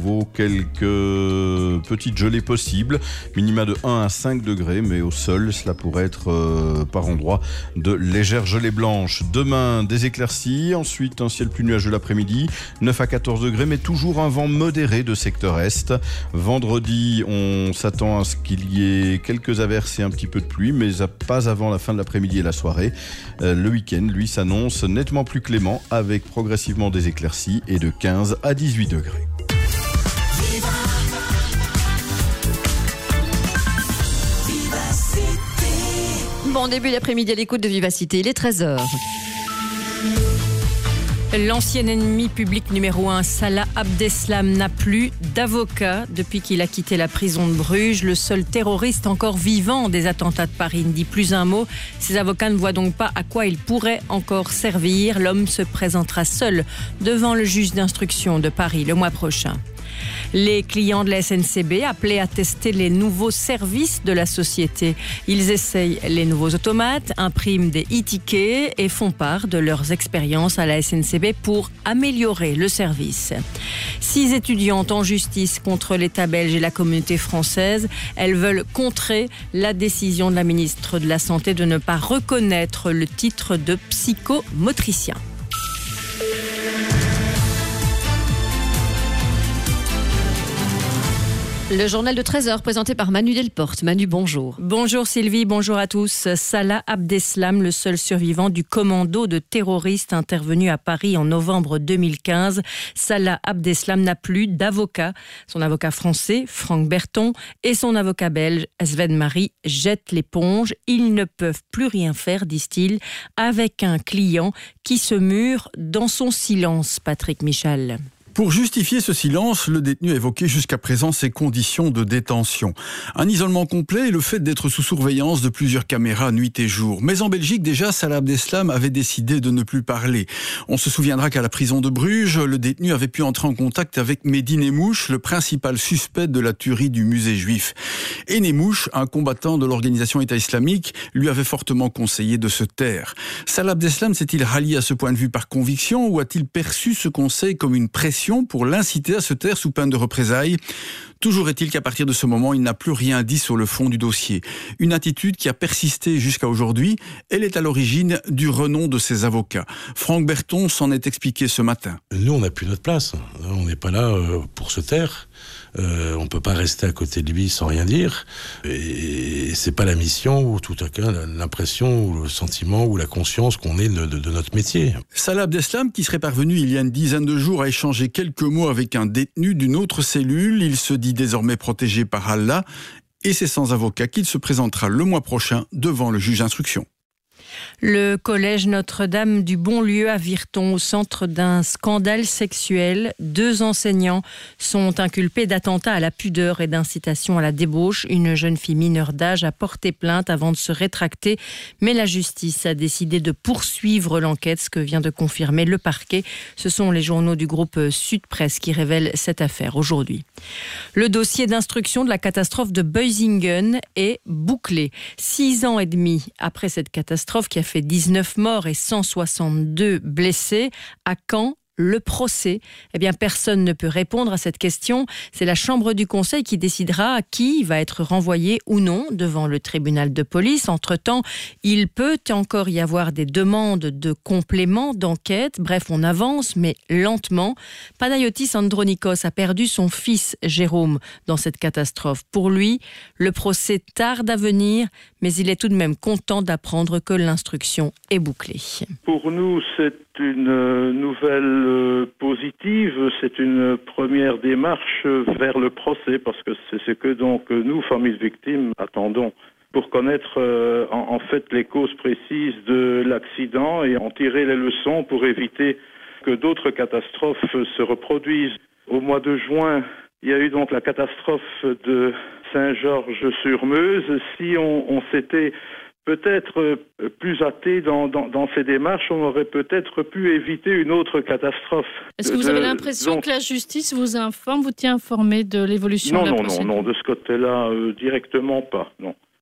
nouveau quelques petites gelées possibles, minima de 1 à 5 degrés, mais au sol, cela pourrait être par endroits de légères gelées blanches. Demain, des éclaircies, ensuite un ciel plus nuageux l'après-midi, 9 à 14 degrés, mais toujours un vent modéré de secteur est. Vendredi, on s'attend à ce qu'il y ait quelques averses et un petit peu de pluie, mais pas avant la fin de l'après-midi et la soirée. Le week-end, lui, s'annonce nettement plus clément, avec progressivement des éclaircies et de 15 à 18 degrés. Bon début d'après-midi à l'écoute de Vivacité, il est 13h. L'ancien ennemi public numéro 1, Salah Abdeslam, n'a plus d'avocat depuis qu'il a quitté la prison de Bruges. Le seul terroriste encore vivant des attentats de Paris ne dit plus un mot. Ses avocats ne voient donc pas à quoi il pourrait encore servir. L'homme se présentera seul devant le juge d'instruction de Paris le mois prochain. Les clients de la SNCB appelés à tester les nouveaux services de la société. Ils essayent les nouveaux automates, impriment des e-tickets et font part de leurs expériences à la SNCB pour améliorer le service. 6 étudiantes en justice contre l'État belge et la communauté française. Elles veulent contrer la décision de la ministre de la Santé de ne pas reconnaître le titre de psychomotricien. Le journal de 13h présenté par Manu Delporte. Manu, bonjour. Bonjour Sylvie, bonjour à tous. Salah Abdeslam, le seul survivant du commando de terroristes intervenu à Paris en novembre 2015. Salah Abdeslam n'a plus d'avocat. Son avocat français, Franck Berton, et son avocat belge, Sven Marie, jettent l'éponge. Ils ne peuvent plus rien faire, disent-ils, avec un client qui se mure dans son silence, Patrick Michal. Pour justifier ce silence, le détenu a évoqué jusqu'à présent ses conditions de détention. Un isolement complet et le fait d'être sous surveillance de plusieurs caméras nuit et jour. Mais en Belgique, déjà, Salah Abdeslam avait décidé de ne plus parler. On se souviendra qu'à la prison de Bruges, le détenu avait pu entrer en contact avec Mehdi Nemmouche, le principal suspect de la tuerie du musée juif. Et Nemmouche, un combattant de l'organisation État islamique, lui avait fortement conseillé de se taire. Salah Abdeslam s'est-il rallié à ce point de vue par conviction ou a-t-il perçu ce conseil comme une pression pour l'inciter à se taire sous peine de représailles? Toujours est-il qu'à partir de ce moment, il n'a plus rien dit sur le fond du dossier. Une attitude qui a persisté jusqu'à aujourd'hui. Elle est à l'origine du renom de ses avocats. Franck Berton s'en est expliqué ce matin. Nous, on n'a plus notre place. On n'est pas là pour se taire. On peut pas rester à côté de lui sans rien dire. Et c'est pas la mission ou tout à cas l'impression ou le sentiment ou la conscience qu'on est de notre métier. Salah Abdeslam, qui serait parvenu il y a une dizaine de jours à échanger quelques mots avec un détenu d'une autre cellule, il se dit désormais protégé par Allah et c'est sans avocat qu'il se présentera le mois prochain devant le juge d'instruction. Le collège Notre-Dame du Bonlieu à Virton, au centre d'un scandale sexuel. 2 enseignants sont inculpés d'attentat à la pudeur et d'incitation à la débauche. Une jeune fille mineure d'âge a porté plainte avant de se rétracter, mais la justice a décidé de poursuivre l'enquête, ce que vient de confirmer le parquet. Ce sont les journaux du groupe Sud Presse qui révèlent cette affaire aujourd'hui. Le dossier d'instruction de la catastrophe de Beusingen est bouclé. 6 ans et demi après cette catastrophe qui a fait 19 morts et 162 blessés, à quand le procès? Eh bien, personne ne peut répondre à cette question. C'est la Chambre du Conseil qui décidera qui va être renvoyé ou non devant le tribunal de police. Entre-temps, il peut encore y avoir des demandes de complément d'enquête. Bref, on avance, mais lentement. Panayotis Andronikos a perdu son fils Jérôme dans cette catastrophe. Pour lui, le procès tarde à venir, mais il est tout de même content d'apprendre que l'instruction est bouclée. Pour nous, c'est une nouvelle positive, c'est une première démarche vers le procès, parce que c'est ce que donc nous, familles de victimes, attendons pour connaître en fait les causes précises de l'accident et en tirer les leçons pour éviter que d'autres catastrophes se reproduisent. Au mois de juin, il y a eu donc la catastrophe de Saint-Georges-sur-Meuse. Si on s'était peut-être plus hâté dans ces démarches, on aurait peut-être pu éviter une autre catastrophe. Est-ce que vous avez l'impression que la justice vous informe, vous tient informé de l'évolution de la procédure ? Non, de ce côté-là, directement pas, non.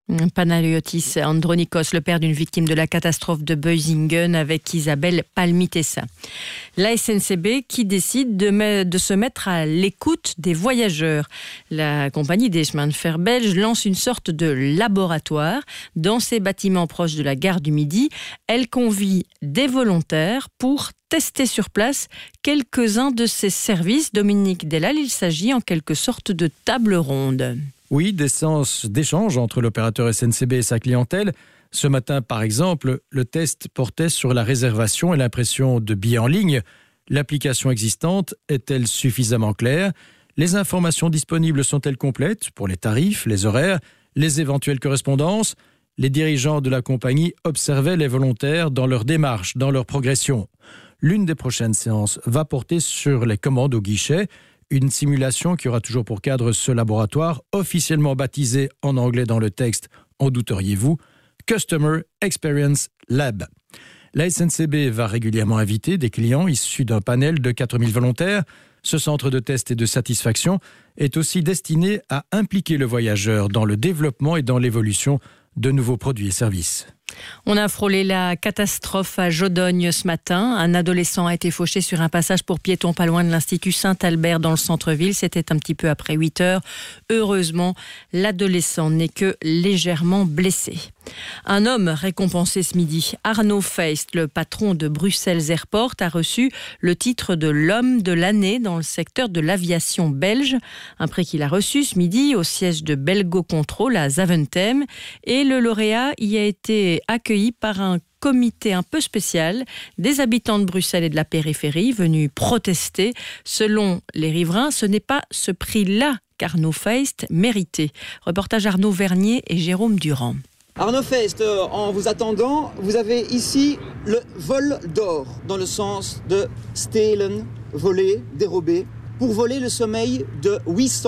Panagiotis Andronikos, le père d'une victime de la catastrophe de Boesingen avec Isabelle Palmitessa. La SNCB qui décide de se mettre à l'écoute des voyageurs. La compagnie des chemins de fer belges lance une sorte de laboratoire dans ses bâtiments proches de la gare du Midi. Elle convie des volontaires pour tester sur place quelques-uns de ses services. Dominique Delal, il s'agit en quelque sorte de table ronde. Oui, des séances d'échange entre l'opérateur SNCB et sa clientèle. Ce matin, par exemple, le test portait sur la réservation et l'impression de billets en ligne. L'application existante est-elle suffisamment claire ? Les informations disponibles sont-elles complètes pour les tarifs, les horaires, les éventuelles correspondances ? Les dirigeants de la compagnie observaient les volontaires dans leur démarche, dans leur progression. L'une des prochaines séances va porter sur les commandes au guichet. Une simulation qui aura toujours pour cadre ce laboratoire, officiellement baptisé en anglais dans le texte, en douteriez-vous, Customer Experience Lab. La SNCB va régulièrement inviter des clients issus d'un panel de 4000 volontaires. Ce centre de test et de satisfaction est aussi destiné à impliquer le voyageur dans le développement et dans l'évolution de nouveaux produits et services. On a frôlé la catastrophe à Jodogne ce matin. Un adolescent a été fauché sur un passage pour piétons pas loin de l'Institut Saint-Albert dans le centre-ville. C'était un petit peu après 8 heures. Heureusement, l'adolescent n'est que légèrement blessé. Un homme récompensé ce midi, Arnaud Feist, le patron de Bruxelles Airport, a reçu le titre de l'homme de l'année dans le secteur de l'aviation belge. Un prix qu'il a reçu ce midi au siège de Belgo Control à Zaventem. Et le lauréat y a été accueilli par un comité un peu spécial des habitants de Bruxelles et de la périphérie venus protester. Selon les riverains, ce n'est pas ce prix-là qu'Arnaud Feist méritait. Reportage Arnaud Vernier et Jérôme Durand. Arnaud Feist, en vous attendant, vous avez ici le vol d'or, dans le sens de stelen, voler, dérober, pour voler le sommeil de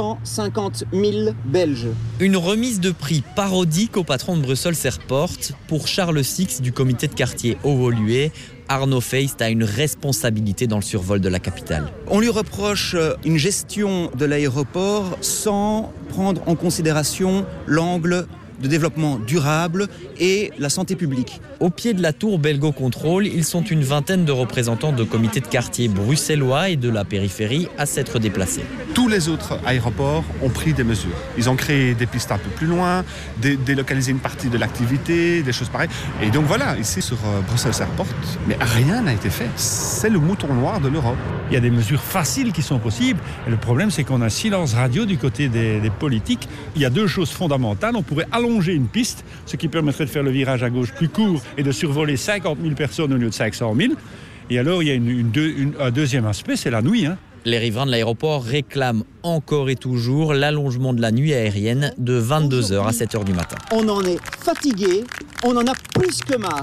850 000 Belges. Une remise de prix parodique au patron de Bruxelles Airport. Pour Charles Six du comité de quartier Haut-Volué, Arnaud Feist a une responsabilité dans le survol de la capitale. On lui reproche une gestion de l'aéroport sans prendre en considération l'angle de développement durable et la santé publique. Au pied de la tour Belgo Control, ils sont une vingtaine de représentants de comités de quartier bruxellois et de la périphérie à s'être déplacés. Tous les autres aéroports ont pris des mesures. Ils ont créé des pistes un peu plus loin, délocalisé une partie de l'activité, des choses pareilles. Et donc voilà, ici sur Bruxelles Airport, mais rien n'a été fait. C'est le mouton noir de l'Europe. Il y a des mesures faciles qui sont possibles. Et le problème, c'est qu'on a un silence radio du côté des politiques. Il y a deux choses fondamentales. On pourrait allonger une piste, ce qui permettrait de faire le virage à gauche plus court et de survoler 50 000 personnes au lieu de 500 000. Et alors, il y a un deuxième aspect, c'est la nuit. Les riverains de l'aéroport réclament encore et toujours l'allongement de la nuit aérienne de 22h à 7h du matin. On en est fatigué, on en a plus que marre.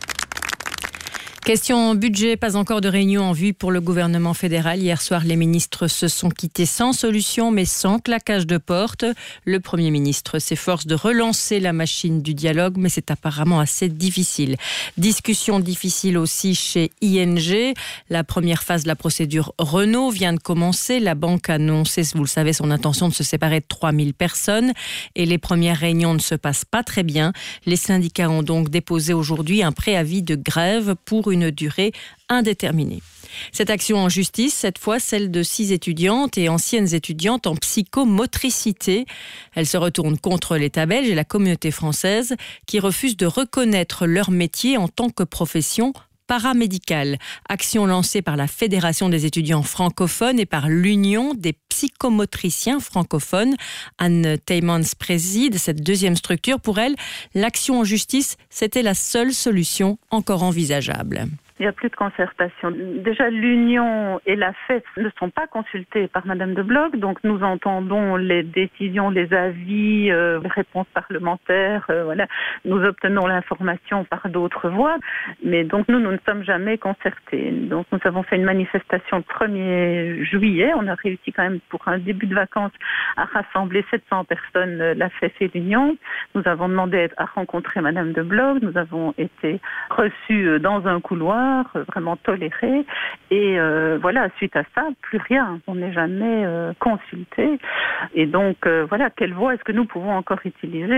Question budget, pas encore de réunion en vue pour le gouvernement fédéral. Hier soir, les ministres se sont quittés sans solution, mais sans claquage de porte. Le Premier ministre s'efforce de relancer la machine du dialogue, mais c'est apparemment assez difficile. Discussion difficile aussi chez ING. La première phase de la procédure Renault vient de commencer. La banque a annoncé, vous le savez, son intention de se séparer de 3000 personnes. Et les premières réunions ne se passent pas très bien. Les syndicats ont donc déposé aujourd'hui un préavis de grève pour une durée indéterminée. Cette action en justice, cette fois celle de 6 étudiantes et anciennes étudiantes en psychomotricité. Elles se retournent contre l'État belge et la communauté française qui refuse de reconnaître leur métier en tant que profession paramédicale. Action lancée par la Fédération des étudiants francophones et par l'Union des psychomotriciens francophones. Anne Teymans préside cette deuxième structure. Pour elle, l'action en justice, c'était la seule solution encore envisageable. Il n'y a plus de concertation. Déjà, l'Union et la FEF ne sont pas consultés par Madame de Blok, donc nous entendons les décisions, les avis, les réponses parlementaires, voilà. Nous obtenons l'information par d'autres voies, mais donc nous ne sommes jamais concertés. Donc nous avons fait une manifestation le 1er juillet, on a réussi quand même pour un début de vacances à rassembler 700 personnes, la FEF et l'Union. Nous avons demandé à rencontrer Madame de Blok, nous avons été reçus dans un couloir, vraiment toléré, et voilà, suite à ça, plus rien, on n'est jamais consulté, et donc voilà, quelle voie est-ce que nous pouvons encore utiliser?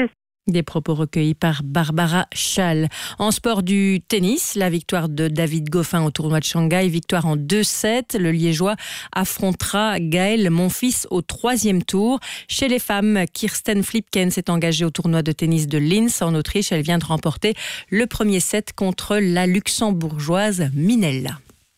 Des propos recueillis par Barbara Schall. En sport du tennis, la victoire de David Goffin au tournoi de Shanghai, victoire en 2-7. Le Liégeois affrontera Gaël Monfils au 3e tour. Chez les femmes, Kirsten Flipken s'est engagée au tournoi de tennis de Linz en Autriche. Elle vient de remporter le premier set contre la luxembourgeoise Minella.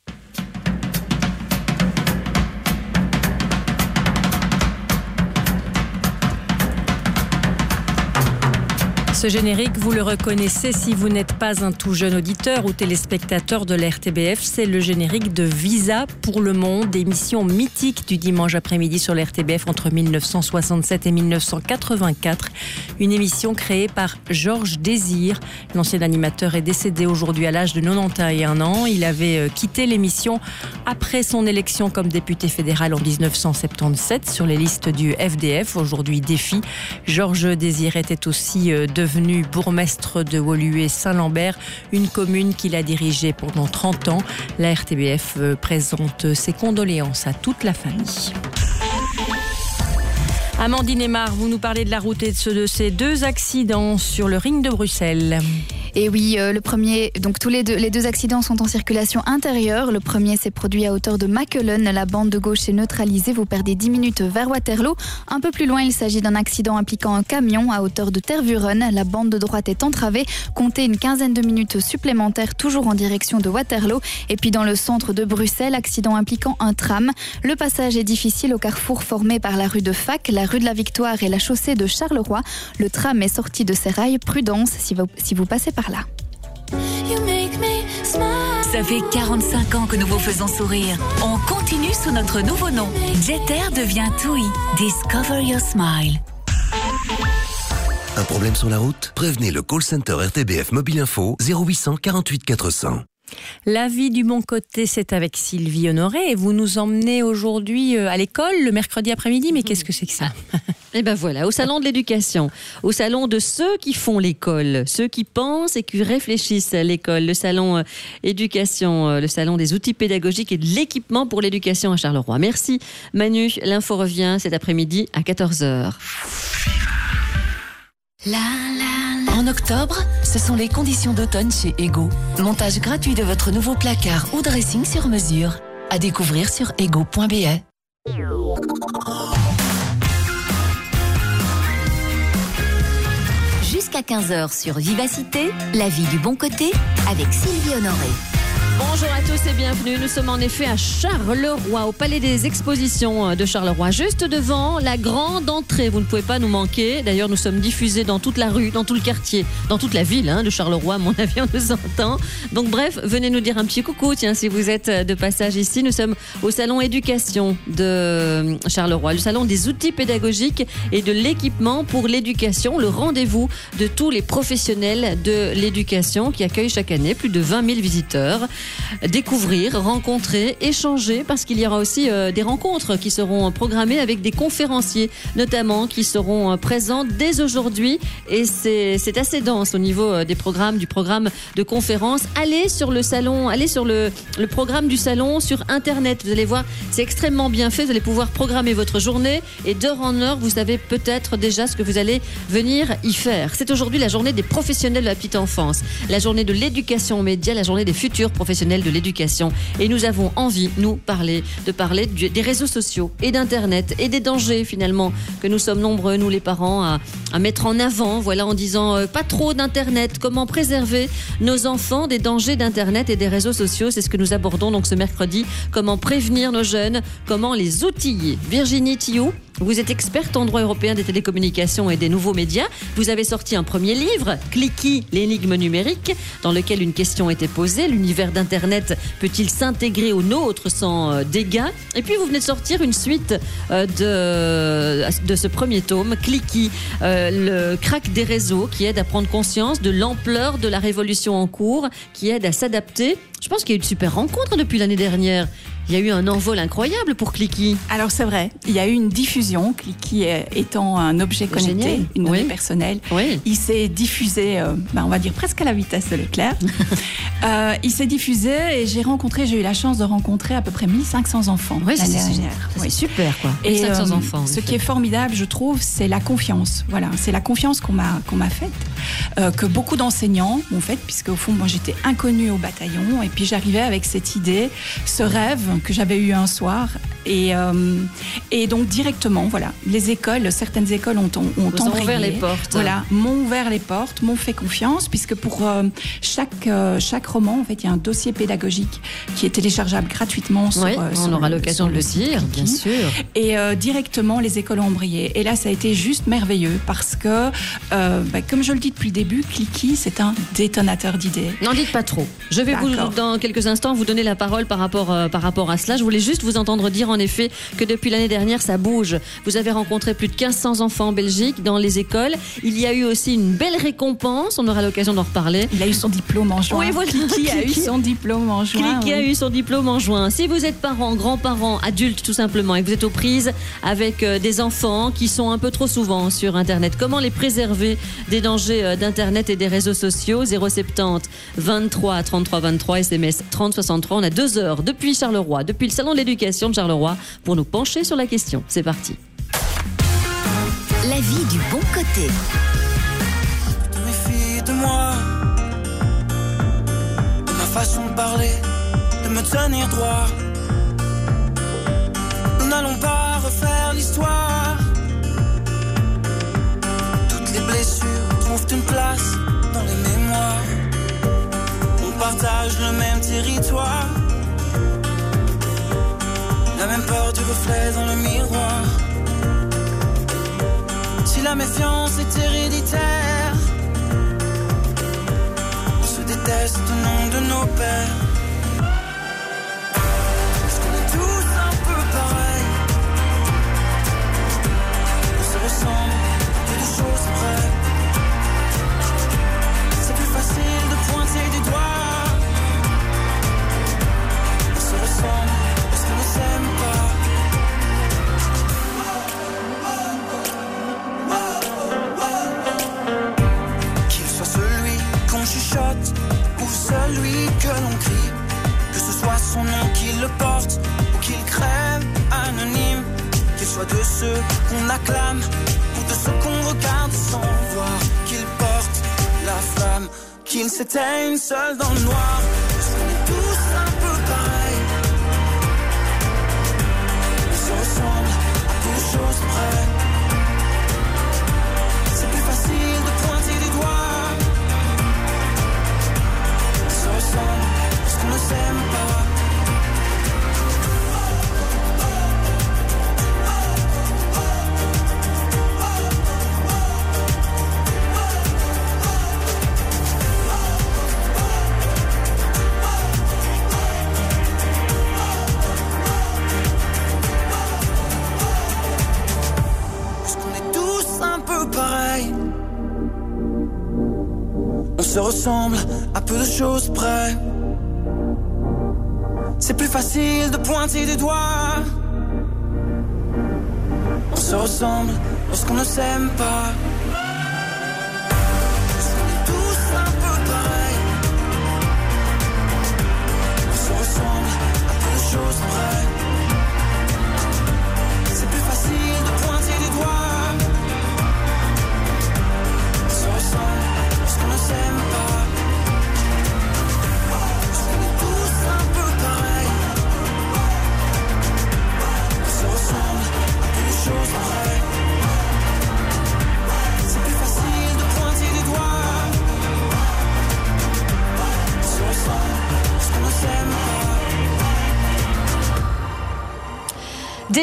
Ce générique, vous le reconnaissez si vous n'êtes pas un tout jeune auditeur ou téléspectateur de la RTBF. C'est le générique de Visa pour le monde, émission mythique du dimanche après-midi sur la RTBF entre 1967 et 1984. Une émission créée par Georges Désir. L'ancien animateur est décédé aujourd'hui à l'âge de 91 ans. Il avait quitté l'émission après son élection comme député fédéral en 1977 sur les listes du FDF, aujourd'hui Défi. Georges Désir était aussi devenu bourgmestre de Woluwe-Saint-Lambert, une commune qu'il a dirigée pendant 30 ans. La RTBF présente ses condoléances à toute la famille. Amandine Aymar, vous nous parlez de la route et de ces 2 accidents sur le ring de Bruxelles. Et oui, le premier, donc les deux accidents sont en circulation intérieure. Le premier s'est produit à hauteur de Makelen. La bande de gauche est neutralisée. Vous perdez 10 minutes vers Waterloo. Un peu plus loin, il s'agit d'un accident impliquant un camion à hauteur de Tervuren. La bande de droite est entravée. Comptez une quinzaine de minutes supplémentaires, toujours en direction de Waterloo. Et puis dans le centre de Bruxelles, accident impliquant un tram. Le passage est difficile au carrefour formé par la rue de Fac, la rue de la Victoire et la chaussée de Charleroi. Le tram est sorti de ses rails. Prudence si vous passez par là. Ça fait 45 ans que nous vous faisons sourire. On continue sous notre nouveau nom. Jeter devient TUI. Discover your smile. Un problème sur la route? Prévenez le call center RTBF Mobile Info 0800 48 400. La vie du bon côté, c'est avec Sylvie Honoré. Et vous nous emmenez aujourd'hui à l'école, le mercredi après-midi. Mais qu'est-ce que c'est que ça? Et ben voilà, au salon de l'éducation, au salon de ceux qui font l'école, ceux qui pensent et qui réfléchissent à l'école, le salon éducation, le salon des outils pédagogiques et de l'équipement pour l'éducation à Charleroi. Merci Manu, l'info revient cet après-midi à 14h. En octobre, ce sont les conditions d'automne chez Ego. Montage gratuit de votre nouveau placard ou dressing sur mesure. À découvrir sur ego.be. Jusqu'à 15h sur Vivacité, la vie du bon côté avec Sylvie Honoré. Bonjour à tous et bienvenue. Nous sommes en effet à Charleroi, au Palais des Expositions de Charleroi, juste devant la grande entrée. Vous ne pouvez pas nous manquer. D'ailleurs, nous sommes diffusés dans toute la rue, dans tout le quartier, dans toute la ville de Charleroi. À mon avis, on nous entend. Donc bref, venez nous dire un petit coucou. Tiens, si vous êtes de passage ici, nous sommes au salon éducation de Charleroi, le salon des outils pédagogiques et de l'équipement pour l'éducation, le rendez-vous de tous les professionnels de l'éducation qui accueille chaque année plus de 20 000 visiteurs. Découvrir, rencontrer, échanger, parce qu'il y aura aussi des rencontres qui seront programmées avec des conférenciers notamment qui seront présents dès aujourd'hui, et c'est assez dense au niveau du programme de conférences. Allez sur le salon, allez sur le programme du salon sur internet, vous allez voir, c'est extrêmement bien fait, vous allez pouvoir programmer votre journée et d'heure en heure, vous savez peut-être déjà ce que vous allez venir y faire. C'est aujourd'hui la journée des professionnels de la petite enfance, la journée de l'éducation aux médias, la journée des futurs professionnels de l'éducation, et nous avons envie, nous, de parler des réseaux sociaux et d'internet et des dangers finalement que nous sommes nombreux, nous les parents, à mettre en avant, voilà, en disant pas trop d'internet, comment préserver nos enfants des dangers d'internet et des réseaux sociaux. C'est ce que nous abordons donc ce mercredi, comment prévenir nos jeunes, comment les outiller. Virginie Thioux, vous êtes experte en droit européen des télécommunications et des nouveaux médias. Vous avez sorti un premier livre, Clicky, l'énigme numérique, dans lequel une question était posée. L'univers d'Internet peut-il s'intégrer au nôtre sans dégâts? Et puis vous venez de sortir une suite de ce premier tome, Clicky, le crack des réseaux, qui aide à prendre conscience de l'ampleur de la révolution en cours, qui aide à s'adapter Je pense qu'il y a eu de super rencontres depuis l'année dernière. Il y a eu un envol incroyable pour Clicky. Alors c'est vrai, il y a eu une diffusion, Clicky étant un objet connecté, Génial. une donnée personnelle. Il s'est diffusé, on va dire presque à la vitesse de l'éclair. Il s'est diffusé et j'ai eu la chance de rencontrer à peu près 1500 enfants l'année dernière. C'est super quoi. Et 1500 enfants. Ce qui est formidable, je trouve, c'est la confiance. Voilà, c'est la confiance qu'on m'a faite, que beaucoup d'enseignants m'ont faite, puisque au fond, moi j'étais inconnue au bataillon et puis j'arrivais avec cette idée, ce rêve que j'avais eu un soir et donc directement, voilà, certaines écoles ont ouvert les portes. Voilà, m'ont ouvert les portes, m'ont fait confiance, puisque pour chaque roman, en fait, il y a un dossier pédagogique qui est téléchargeable gratuitement on aura l'occasion de le dire, bien sûr. Et directement, les écoles ont embrayé. Et là, ça a été juste merveilleux parce que, comme je le dis depuis le début, Clicky, c'est un détonateur d'idées. N'en dites pas trop. Je vais dans quelques instants, vous donner la parole par rapport à cela. Je voulais juste vous entendre dire, en effet, que depuis l'année dernière, ça bouge. Vous avez rencontré plus de 1500 enfants en Belgique, dans les écoles. Il y a eu aussi une belle récompense. On aura l'occasion d'en reparler. Il a eu son diplôme en juin. Oui, voilà. Clicky a eu son diplôme en juin. Clicky a eu son diplôme en juin. Si vous êtes parents, grands-parents, adultes tout simplement, et que vous êtes aux prises avec des enfants qui sont un peu trop souvent sur Internet, comment les préserver des dangers d'Internet et des réseaux sociaux? 070 23 33 23, SMS 30 63. On a 2 heures depuis Charleroi, depuis le salon de l'éducation de Charleroi, pour nous pencher sur la question. C'est parti. La vie du bon côté. Je te méfie de moi, de ma façon de parler, de me tenir droit. Nous n'allons pas refaire l'histoire. Toutes les blessures trouvent une place dans les mémoires. On partage le même territoire, la même peur du reflet dans le miroir. Si la méfiance est héréditaire, on se déteste au nom de nos pères. Parce qu'on est tous un peu pareils, on se ressemble à peu de choses près. C'est plus facile de pointer du doigt. On se ressemble parce qu'on ne s'aime pas. Qu'il soit celui qu'on chuchote ou celui que l'on crie, que ce soit son nom qui le porte ou qu'il crève anonyme, qu'il soit de ceux qu'on acclame ou de ceux qu'on regarde sans voir, qu'il porte la flamme, qu'il s'éteigne seul dans le noir. Parce qu'on est tous un peu pareils, on se ressemble à peu de choses près. C'est plus facile de pointer du doigt. On se ressemble parce qu'on ne s'aime pas. On se ressemble à peu de choses près. C'est plus facile de pointer du doigt. On se ressemble lorsqu'on ne s'aime pas. Parce qu'on est tous un peu pareils. On se ressemble à peu de choses près. C'est plus facile de pointer du doigt. On se ressemble lorsqu'on ne s'aime pas. Parce qu'on est tous un peu pareils. On se ressemble à peu de choses près.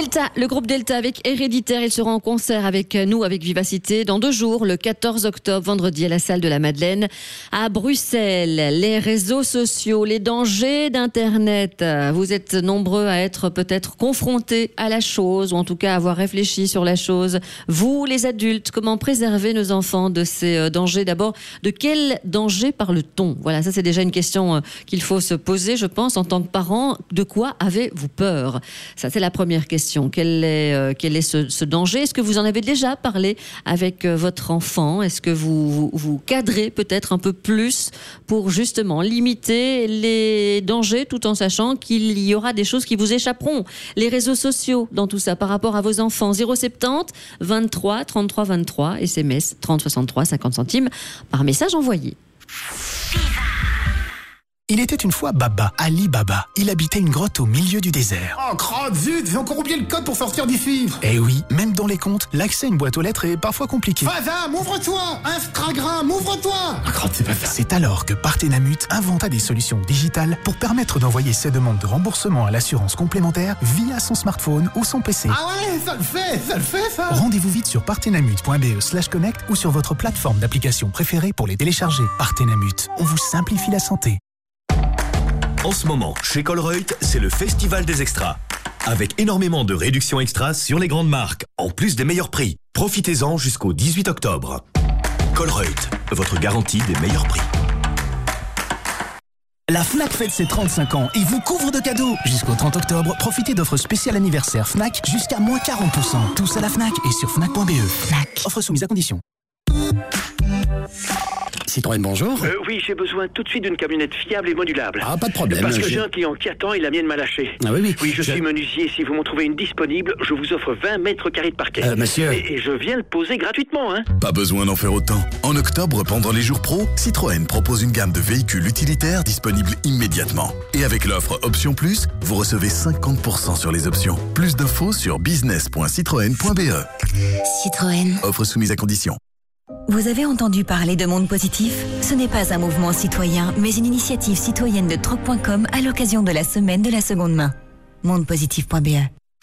Delta, le groupe Delta avec Héréditaire, ils seront en concert avec nous, avec Vivacité, dans 2 jours, le 14 octobre, vendredi, à la salle de la Madeleine, à Bruxelles. Les réseaux sociaux, les dangers d'Internet. Vous êtes nombreux à être peut-être confrontés à la chose, ou en tout cas à avoir réfléchi sur la chose. Vous, les adultes, comment préserver nos enfants de ces dangers? D'abord, de quel danger parle-t-on? Voilà, ça c'est déjà une question qu'il faut se poser, je pense, en tant que parent. De quoi avez-vous peur? Ça, c'est la première question. Quel est ce danger? Est-ce que vous en avez déjà parlé avec votre enfant? Est-ce que vous cadrez peut-être un peu plus pour justement limiter les dangers, tout en sachant qu'il y aura des choses qui vous échapperont? Les réseaux sociaux dans tout ça par rapport à vos enfants. 070 23 33 23, SMS 30 63 50 centimes par message envoyé. Il était une fois Baba, Ali Baba. Il habitait une grotte au milieu du désert. Oh, crotte, zut, j'ai encore oublié le code pour sortir d'ici. Eh oui, même dans les contes, l'accès à une boîte aux lettres est parfois compliqué. Fazam, ouvre-toi! Instagram, ouvre-toi! Oh, crotte, c'est pas ça. C'est alors que Partenamut inventa des solutions digitales pour permettre d'envoyer ses demandes de remboursement à l'assurance complémentaire via son smartphone ou son PC. Ah ouais, ça le fait ça! Rendez-vous vite sur partenamut.be/connect ou sur votre plateforme d'application préférée pour les télécharger. Partenamut, on vous simplifie la santé. En ce moment, chez Colruyt, c'est le festival des extras. Avec énormément de réductions extras sur les grandes marques, en plus des meilleurs prix. Profitez-en jusqu'au 18 octobre. Colruyt, votre garantie des meilleurs prix. La Fnac fête ses 35 ans et vous couvre de cadeaux. Jusqu'au 30 octobre, profitez d'offres spéciales anniversaire Fnac jusqu'à moins 40%. Tous à la Fnac et sur Fnac.be. Fnac. Offre soumise à condition. Citroën, bonjour. Oui, j'ai besoin tout de suite d'une camionnette fiable et modulable. Ah, pas de problème. Parce que j'ai un client qui attend et la mienne m'a lâché. Ah oui. Oui, je suis menuisier. Si vous m'en trouvez une disponible, je vous offre 20 mètres carrés de parquet. Monsieur. Et je viens le poser gratuitement, hein. Pas besoin d'en faire autant. En octobre, pendant les jours pro, Citroën propose une gamme de véhicules utilitaires disponibles immédiatement. Et avec l'offre Option Plus, vous recevez 50% sur les options. Plus d'infos sur business.citroën.be. Citroën. Offre soumise à condition. Vous avez entendu parler de Monde Positif? Ce n'est pas un mouvement citoyen, mais une initiative citoyenne de troc.com à l'occasion de la semaine de la seconde main. Mondepositif.be.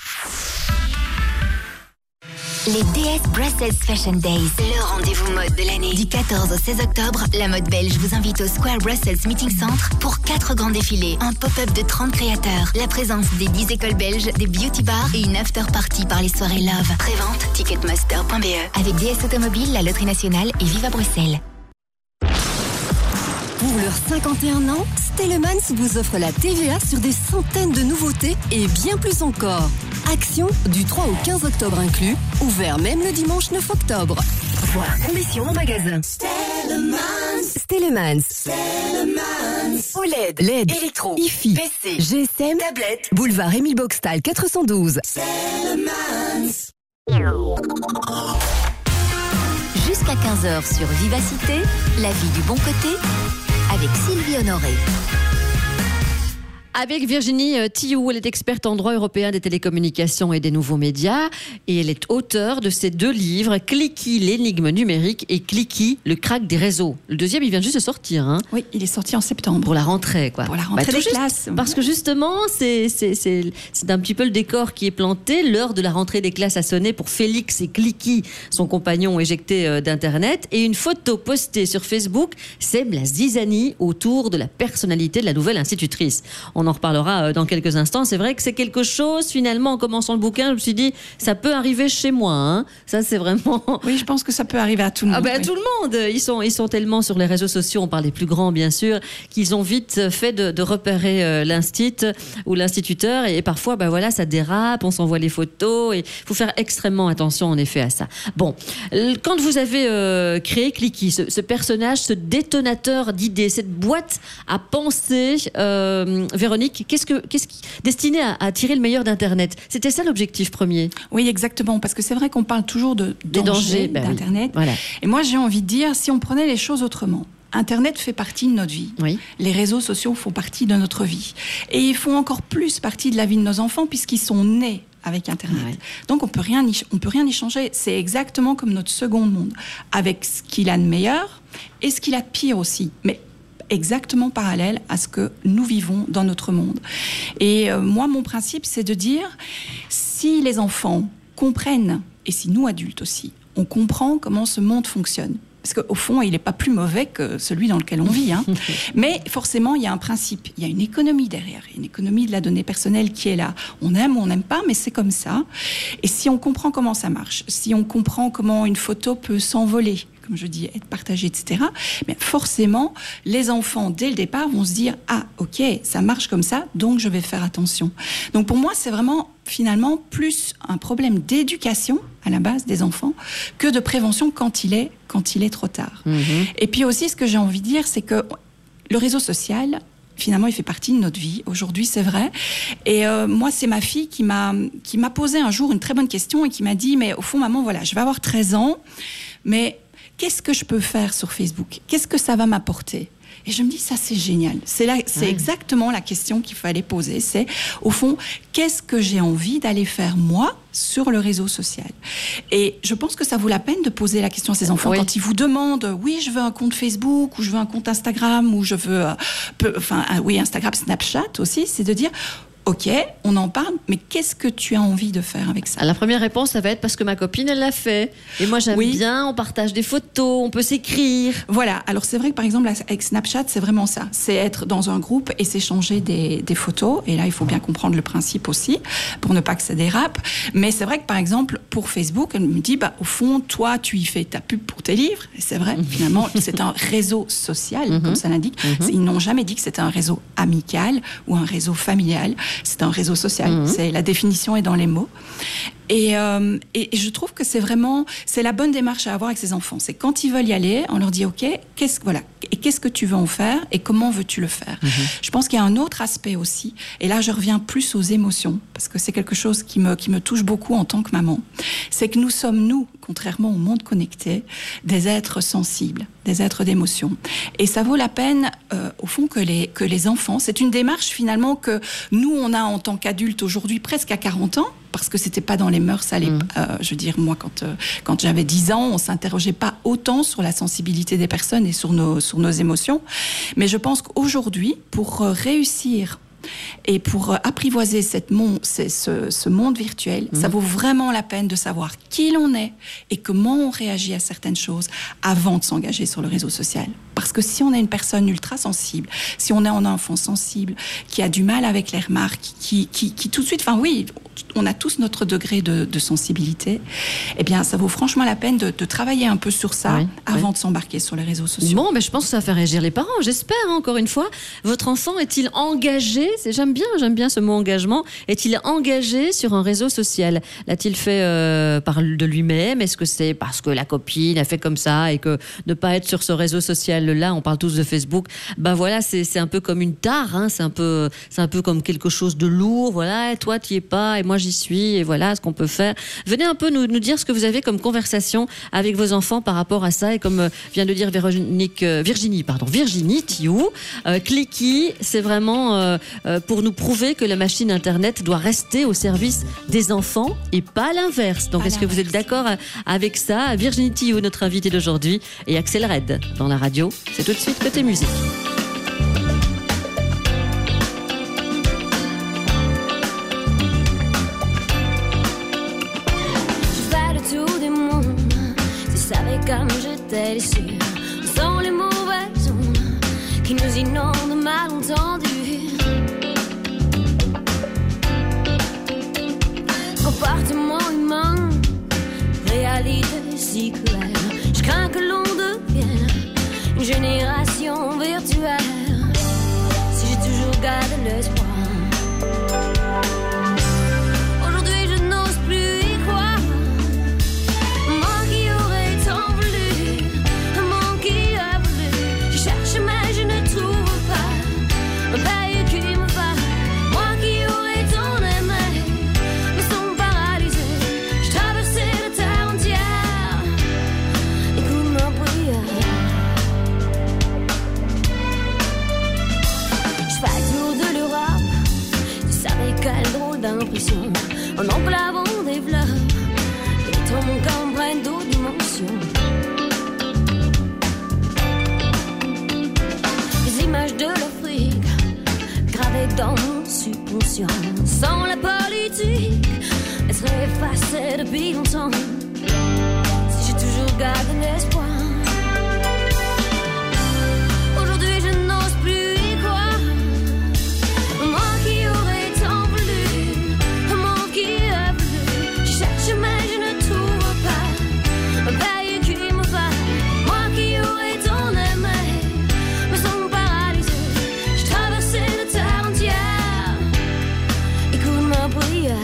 Les DS Brussels Fashion Days, le rendez-vous mode de l'année. Du 14 au 16 octobre, la mode belge vous invite au Square Brussels Meeting Center pour 4 grands défilés, un pop-up de 30 créateurs, la présence des 10 écoles belges, des beauty bars et une after-party par les soirées Love. Prévente, ticketmaster.be. Avec DS Automobile, la Loterie Nationale et Viva Bruxelles. Pour leurs 51 ans, Stellemans vous offre la TVA sur des centaines de nouveautés et bien plus encore. Action du 3 au 15 octobre inclus, ouvert même le dimanche 9 octobre. Voir conditions en magasin. Stellemans. OLED, LED, électro, IFI, PC, GSM, tablette, boulevard Émile Boxtal 412. Jusqu'à 15h sur Vivacité, la vie du bon côté, avec Sylvie Honoré. Avec Virginie Thioux, elle est experte en droit européen des télécommunications et des nouveaux médias et elle est auteure de ces 2 livres, Clicky, l'énigme numérique et Clicky, le crack des réseaux. Le deuxième, il vient juste de sortir. Hein. Oui, il est sorti en septembre. Pour la rentrée, quoi. Pour la rentrée des classes. Parce que justement, c'est un petit peu le décor qui est planté. L'heure de la rentrée des classes a sonné pour Félix et Clicky, son compagnon éjecté d'Internet. Et une photo postée sur Facebook sème la zizanie autour de la personnalité de la nouvelle institutrice. On en reparlera dans quelques instants. C'est vrai que c'est quelque chose, finalement, en commençant le bouquin, je me suis dit, ça peut arriver chez moi. Hein. Ça, c'est vraiment... Oui, je pense que ça peut arriver à tout le monde. Ah ben, oui. Tout le monde. Ils sont tellement sur les réseaux sociaux, on parle des plus grands, bien sûr, qu'ils ont vite fait de repérer l'instit ou l'instituteur. Et parfois, ben voilà, ça dérape, on s'envoie les photos. Et il faut faire extrêmement attention, en effet, à ça. Bon, quand vous avez créé Clicky, ce personnage, ce détonateur d'idées, cette boîte à penser, Véronique, qu'est-ce qui destiné à tirer le meilleur d'Internet? C'était ça l'objectif premier? Oui, exactement, parce que c'est vrai qu'on parle toujours des dangers d'Internet. Oui. Voilà. Et moi, j'ai envie de dire, si on prenait les choses autrement, Internet fait partie de notre vie. Oui. Les réseaux sociaux font partie de notre vie. Et ils font encore plus partie de la vie de nos enfants puisqu'ils sont nés avec Internet. Ouais. Donc, on peut rien y changer. C'est exactement comme notre second monde, avec ce qu'il a de meilleur et ce qu'il a de pire aussi. Mais exactement parallèle à ce que nous vivons dans notre monde. Et moi, mon principe, c'est de dire, si si les enfants comprennent, et si nous adultes aussi, on comprend comment ce monde fonctionne, parce qu'au fond, il n'est pas plus mauvais que celui dans lequel on vit. Hein. Mais forcément, il y a un principe, il y a une économie derrière, une économie de la donnée personnelle qui est là. On aime ou on n'aime pas, mais c'est comme ça. Et si on comprend comment ça marche, si on comprend comment une photo peut s'envoler, comme je dis, être partagée, etc., mais forcément, les enfants, dès le départ, vont se dire « Ah, ok, ça marche comme ça, donc je vais faire attention ». Donc pour moi, c'est vraiment, finalement, plus un problème d'éducation, à la base, des enfants, que de prévention quand il est trop tard. Et puis aussi, ce que j'ai envie de dire, c'est que le réseau social, finalement, il fait partie de notre vie. Aujourd'hui, c'est vrai. Et moi, c'est ma fille qui m'a posé un jour une très bonne question et qui m'a dit « Mais au fond, maman, voilà, je vais avoir 13 ans, mais qu'est-ce que je peux faire sur Facebook ? Qu'est-ce que ça va m'apporter ?» Et je me dis, ça c'est génial. C'est exactement la question qu'il fallait poser. C'est, au fond, qu'est-ce que j'ai envie d'aller faire moi sur le réseau social ? Et je pense que ça vaut la peine de poser la question à ces enfants quand ils vous demandent, oui, je veux un compte Facebook, ou je veux un compte Instagram, ou je veux, Instagram, Snapchat aussi, c'est de dire, ok, on en parle, mais qu'est-ce que tu as envie de faire avec ça ? La première réponse, ça va être parce que ma copine, elle l'a fait. Et moi, j'aime bien, on partage des photos, on peut s'écrire. Voilà, alors c'est vrai que par exemple, avec Snapchat, c'est vraiment ça. C'est être dans un groupe et s'échanger des photos. Et là, il faut bien comprendre le principe aussi, pour ne pas que ça dérape. Mais c'est vrai que par exemple, pour Facebook, elle me dit, au fond, toi, tu y fais ta pub pour tes livres. Et c'est vrai, finalement, c'est un réseau social, comme ça l'indique. Ils n'ont jamais dit que c'était un réseau amical ou un réseau familial. C'est un réseau social. La définition est dans les mots. Et je trouve que c'est la bonne démarche à avoir avec ses enfants. C'est quand ils veulent y aller, on leur dit ok, qu'est-ce que tu veux en faire et comment veux-tu le faire. Je pense qu'il y a un autre aspect aussi. Et là, je reviens plus aux émotions parce que c'est quelque chose qui me touche beaucoup en tant que maman. C'est que nous sommes, contrairement au monde connecté, des êtres sensibles, des êtres d'émotion. Et ça vaut la peine, au fond, que les enfants. C'est une démarche finalement que nous on a en tant qu'adultes aujourd'hui, presque à 40 ans. Parce que c'était pas dans les mœurs, je veux dire, moi, quand j'avais 10 ans, on s'interrogeait pas autant sur la sensibilité des personnes et sur nos émotions. Mais je pense qu'aujourd'hui, pour réussir et pour apprivoiser ce monde virtuel, ça vaut vraiment la peine de savoir qui l'on est et comment on réagit à certaines choses avant de s'engager sur le réseau social. Parce que si on est une personne ultra sensible, si on est un enfant sensible, qui a du mal avec les remarques, qui tout de suite, on a tous notre degré de sensibilité, eh bien, ça vaut franchement la peine de travailler un peu sur ça avant de s'embarquer sur les réseaux sociaux. Bon, mais je pense que ça va faire réagir les parents, j'espère, encore une fois. Votre enfant est-il engagé ? J'aime bien ce mot engagement. Est-il engagé sur un réseau social ? L'a-t-il fait de lui-même ? Est-ce que c'est parce que la copine a fait comme ça et que ne pas être sur ce réseau social-là, on parle tous de Facebook, voilà, c'est un peu comme une tare, hein, c'est un peu comme quelque chose de lourd, voilà, et toi tu y es pas, et moi j'y suis, et voilà ce qu'on peut faire. Venez un peu nous dire ce que vous avez comme conversation avec vos enfants par rapport à ça, et comme vient de dire Virginie Thiou, Clicky, c'est vraiment pour nous prouver que la machine Internet doit rester au service des enfants et pas l'inverse. Donc est-ce que vous êtes d'accord avec ça ? Virginie Thiou, notre invitée d'aujourd'hui, et Axel Red dans la radio. C'est tout de suite côté musique. Je fais le tour du monde, tu savais comme j'étais déçue. Sans les mauvaises ondes qui nous inondent malentendus. Comportement humain, réalité si cruelle. Je crains que l'on devienne une génération virtuelle. Si j'ai toujours gardé l'espoir, aujourd'hui je n'ose plus y croire. Moi qui aurais tant voulu, moi qui a voulu. Je cherche mais je ne trouve pas un pays qui me va. Moi qui aurais tant aimé, me sont paralysés. Je traversais la terre entière, écoute ma prière. Quelle drôle d'impression, en emplavant des fleurs, et ton corps prenne d'autres dimensions. Les images de l'Afrique gravées dans mon subconscient. Sans la politique, être effacé depuis longtemps. Si j'ai toujours gardé l'espoir. Aujourd'hui je n'ose plus y croire. Moi qui aurais tant voulu, moi qui a voulu. Je cherche mais je ne trouve pas. Veille qui me va. Moi qui aurais tant aimé, me sens paralysée. Je traversais la terre entière. Écoute ma prière.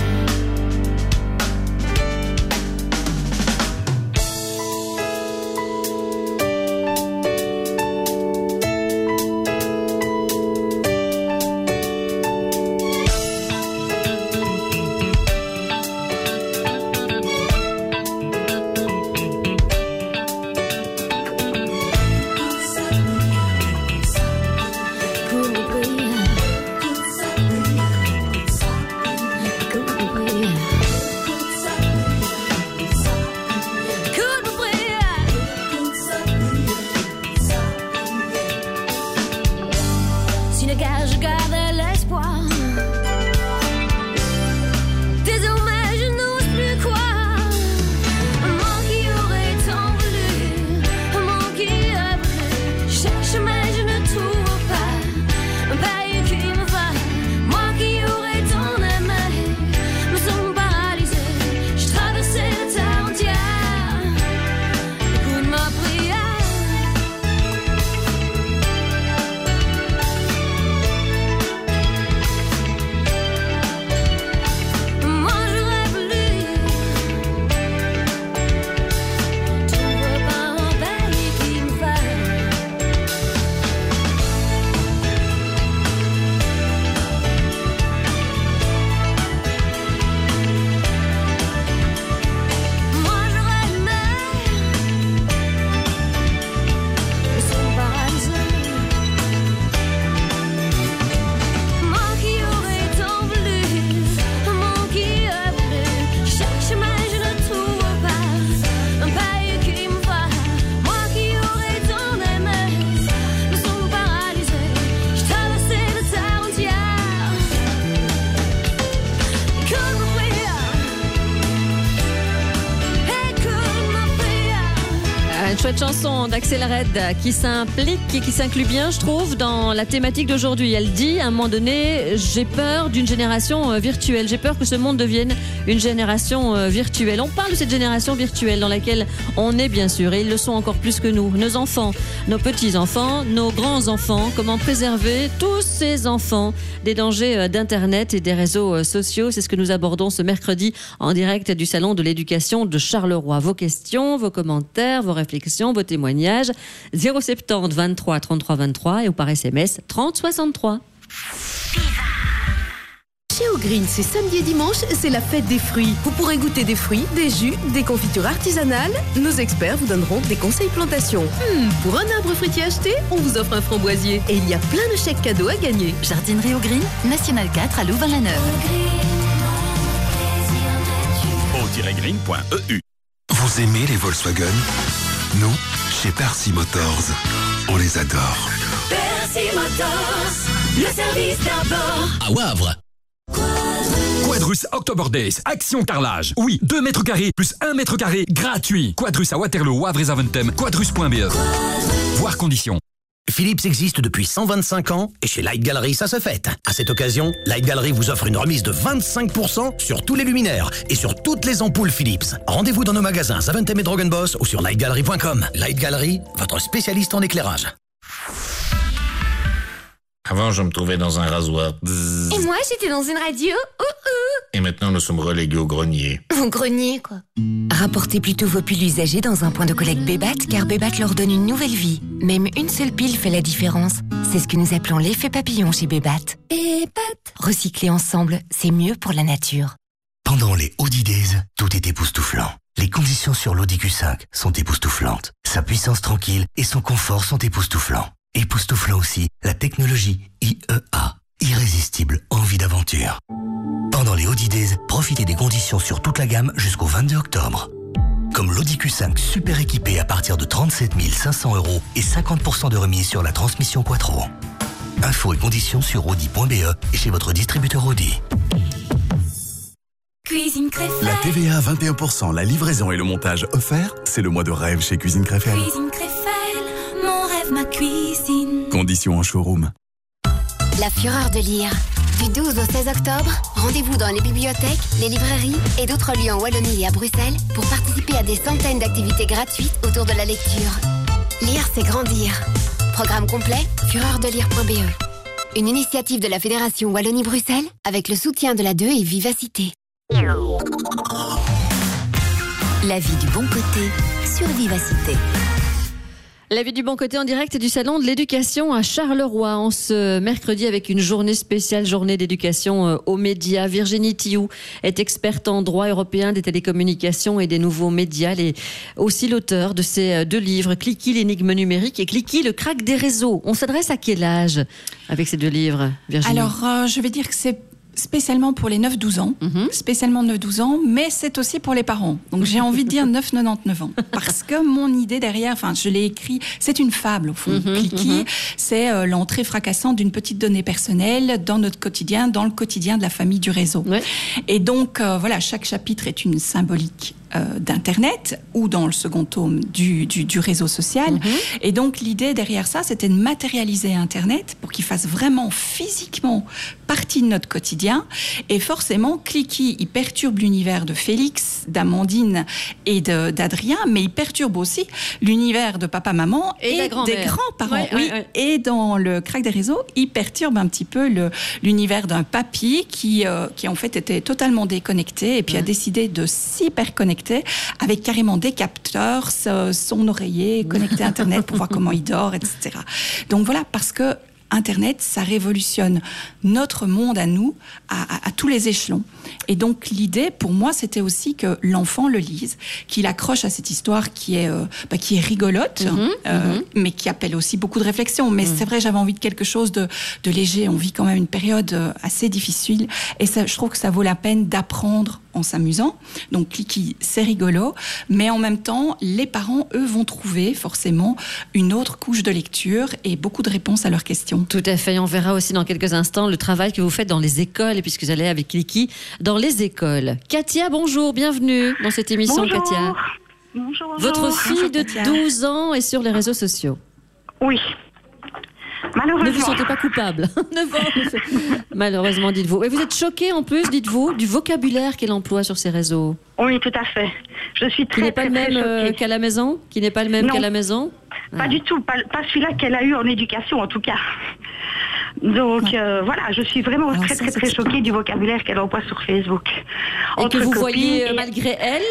Chouette chanson d'Axel Red qui s'implique et qui s'inclut bien, je trouve, dans la thématique d'aujourd'hui. Elle dit, à un moment donné, j'ai peur d'une génération virtuelle. J'ai peur que ce monde devienne une génération virtuelle. On parle de cette génération virtuelle dans laquelle on est, bien sûr, et ils le sont encore plus que nous. Nos enfants, nos petits-enfants, nos grands-enfants. Comment préserver tous ces enfants des dangers d'Internet et des réseaux sociaux. C'est ce que nous abordons ce mercredi en direct du Salon de l'éducation de Charleroi. Vos questions, vos commentaires, vos réflexions, vos témoignages, 070 23 33 23 et ou par SMS 30 63. Chez O'Green, c'est samedi et dimanche, c'est la fête des fruits. Vous pourrez goûter des fruits, des jus, des confitures artisanales. Nos experts vous donneront des conseils plantation. Pour un arbre fruitier acheté, on vous offre un framboisier. Et il y a plein de chèques cadeaux à gagner. Jardinerie O'Green, National 4 à Louvain-la-Neuve. O-green.eu. Vous aimez les Volkswagen? Nous, chez Percy Motors, on les adore. Percy Motors, le service d'abord. À Wavre. Quadrus October Days, action carrelage. Oui, 2 mètres carrés plus 1 mètre carré gratuit. Quadrus à Waterloo, Wavre et Zaventem, quadrus.be. Voir conditions. Philips existe depuis 125 ans et chez Light Gallery, ça se fête. À cette occasion, Light Gallery vous offre une remise de 25% sur tous les luminaires et sur toutes les ampoules Philips. Rendez-vous dans nos magasins Zaventem et Drogenboss ou sur lightgallery.com. Light Gallery, votre spécialiste en éclairage. Avant, je me trouvais dans un rasoir. Et moi, j'étais dans une radio. Et maintenant, nous sommes relégués au grenier. Au grenier, quoi. Rapportez plutôt vos piles usagées dans un point de collecte Bébat, car Bébat leur donne une nouvelle vie. Même une seule pile fait la différence. C'est ce que nous appelons l'effet papillon chez Bébat. Bébat. Recycler ensemble, c'est mieux pour la nature. Pendant les Audi Days, tout est époustouflant. Les conditions sur l'Audi Q5 sont époustouflantes. Sa puissance tranquille et son confort sont époustouflants. Époustouflant aussi, la technologie IEA. Irrésistible envie d'aventure. Pendant les Audi Days, profitez des conditions sur toute la gamme jusqu'au 22 octobre. Comme l'Audi Q5 super équipé à partir de 37 500 € et 50% de remise sur la transmission Quattro. Infos et conditions sur audi.be et chez votre distributeur Audi. Cuisine Créfelle. La TVA à 21%, la livraison et le montage offerts, c'est le mois de rêve chez Cuisine Créfelle. Cuisine Créfelle, mon rêve, ma cuisine. Conditions en showroom. La fureur de lire. Du 12 au 16 octobre, rendez-vous dans les bibliothèques, les librairies et d'autres lieux en Wallonie et à Bruxelles pour participer à des centaines d'activités gratuites autour de la lecture. Lire, c'est grandir. Programme complet, fureurdelire.be. Une initiative de la Fédération Wallonie-Bruxelles avec le soutien de la 2 et Vivacité. La vie du bon côté sur Vivacité. La vie du bon côté en direct du salon de l'éducation à Charleroi en ce mercredi avec une journée spéciale, journée d'éducation aux médias. Virginie Thioux est experte en droit européen des télécommunications et des nouveaux médias. Elle est aussi l'auteur de ces 2 livres, Cliquis, l'énigme numérique et Cliquis, le crack des réseaux. On s'adresse à quel âge avec ces 2 livres, Virginie? Alors, je vais dire que c'est spécialement pour les 9-12 ans, spécialement 9-12 ans, mais c'est aussi pour les parents. Donc j'ai envie de dire 9-99 ans. Parce que mon idée derrière, enfin je l'ai écrit, c'est une fable au fond. Cliquis, c'est l'entrée fracassante d'une petite donnée personnelle dans notre quotidien, dans le quotidien de la famille du réseau. Ouais. Et donc voilà, chaque chapitre est une symbolique d'Internet ou dans le second tome du réseau social. Et donc l'idée derrière ça, c'était de matérialiser Internet pour qu'il fasse vraiment physiquement partie de notre quotidien. Et forcément, Cliquis, il perturbe l'univers de Félix, d'Amandine et d'Adrien, mais il perturbe aussi l'univers de papa-maman et des grands-parents. Oui. Et dans le crack des réseaux, il perturbe un petit peu l'univers d'un papy qui en fait était totalement déconnecté et puis a décidé de s'hyper-connecter avec carrément des capteurs, son oreiller connecté à Internet pour voir comment il dort, etc. Donc voilà, parce que Internet, ça révolutionne notre monde à nous, à tous les échelons. Et donc l'idée, pour moi, c'était aussi que l'enfant le lise, qu'il accroche à cette histoire qui est rigolote, mais qui appelle aussi beaucoup de réflexion. Mais c'est vrai, j'avais envie de quelque chose de léger. On vit quand même une période assez difficile, et ça, je trouve que ça vaut la peine d'apprendre en s'amusant. Donc Cliquis, c'est rigolo, mais en même temps, les parents, eux, vont trouver forcément une autre couche de lecture et beaucoup de réponses à leurs questions. Tout à fait. On verra aussi dans quelques instants le travail que vous faites dans les écoles, et puisque vous allez avec Cliquis dans les écoles. Katia, bonjour, bienvenue dans cette émission. Bonjour. Katia. Bonjour. Votre fille de 12 ans est sur les réseaux sociaux. Oui. Malheureusement. Ne vous sentez pas coupable. Malheureusement, dites-vous. Et vous êtes choquée en plus, dites-vous, du vocabulaire qu'elle emploie sur ses réseaux. Oui, tout à fait. Je suis très, qui n'est pas le même qu'à la maison. Qui n'est pas le même qu'à la maison. Pas du tout. Pas celui-là qu'elle a eu en éducation, en tout cas. Donc voilà, je suis vraiment très choquée du vocabulaire qu'elle emploie sur Facebook. Et que vous voyez malgré elle,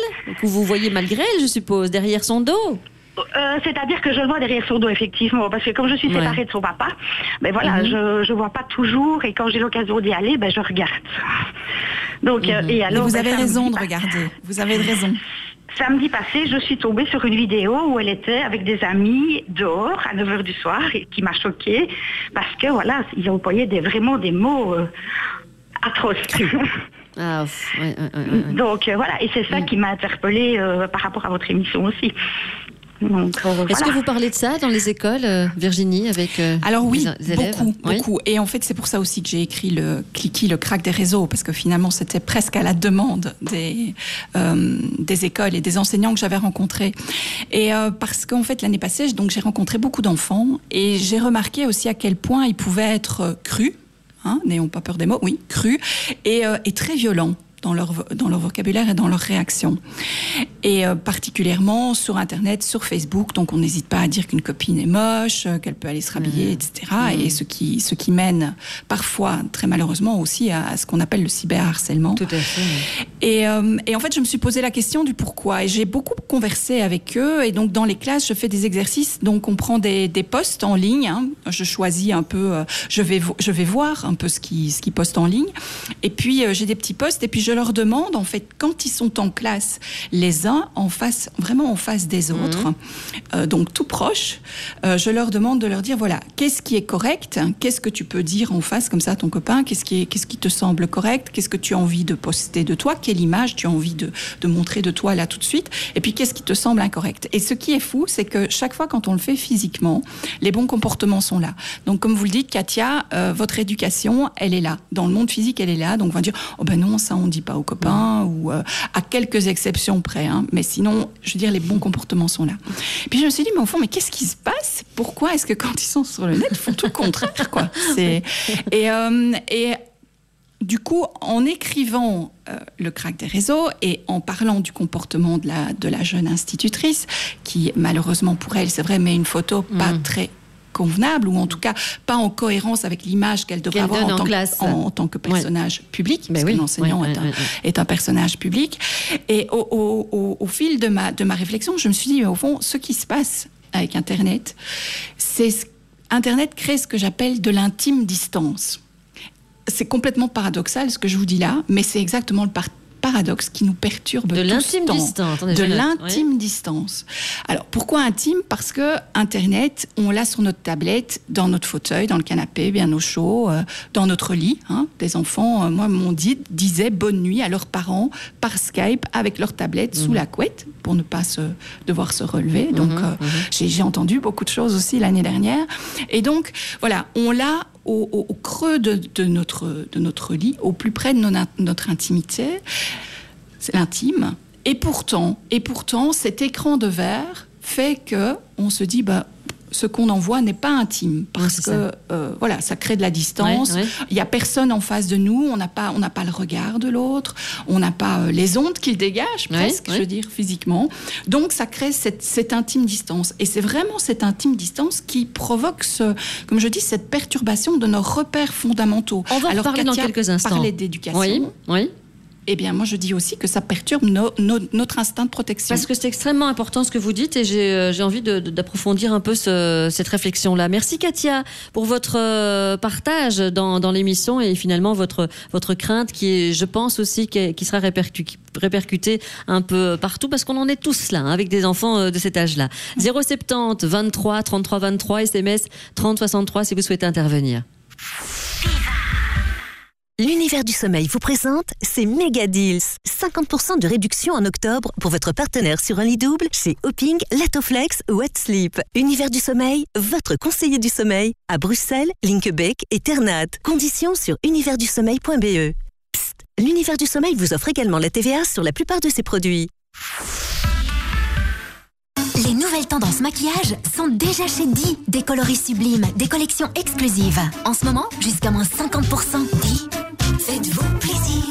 je suppose, derrière son dos. C'est-à-dire que je le vois derrière son dos, effectivement, parce que comme je suis séparée de son papa, ben voilà, je vois pas toujours, et quand j'ai l'occasion d'y aller, ben je regarde. Donc et alors, vous avez raison de regarder. Vous avez raison. Samedi passé, je suis tombée sur une vidéo où elle était avec des amis dehors à 9h du soir, et qui m'a choquée parce que voilà, ils employaient vraiment des mots atroces. Ah, Donc voilà, et c'est ça qui m'a interpellée par rapport à votre émission aussi. Donc, Est-ce que vous parlez de ça dans les écoles, Virginie, avec Alors oui, les élèves? beaucoup. Et en fait, c'est pour ça aussi que j'ai écrit le Cliquis, le crack des réseaux, parce que finalement, c'était presque à la demande des écoles et des enseignants que j'avais rencontrés. Et parce qu'en fait, l'année passée, j'ai rencontré beaucoup d'enfants, et j'ai remarqué aussi à quel point ils pouvaient être crus, n'ayons pas peur des mots, oui, crus, et très violents dans leur vocabulaire et dans leurs réactions. Et particulièrement sur Internet, sur Facebook, donc on n'hésite pas à dire qu'une copine est moche, qu'elle peut aller se rhabiller, etc. Et ce qui mène parfois, très malheureusement aussi, à ce qu'on appelle le cyberharcèlement. Tout à fait. Et en fait, je me suis posé la question du pourquoi. Et j'ai beaucoup conversé avec eux. Et donc, dans les classes, je fais des exercices. Donc, on prend des posts en ligne. Je choisis un peu, je vais voir un peu ce qu'ils postent en ligne. Et puis, j'ai des petits posts. Et puis, je leur demande, en fait, quand ils sont en classe, les uns vraiment en face des autres, donc tout proche, je leur demande de leur dire, voilà, qu'est-ce qui est correct? Qu'est-ce que tu peux dire en face, comme ça, à ton copain? Qu'est-ce qui te semble correct? Qu'est-ce que tu as envie de poster de toi? Quelle image tu as envie de montrer de toi là tout de suite? Et puis, qu'est-ce qui te semble incorrect? Et ce qui est fou, c'est que chaque fois, quand on le fait physiquement, les bons comportements sont là. Donc, comme vous le dites, Katia, votre éducation, elle est là. Dans le monde physique, elle est là. Donc, on va dire, oh ben non, ça, on dit dis pas aux copains ou à quelques exceptions près. Hein. Mais sinon, je veux dire, les bons comportements sont là. Puis je me suis dit, mais au fond, mais qu'est-ce qui se passe ? Pourquoi est-ce que quand ils sont sur le net, ils font tout le contraire, quoi ? Et du coup, en écrivant le crack des réseaux et en parlant du comportement de la jeune institutrice, qui malheureusement pour elle, c'est vrai, met une photo pas très convenable, ou en tout cas pas en cohérence avec l'image qu'elle devrait avoir en tant que personnage public, parce que l'enseignant est un personnage public. Et au fil de ma réflexion, je me suis dit, au fond, ce qui se passe avec Internet, Internet crée ce que j'appelle de l'intime distance. C'est complètement paradoxal ce que je vous dis là, mais c'est exactement le paradoxe qui nous perturbe tout ce temps. De l'intime distance. Alors, pourquoi intime ? Parce que Internet, on l'a sur notre tablette, dans notre fauteuil, dans le canapé, bien au chaud, dans notre lit. Hein. Des enfants, moi, disaient bonne nuit à leurs parents par Skype avec leur tablette sous la couette pour ne pas devoir se relever. Donc, j'ai entendu beaucoup de choses aussi l'année dernière. Et donc, voilà, on l'a au creux de notre lit, au plus près de notre intimité. C'est l'intime. Et pourtant, cet écran de verre fait qu'on se dit, ce qu'on envoie n'est pas intime. Parce que, ça crée de la distance. Il n'y a personne en face de nous. On n'a pas le regard de l'autre. On n'a pas les ondes qu'il dégage, presque, je veux dire, physiquement. Donc, ça crée cette intime distance. Et c'est vraiment cette intime distance qui provoque, comme je dis, cette perturbation de nos repères fondamentaux. On va en parler dans quelques instants. Parlait d'éducation. Oui. Eh bien, moi, je dis aussi que ça perturbe notre instinct de protection. Parce que c'est extrêmement important ce que vous dites et j'ai envie d'approfondir un peu cette réflexion-là. Merci Katia pour votre partage dans l'émission et finalement votre crainte qui est, je pense aussi, qui sera répercutée un peu partout parce qu'on en est tous là, avec des enfants de cet âge-là. 070 23 33 23, SMS 30 63 si vous souhaitez intervenir. L'univers du sommeil vous présente ces méga deals. 50% de réduction en octobre pour votre partenaire sur un lit double chez Hopping, Latoflex ou Wet Sleep. Univers du sommeil, votre conseiller du sommeil à Bruxelles, Linkebeek et Ternat. Conditions sur universdusommeil.be. Psst, l'univers du sommeil vous offre également la TVA sur la plupart de ses produits. Les nouvelles tendances maquillage sont déjà chez Di. Des coloris sublimes, des collections exclusives. En ce moment, jusqu'à moins 50%. Di, faites-vous plaisir.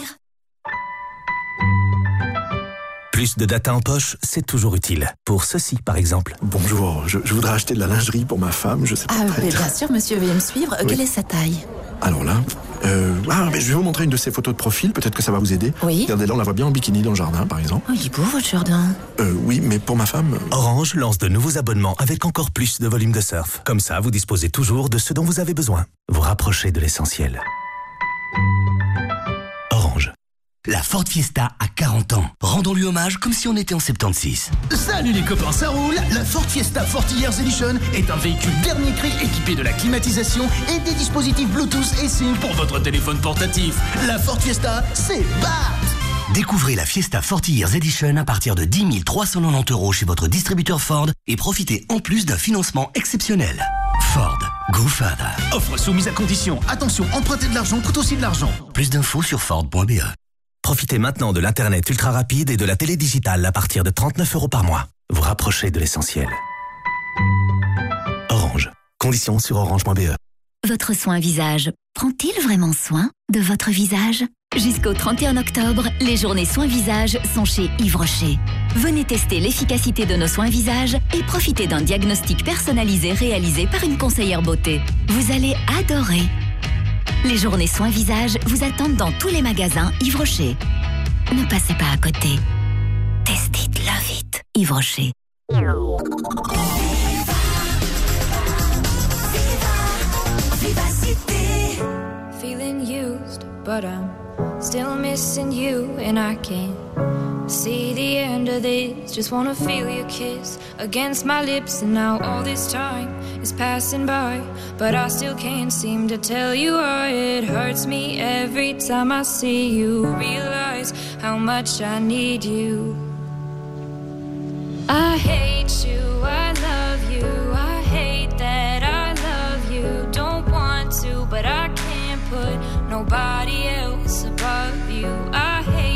Plus de data en poche, c'est toujours utile. Pour ceci, par exemple. Bonjour, je voudrais acheter de la lingerie pour ma femme, je sais pas. Bien sûr, monsieur, veuillez me suivre. Oui. Quelle est sa taille ? Alors là, mais je vais vous montrer une de ses photos de profil, peut-être que ça va vous aider. Oui. Regardez là, on la voit bien en bikini dans le jardin, par exemple. Oh, il est beau, votre jardin. Oui, mais pour ma femme... Orange lance de nouveaux abonnements avec encore plus de volume de surf. Comme ça, vous disposez toujours de ce dont vous avez besoin. Vous rapprochez de l'essentiel. Orange. La Ford Fiesta a 40 ans. Rendons-lui hommage comme si on était en 76. Salut les copains, ça roule. La Ford Fiesta 40 Years Edition est un véhicule dernier cri équipé de la climatisation et des dispositifs Bluetooth et SIM pour votre téléphone portatif. La Ford Fiesta, c'est BAT. Découvrez la Fiesta 40 Years Edition à partir de 10 390 € chez votre distributeur Ford et profitez en plus d'un financement exceptionnel. Ford, go further. Offre soumise à condition. Attention, emprunter de l'argent coûte aussi de l'argent. Plus d'infos sur Ford.be. Profitez maintenant de l'Internet ultra rapide et de la télé digitale à partir de 39 € par mois. Vous rapprochez de l'essentiel. Orange. Conditions sur orange.be. Votre soin visage prend-il vraiment soin de votre visage ? Jusqu'au 31 octobre, les journées soins visage sont chez Yves Rocher. Venez tester l'efficacité de nos soins visage et profitez d'un diagnostic personnalisé réalisé par une conseillère beauté. Vous allez adorer. Les journées soins visage vous attendent dans tous les magasins Yves Rocher. Ne passez pas à côté. Test it, love it. Yves Rocher. Feeling used, but I'm still missing you, and I can't see the end of this. Just wanna feel your kiss against my lips, and now all this time is passing by, but I still can't seem to tell you why. It hurts me every time I see you, realize how much I need you. I hate you, I love you, I hate that I love you. Don't want to, but I can't put nobody else above you. I hate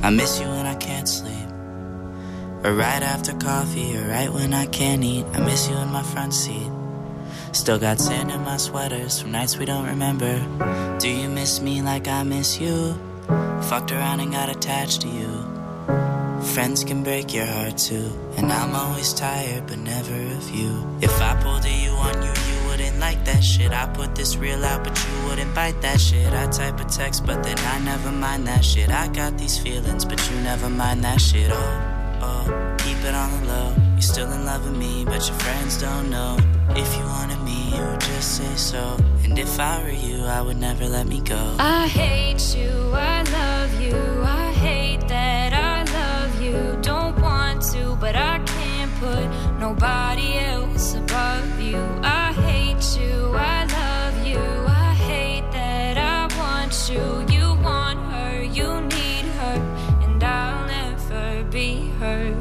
I miss you when I can't sleep, or right after coffee, or right when I can't eat. I miss you in my front seat. Still got sand in my sweaters from nights we don't remember. Do you miss me like I miss you? Fucked around and got attached to you. Friends can break your heart too, and I'm always tired but never of you. If I pulled a you on you, you wouldn't like that shit. I put this real out but you wouldn't bite that shit. I type a text but then I never mind that shit. I got these feelings but you never mind that shit. Oh, keep it on the low. You're still in love with me but your friends don't know. If you wanted me, you would just say so. And if I were you, I would never let me go. I hate you, I love you, I hate that I love you. Don't want to, but I can't put nobody else above you. I hate you, I love you, I hate that I want you. You want her, you need her, and I'll never be her.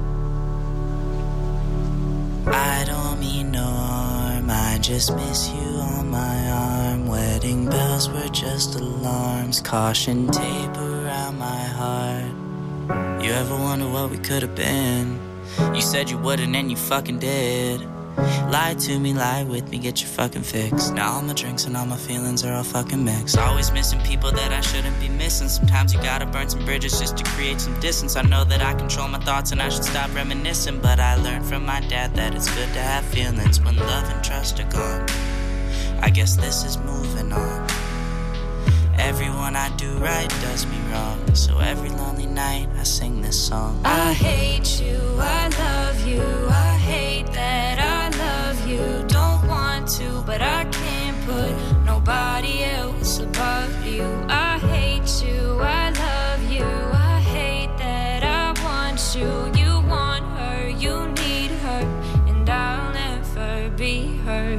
I don't mean no harm, I just miss you on my arm. Wedding bells were just alarms, caution tape around my heart. You ever wonder what we could have been? You said you wouldn't and you fucking did. Lie to me, lie with me, get your fucking fix. Now all my drinks and all my feelings are all fucking mixed. Always missing people that I shouldn't be missing. Sometimes you gotta burn some bridges just to create some distance. I know that I control my thoughts and I should stop reminiscing, but I learned from my dad that it's good to have feelings when love and trust are gone. I guess this is moving on. Everyone I do right does me wrong, so every lonely night I sing this song. I hate you, I love you, I hate that I love you. Don't want to, but I can't put nobody else above you. I hate you, I love you, I hate that I want you. You want her, you need her, and I'll never be her.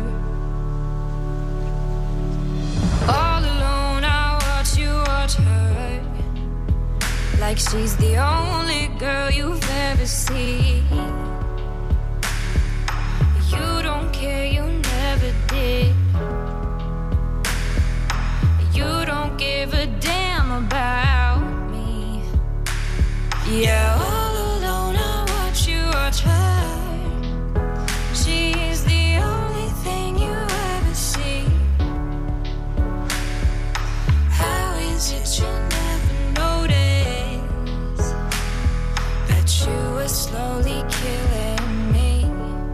All alone I watch you watch her, like she's the only girl you've ever seen. You don't care, you never did. You don't give a damn about me. Yeah, all alone I watch you watch her. She's the only thing you ever see. How is it you never notice that you were slowly killing me?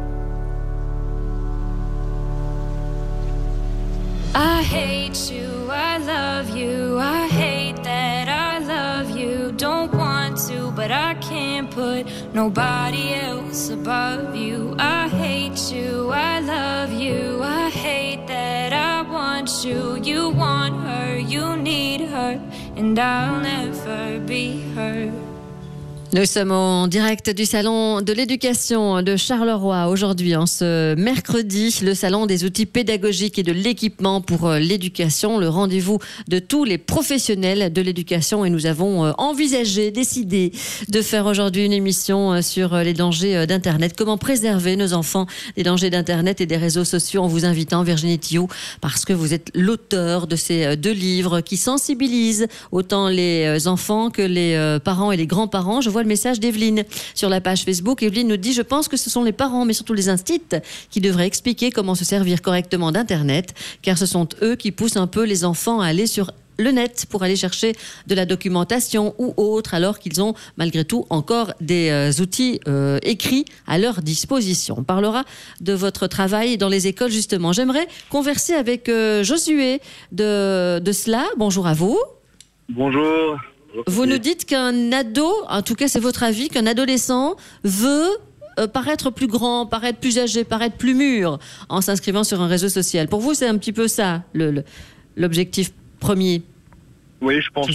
I hate you, I love you, I hate that I love you. Don't want to, but I can't put nobody else above you. I hate you, I love you, I hate that I want you. You want her, you need her, and I'll never be her. Nous sommes en direct du salon de l'éducation de Charleroi aujourd'hui, en ce mercredi, le salon des outils pédagogiques et de l'équipement pour l'éducation, le rendez-vous de tous les professionnels de l'éducation, et nous avons envisagé, décidé de faire aujourd'hui une émission sur les dangers d'Internet, comment préserver nos enfants des dangers d'Internet et des réseaux sociaux, en vous invitant Virginie Thioux, parce que vous êtes l'auteur de ces 2 livres qui sensibilisent autant les enfants que les parents et les grands-parents. Je vois le message d'Evelyne sur la page Facebook. Evelyne nous dit: je pense que ce sont les parents, mais surtout les instituts, qui devraient expliquer comment se servir correctement d'Internet, car ce sont eux qui poussent un peu les enfants à aller sur le net pour aller chercher de la documentation ou autre, alors qu'ils ont malgré tout encore des outils écrits à leur disposition. On parlera de votre travail dans les écoles justement. J'aimerais converser avec Josué de cela. Bonjour à vous. Bonjour. Vous nous dites qu'un ado, en tout cas c'est votre avis, qu'un adolescent veut paraître plus grand, paraître plus âgé, paraître plus mûr en s'inscrivant sur un réseau social. Pour vous, c'est un petit peu ça, l'objectif premier? Oui, je pense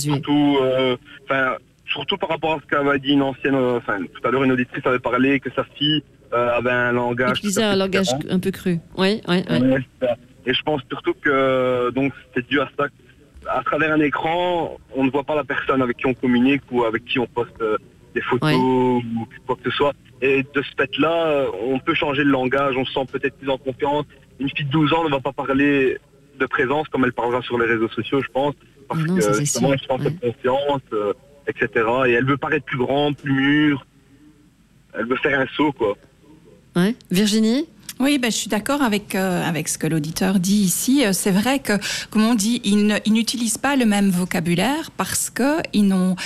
surtout par rapport à ce qu'avait dit une ancienne, tout à l'heure une auditrice avait parlé que sa fille avait un langage... Utilisait un langage un peu cru, oui. Et je pense surtout que donc c'est dû à ça. À travers un écran, on ne voit pas la personne avec qui on communique ou avec qui on poste des photos ou quoi que ce soit. Et de ce fait-là, on peut changer le langage, on se sent peut-être plus en confiance. Une fille de 12 ans ne va pas parler de présence comme elle parlera sur les réseaux sociaux, je pense. Parce que justement, elle se sent cette confiance. etc. Et elle veut paraître plus grande, plus mûre. Elle veut faire un saut, quoi. Ouais. Virginie ? Oui, je suis d'accord avec ce que l'auditeur dit ici. C'est vrai que, comme on dit, ils n'utilisent pas le même vocabulaire parce qu'ils n'ont...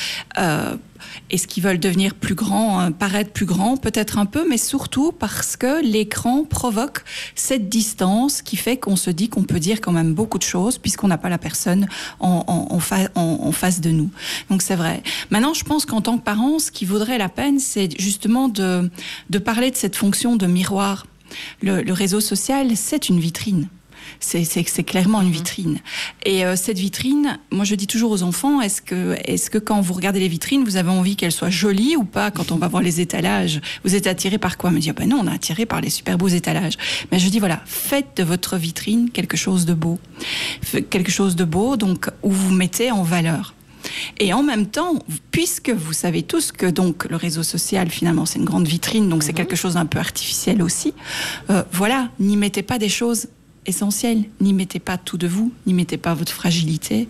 est-ce qu'ils veulent devenir plus grands, paraître plus grands, peut-être un peu, mais surtout parce que l'écran provoque cette distance qui fait qu'on se dit qu'on peut dire quand même beaucoup de choses puisqu'on n'a pas la personne en face de nous. Donc c'est vrai. Maintenant, je pense qu'en tant que parent, ce qui vaudrait la peine, c'est justement de parler de cette fonction de miroir. Le réseau social, c'est une vitrine. C'est clairement une vitrine. Et cette vitrine, moi je dis toujours aux enfants, est-ce que quand vous regardez les vitrines, vous avez envie qu'elles soient jolies ou pas? Quand on va voir les étalages, vous êtes attiré par quoi? On me dit, non, on est attiré par les super beaux étalages. Mais je dis, voilà, faites de votre vitrine quelque chose de beau. Quelque chose de beau, donc, où vous mettez en valeur. Et en même temps, puisque vous savez tous que donc le réseau social finalement c'est une grande vitrine, donc c'est quelque chose d'un peu artificiel aussi, voilà, n'y mettez pas des choses essentielles, n'y mettez pas tout de vous, n'y mettez pas votre fragilité,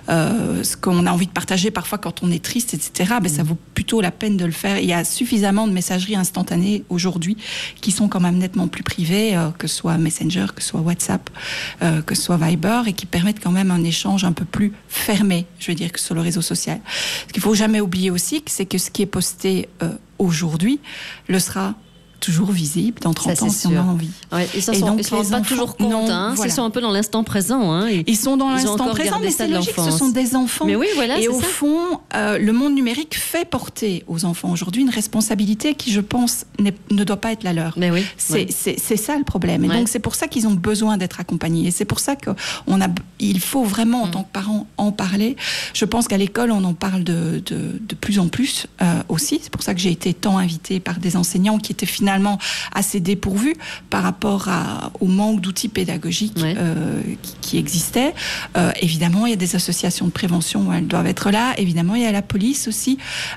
ce qu'on a envie de partager parfois quand on est triste, etc. Ça vaut plutôt la peine de le faire. Il y a suffisamment de messageries instantanées aujourd'hui qui sont quand même nettement plus privées, que ce soit Messenger, que ce soit WhatsApp, que ce soit Viber, et qui permettent quand même un échange un peu plus fermé, je veux dire, que sur le réseau social. Ce qu'il faut jamais oublier aussi, c'est que ce qui est posté aujourd'hui le sera toujours visible dans 30 ans si on a envie. Ouais, ils ne se rendent pas toujours compte. Voilà. Ils sont un peu dans l'instant présent. Ils sont dans l'instant présent, mais c'est logique, ce sont des enfants. Mais oui, voilà, et au fond, le monde numérique fait porter aux enfants aujourd'hui une responsabilité qui, je pense, ne doit pas être la leur. Mais oui, c'est ça le problème. Et donc, c'est pour ça qu'ils ont besoin d'être accompagnés. Et c'est pour ça qu'il faut vraiment, en tant que parents, en parler. Je pense qu'à l'école, on en parle de plus en plus aussi. C'est pour ça que j'ai été tant invitée par des enseignants qui étaient finalement assez dépourvus par rapport au manque d'outils pédagogiques qui existaient. Évidemment, il y a des associations de prévention, elles doivent être là. Évidemment, il y a la police aussi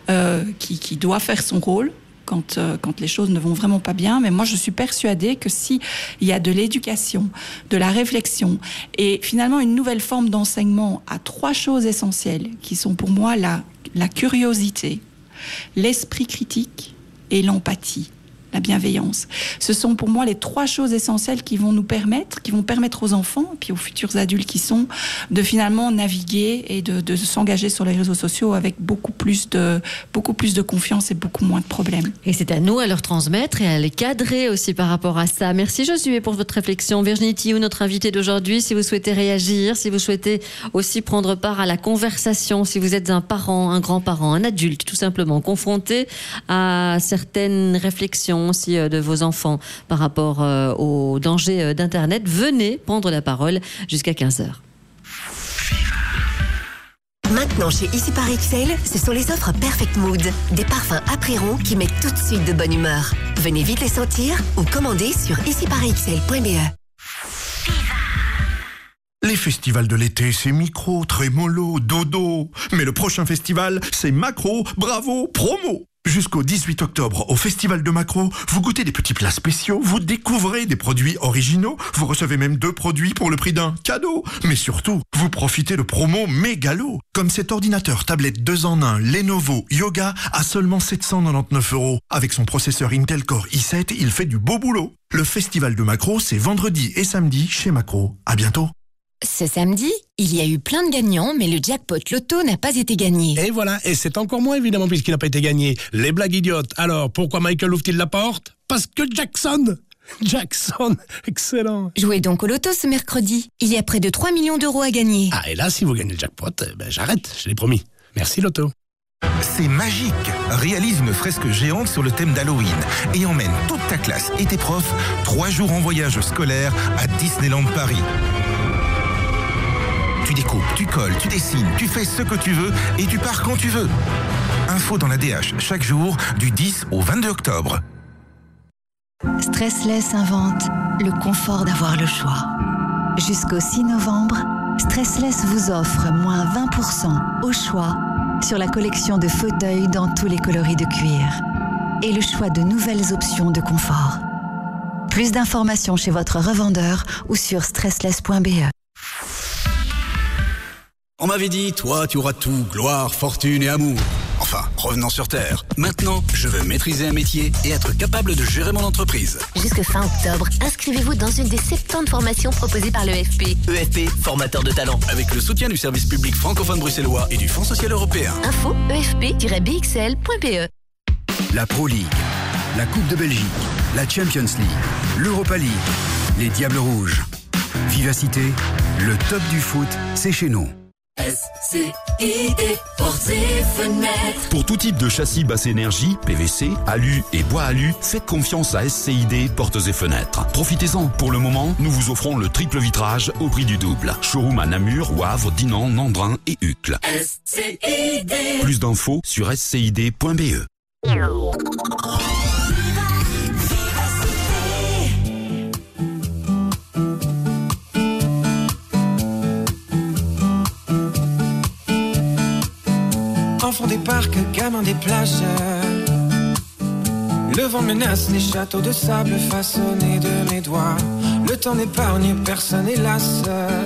qui doit faire son rôle quand les choses ne vont vraiment pas bien. Mais moi, je suis persuadée que s'il y a de l'éducation, de la réflexion et finalement une nouvelle forme d'enseignement à 3 choses essentielles qui sont pour moi la curiosité, l'esprit critique et l'empathie, la bienveillance. Ce sont pour moi les 3 choses essentielles qui vont permettre aux enfants, et puis aux futurs adultes qui sont, de finalement naviguer et de s'engager sur les réseaux sociaux avec beaucoup plus de confiance et beaucoup moins de problèmes. Et c'est à nous à leur transmettre et à les cadrer aussi par rapport à ça. Merci Josué pour votre réflexion. Virginie Thiou, notre invitée d'aujourd'hui, si vous souhaitez réagir, si vous souhaitez aussi prendre part à la conversation, si vous êtes un parent, un grand-parent, un adulte tout simplement, confronté à certaines réflexions aussi de vos enfants par rapport aux dangers d'Internet, venez prendre la parole jusqu'à 15h. Maintenant chez Ici par XL, ce sont les offres Perfect Mood. Des parfums apéro qui mettent tout de suite de bonne humeur. Venez vite les sentir ou commandez sur iciparxl.be. Les festivals de l'été, c'est micro, trémolo, dodo. Mais le prochain festival, c'est macro, bravo, promo. Jusqu'au 18 octobre, au Festival de Macro, vous goûtez des petits plats spéciaux, vous découvrez des produits originaux, vous recevez même 2 produits pour le prix d'un cadeau. Mais surtout, vous profitez de promos mégalo, comme cet ordinateur tablette 2 en 1 Lenovo Yoga à seulement 799 €. Avec son processeur Intel Core i7, il fait du beau boulot. Le Festival de Macro, c'est vendredi et samedi chez Macro. À bientôt. Ce samedi, il y a eu plein de gagnants, mais le jackpot loto n'a pas été gagné. Et voilà, et c'est encore moins évidemment puisqu'il n'a pas été gagné. Les blagues idiotes. Alors, pourquoi Michael ouvre-t-il la porte? Parce que Jackson, excellent. Jouez donc au loto ce mercredi. Il y a près de 3 millions d'euros à gagner. Ah, et là, si vous gagnez le jackpot, j'arrête, je l'ai promis. Merci Loto. C'est magique. Réalise une fresque géante sur le thème d'Halloween et emmène toute ta classe et tes profs 3 jours en voyage scolaire à Disneyland Paris. Tu découpes, tu colles, tu dessines, tu fais ce que tu veux et tu pars quand tu veux. Info dans la DH chaque jour du 10 au 22 octobre. Stressless invente le confort d'avoir le choix. Jusqu'au 6 novembre, Stressless vous offre moins 20% au choix sur la collection de fauteuils dans tous les coloris de cuir et le choix de nouvelles options de confort. Plus d'informations chez votre revendeur ou sur stressless.be. On m'avait dit, toi tu auras tout, gloire, fortune et amour. Enfin, revenons sur Terre. Maintenant, je veux maîtriser un métier et être capable de gérer mon entreprise. Jusque fin octobre, inscrivez-vous dans une des 70 formations proposées par l'EFP. EFP, formateur de talent. Avec le soutien du service public francophone bruxellois et du Fonds social européen. Info efp-bxl.be. La Pro League, la Coupe de Belgique, la Champions League, l'Europa League, les Diables Rouges. Vivacité, le top du foot, c'est chez nous. SCID Portes et Fenêtres. Pour tout type de châssis basse énergie, PVC, alu et bois alu, faites confiance à SCID Portes et Fenêtres. Profitez-en. Pour le moment, nous vous offrons le triple vitrage au prix du double. Showroom à Namur, Wavre, Dinan, Nandrin et Uccle. SCID. Plus d'infos sur scid.be. Enfants des parcs, gamins des plages. Le vent menace les châteaux de sable façonnés de mes doigts. Le temps n'épargne personne, hélas.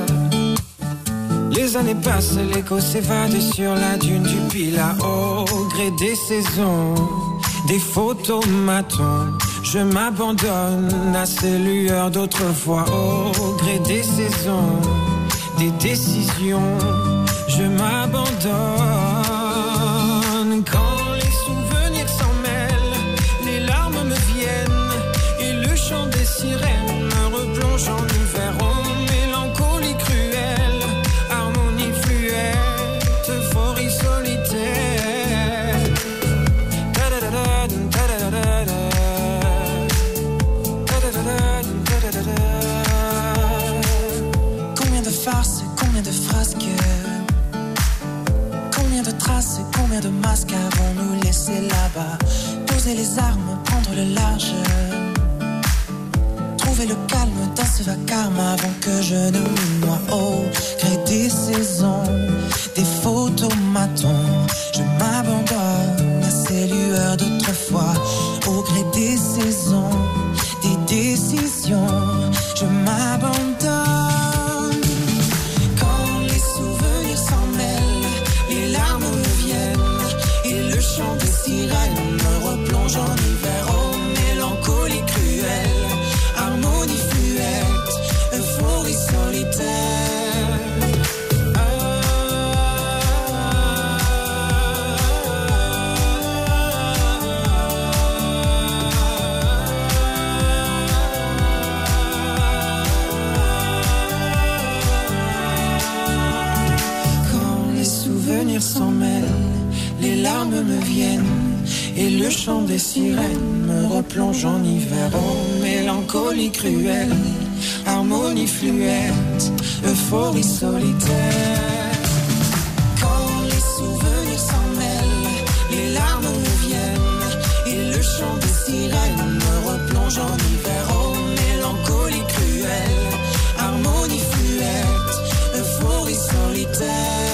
Les années passent, l'écho s'évade sur la dune du Pilat. Au gré des saisons, des photomatons, je m'abandonne à ces lueurs d'autrefois. Au gré des saisons, des décisions, je m'abandonne. Quand les souvenirs s'en mêlent, les larmes me viennent et le chant des sirènes me replonge en hiver. Oh, mélancolie cruelle, harmonie fluette, euphorie solitaire. Combien de farces, combien de frasques, combien de traces, combien de masques avons-nous laissé là-bas? Poser les armes, prendre le large, trouver le calme dans ce vacarme avant que je ne me noie. Au gré des saisons, des photomatons, je m'abandonne à ces lueurs d'autrefois. Au gré des saisons, des décisions, je m'abandonne. Quand les souvenirs s'en mêlent, les larmes me viennent et le chant des sirènes me replonge en hiver. Oh, mélancolie cruelle, harmonie fluette, euphorie solitaire. Quand les souvenirs s'en mêlent, les larmes me viennent et le chant des sirènes me replonge en hiver. Oh, mélancolie cruelle, harmonie fluette, euphorie solitaire. Quand les souvenirs s'en mêlent, les larmes me viennent et le chant des sirènes me replonge en hiver. Oh, mélancolie cruelle, harmonie fluette, euphorie solitaire.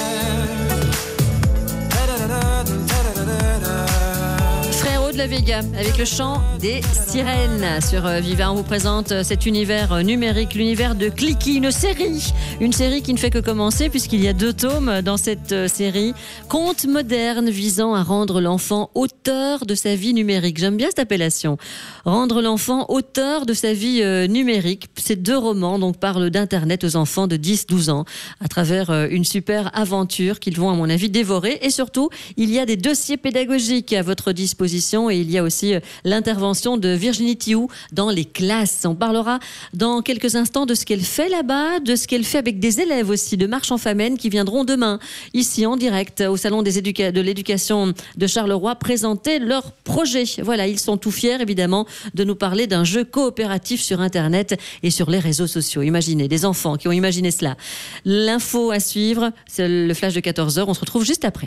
De la Vega avec le chant des sirènes sur Viva. On vous présente cet univers numérique, l'univers de Clicky, une série qui ne fait que commencer puisqu'il y a 2 tomes dans cette série. Conte moderne visant à rendre l'enfant auteur de sa vie numérique. J'aime bien cette appellation. Rendre l'enfant auteur de sa vie numérique. Ces 2 romans donc parlent d'Internet aux enfants de 10-12 ans à travers une super aventure qu'ils vont à mon avis dévorer. Et surtout, il y a des dossiers pédagogiques à votre disposition. Et il y a aussi l'intervention de Virginie Thiou dans les classes. On parlera dans quelques instants de ce qu'elle fait là-bas, de ce qu'elle fait avec des élèves aussi de Marche-en-Famenne qui viendront demain, ici en direct, au Salon de l'éducation de Charleroi, présenter leur projet. Voilà, ils sont tout fiers évidemment de nous parler d'un jeu coopératif sur Internet et sur les réseaux sociaux. Imaginez, des enfants qui ont imaginé cela. L'info à suivre, c'est le flash de 14h. On se retrouve juste après.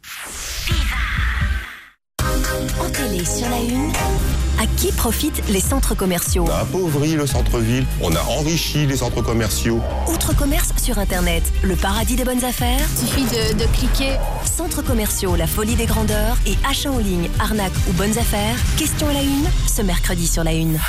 En télé sur la une, à qui profitent les centres commerciaux? On a appauvri le centre-ville, on a enrichi les centres commerciaux. Outre commerce sur Internet, le paradis des bonnes affaires. Suffit de cliquer. Centres commerciaux, la folie des grandeurs et achats en ligne, arnaque ou bonnes affaires. Question à la une, ce mercredi sur la une.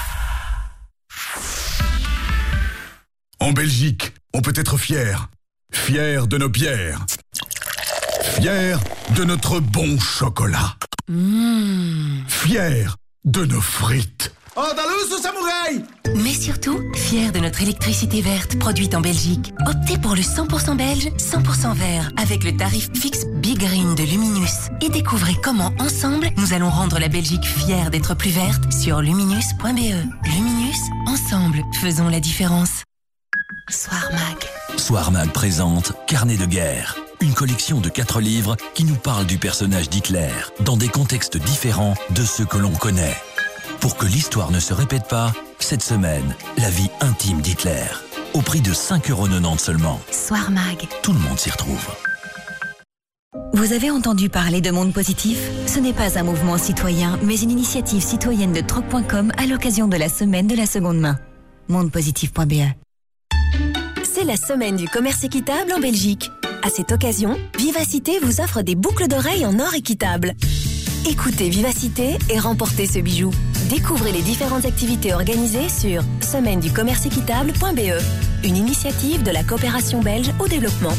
En Belgique, on peut être fier. Fier de nos bières. Fiers de notre bon chocolat. Fiers de nos frites. Andalous ou samouraï? Mais surtout, fiers de notre électricité verte produite en Belgique. Optez pour le 100% belge, 100% vert, avec le tarif fixe Big Green de Luminus. Et découvrez comment, ensemble, nous allons rendre la Belgique fière d'être plus verte sur luminus.be. Luminus, ensemble, faisons la différence. Soir Mag. Soir Mag présente Carnet de guerre. Une collection de 4 livres qui nous parle du personnage d'Hitler, dans des contextes différents de ceux que l'on connaît. Pour que l'histoire ne se répète pas, cette semaine, la vie intime d'Hitler. Au prix de 5,90 € seulement. Soir Mag. Tout le monde s'y retrouve. Vous avez entendu parler de Monde Positif? Ce n'est pas un mouvement citoyen, mais une initiative citoyenne de troc.com à l'occasion de la semaine de la seconde main. Mondepositif.be. C'est la semaine du commerce équitable en Belgique. À cette occasion, Vivacité vous offre des boucles d'oreilles en or équitable. Écoutez Vivacité et remportez ce bijou. Découvrez les différentes activités organisées sur semaine-du-commerce-équitable.be, une initiative de la coopération belge au développement.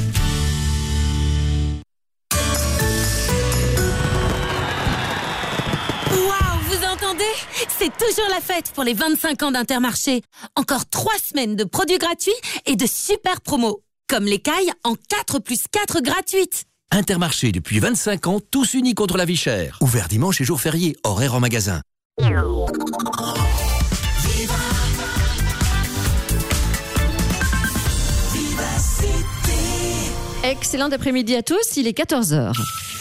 Waouh, vous entendez? C'est toujours la fête pour les 25 ans d'Intermarché. Encore 3 semaines de produits gratuits et de super promos. Comme l'écaille en 4+4 gratuites. Intermarché depuis 25 ans, tous unis contre la vie chère. Ouvert dimanche et jours fériés, horaire en magasin. Excellent après-midi à tous, il est 14h.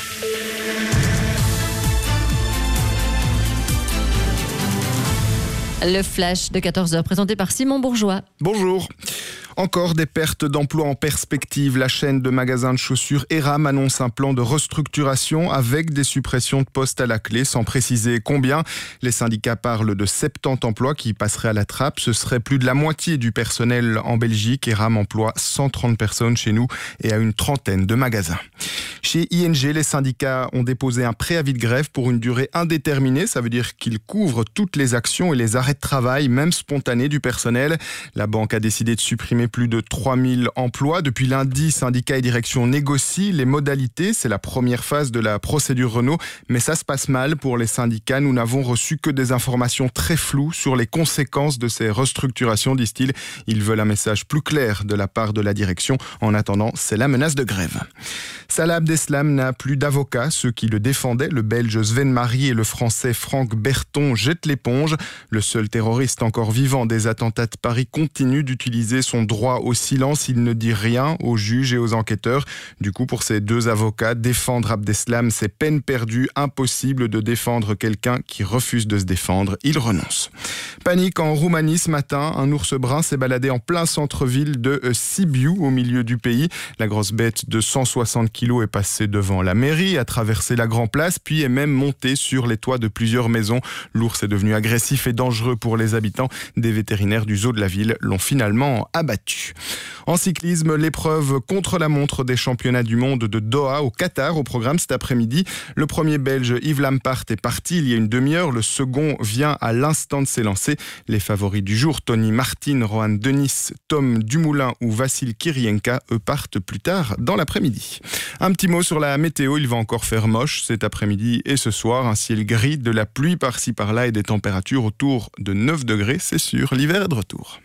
Le flash de 14h présenté par Simon Bourgeois. Bonjour. Encore des pertes d'emplois en perspective. La chaîne de magasins de chaussures Eram annonce un plan de restructuration avec des suppressions de postes à la clé, sans préciser combien. Les syndicats parlent de 70 emplois qui passeraient à la trappe. Ce serait plus de la moitié du personnel en Belgique. Eram emploie 130 personnes chez nous et a une trentaine de magasins. Chez ING, les syndicats ont déposé un préavis de grève pour une durée indéterminée. Ça veut dire qu'ils couvrent toutes les actions et les arrêts de travail, même spontanés, du personnel. La banque a décidé de supprimer plus de 3000 emplois. Depuis lundi, syndicats et direction négocient les modalités. C'est la première phase de la procédure Renault, mais ça se passe mal pour les syndicats. Nous n'avons reçu que des informations très floues sur les conséquences de ces restructurations, disent-ils. Ils veulent un message plus clair de la part de la direction. En attendant, c'est la menace de grève. Salah Abdeslam n'a plus d'avocat. Ceux qui le défendaient, le Belge Sven Marie et le Français Franck Berton, jettent l'éponge. Le seul terroriste encore vivant des attentats de Paris continue d'utiliser son droit au silence. Il ne dit rien aux juges et aux enquêteurs. Du coup, pour ces deux avocats, défendre Abdeslam, c'est peine perdue. Impossible de défendre quelqu'un qui refuse de se défendre. Il renonce. Panique en Roumanie ce matin. Un ours brun s'est baladé en plein centre-ville de Sibiu, au milieu du pays. La grosse bête de 160 kilos est passée devant la mairie, a traversé la Grand Place, puis est même montée sur les toits de plusieurs maisons. L'ours est devenu agressif et dangereux pour les habitants. Des vétérinaires du zoo de la ville l'ont finalement abattu. En cyclisme, l'épreuve contre-la-montre des championnats du monde de Doha au Qatar au programme cet après-midi. Le premier Belge Yves Lampaert est parti il y a une demi-heure. Le second vient à l'instant de s'élancer. Les favoris du jour, Tony Martin, Rohan Dennis, Tom Dumoulin ou Vassil Kirienka, eux partent plus tard dans l'après-midi. Un petit mot sur la météo, il va encore faire moche cet après-midi et ce soir. Un ciel gris, de la pluie par-ci par-là et des températures autour de 9 degrés, c'est sûr. L'hiver est de retour.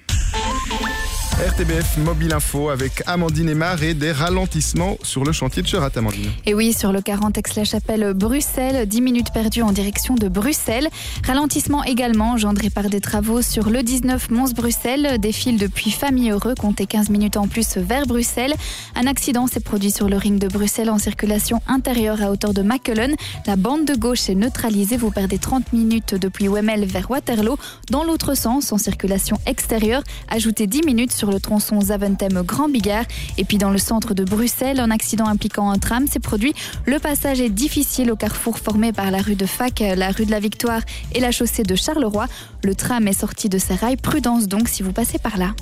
RTBF Mobile Info avec Amandine Aymar et des ralentissements sur le chantier de Cherat, Amandine. Et oui, sur le 40 Aix-la-Chapelle Bruxelles, 10 minutes perdues en direction de Bruxelles. Ralentissement également engendré par des travaux sur le 19 Mons-Bruxelles. Défile depuis Famille-Heureux, comptez 15 minutes en plus vers Bruxelles. Un accident s'est produit sur le ring de Bruxelles en circulation intérieure à hauteur de Makelen. La bande de gauche est neutralisée. Vous perdez 30 minutes depuis Wemmel vers Waterloo. Dans l'autre sens, en circulation extérieure, ajoutez 10 minutes sur le tronçon Zaventem-Grand Bigard. Et puis dans le centre de Bruxelles, un accident impliquant un tram s'est produit. Le passage est difficile au carrefour formé par la rue de Fac, la rue de la Victoire et la chaussée de Charleroi. Le tram est sorti de ses rails. Prudence donc si vous passez par là.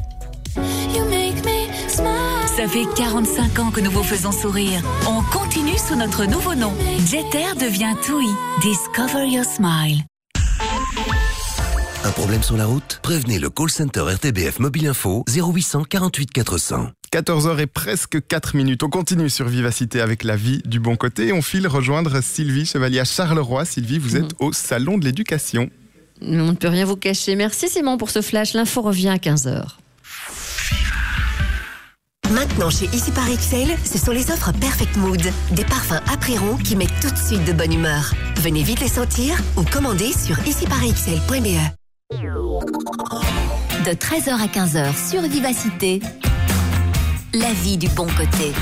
Ça fait 45 ans que nous vous faisons sourire. On continue sous notre nouveau nom. Jeter devient TUI. Discover your smile. Un problème sur la route? Prévenez le call center RTBF Mobile Info 0800 48 400. 14h et presque 4 minutes. On continue sur Vivacité avec la vie du bon côté. On file rejoindre Sylvie Chevalier à Charleroi. Sylvie, vous êtes au Salon de l'Éducation. On ne peut rien vous cacher. Merci Simon pour ce flash. L'info revient à 15h. Maintenant chez Ici par XL, ce sont les offres Perfect Mood. Des parfums apéro qui mettent tout de suite de bonne humeur. Venez vite les sentir ou commandez sur iciparxl.be. De 13h à 15h sur Vivacité, la vie du bon côté.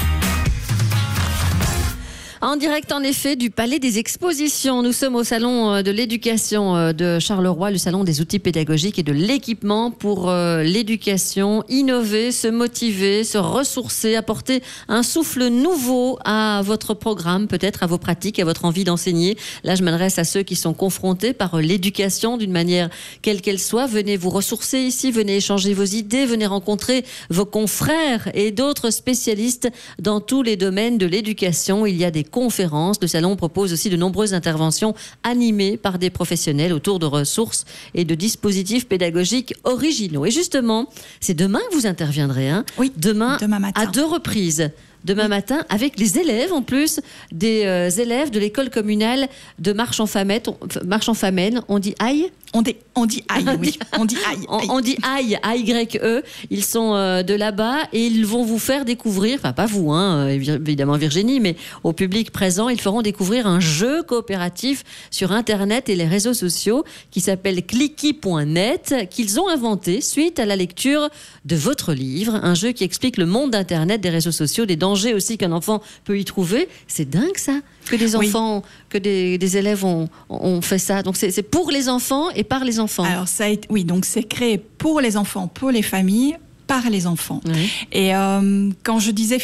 En direct, en effet, du Palais des Expositions. Nous sommes au Salon de l'Éducation de Charleroi, le Salon des outils pédagogiques et de l'équipement pour l'éducation. Innover, se motiver, se ressourcer, apporter un souffle nouveau à votre programme, peut-être à vos pratiques, à votre envie d'enseigner. Là, je m'adresse à ceux qui sont confrontés par l'éducation d'une manière quelle qu'elle soit. Venez vous ressourcer ici, venez échanger vos idées, venez rencontrer vos confrères et d'autres spécialistes dans tous les domaines de l'éducation. Il y a des conférences. Le salon propose aussi de nombreuses interventions animées par des professionnels autour de ressources et de dispositifs pédagogiques originaux. Et justement, c'est demain que vous interviendrez. Hein ? Oui, demain matin. À 2 reprises. Demain matin, avec les élèves en plus, des élèves de l'école communale de Marche-en-Famenne. On dit aïe ? On dit aïe, oui. On dit aïe. On dit aïe, A-Y-E. Ils sont de là-bas et ils vont vous faire découvrir, enfin pas vous, évidemment Virginie, mais au public présent, ils feront découvrir un jeu coopératif sur Internet et les réseaux sociaux qui s'appelle Clicky.net, qu'ils ont inventé suite à la lecture de votre livre. Un jeu qui explique le monde d'Internet, des réseaux sociaux, des dangers aussi qu'un enfant peut y trouver. C'est dingue ça, que des enfants, que des élèves ont fait ça. Donc c'est pour les enfants et par les enfants. Alors donc c'est créé pour les enfants, pour les familles, par les enfants. Oui. Et quand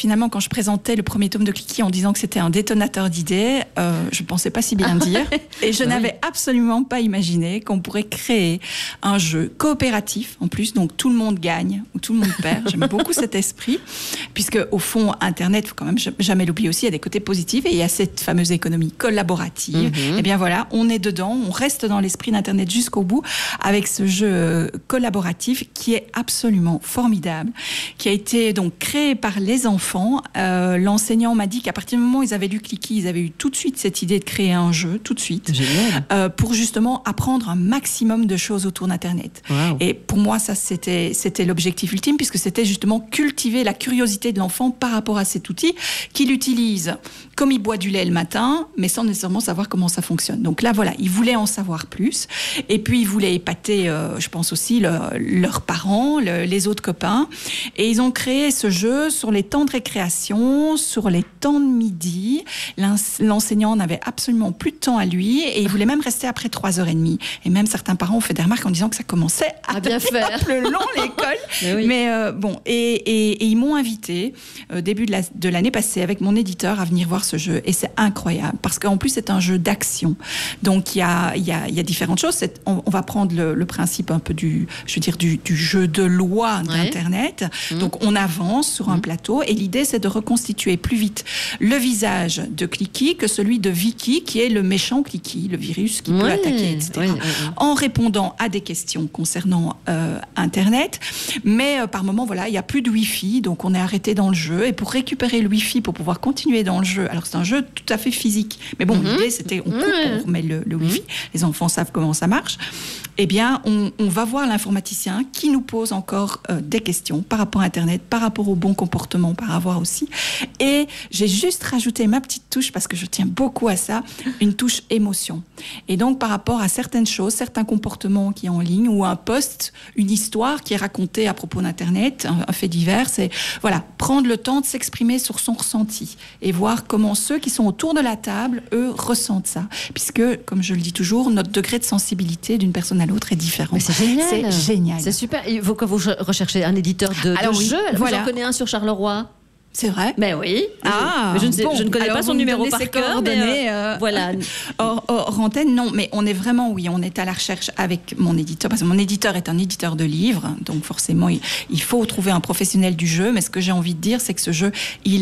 je présentais le premier tome de Clicky en disant que c'était un détonateur d'idées, je pensais pas si bien dire. Et je n'avais absolument pas imaginé qu'on pourrait créer un jeu coopératif, en plus, donc tout le monde gagne ou tout le monde perd. J'aime beaucoup cet esprit, puisque au fond, Internet, faut quand même jamais l'oublier aussi, il y a des côtés positifs et il y a cette fameuse économie collaborative. Et bien voilà, on est dedans, on reste dans l'esprit d'Internet jusqu'au bout avec ce jeu collaboratif qui est absolument formidable, qui a été donc créé par les enfants. L'enseignant m'a dit qu'à partir du moment où ils avaient lu Clicky, ils avaient eu tout de suite cette idée de créer un jeu, tout de suite, pour justement apprendre un maximum de choses autour d'Internet. Wow. Et pour moi, ça, c'était l'objectif ultime, puisque c'était justement cultiver la curiosité de l'enfant par rapport à cet outil qu'il utilise comme il boit du lait le matin, mais sans nécessairement savoir comment ça fonctionne. Donc là, voilà, ils voulaient en savoir plus. Et puis, ils voulaient épater, je pense aussi, leurs parents, les autres copains. Et ils ont créé ce jeu sur les temps de récréation, sur les temps de midi. L'enseignant n'avait absolument plus de temps à lui et il voulait même rester après 3h30. Et même certains parents ont fait des remarques en disant que ça commençait à bien faire un peu long l'école. Mais bon, et ils m'ont invité début de l'année passée avec mon éditeur à venir voir ce jeu. Et c'est incroyable parce qu'en plus c'est un jeu d'action. Donc il y a différentes choses. On va prendre le principe un peu du jeu de loi d'Internet. Donc on avance sur un plateau et l'idée c'est de reconstituer plus vite le visage de Clicky que celui de Vicky qui est le méchant Clicky, le virus qui peut attaquer, etc. En répondant à des questions concernant Internet. Mais par moment, voilà, il n'y a plus de Wi-Fi, donc on est arrêté dans le jeu. Et pour récupérer le Wi-Fi, pour pouvoir continuer dans le jeu, alors c'est un jeu tout à fait physique. Mais bon, l'idée c'était on coupe, on remet le Wi-Fi. Les enfants savent comment ça marche. Eh bien, on va voir l'informaticien qui nous pose encore des questions par rapport à Internet, par rapport au bon comportement, par avoir aussi. Et j'ai juste rajouté ma petite touche, parce que je tiens beaucoup à ça, une touche émotion. Et donc, par rapport à certaines choses, certains comportements qui sont en ligne, ou un post, une histoire qui est racontée à propos d'Internet, un fait divers, c'est voilà, prendre le temps de s'exprimer sur son ressenti et voir comment ceux qui sont autour de la table, eux, ressentent ça. Puisque, comme je le dis toujours, notre degré de sensibilité d'une personne à l'autre est différent. Mais c'est génial. C'est génial. C'est super. Quand vous recherchez un éditeur de jeu, voilà. Vous en connaissez un sur Charleroi. C'est vrai ? Ben oui. Mais je ne connais pas son numéro par cœur. Voilà. Hors antenne, non. Mais on est vraiment, on est à la recherche avec mon éditeur. Parce que mon éditeur est un éditeur de livres. Donc forcément, il faut trouver un professionnel du jeu. Mais ce que j'ai envie de dire, c'est que ce jeu, il est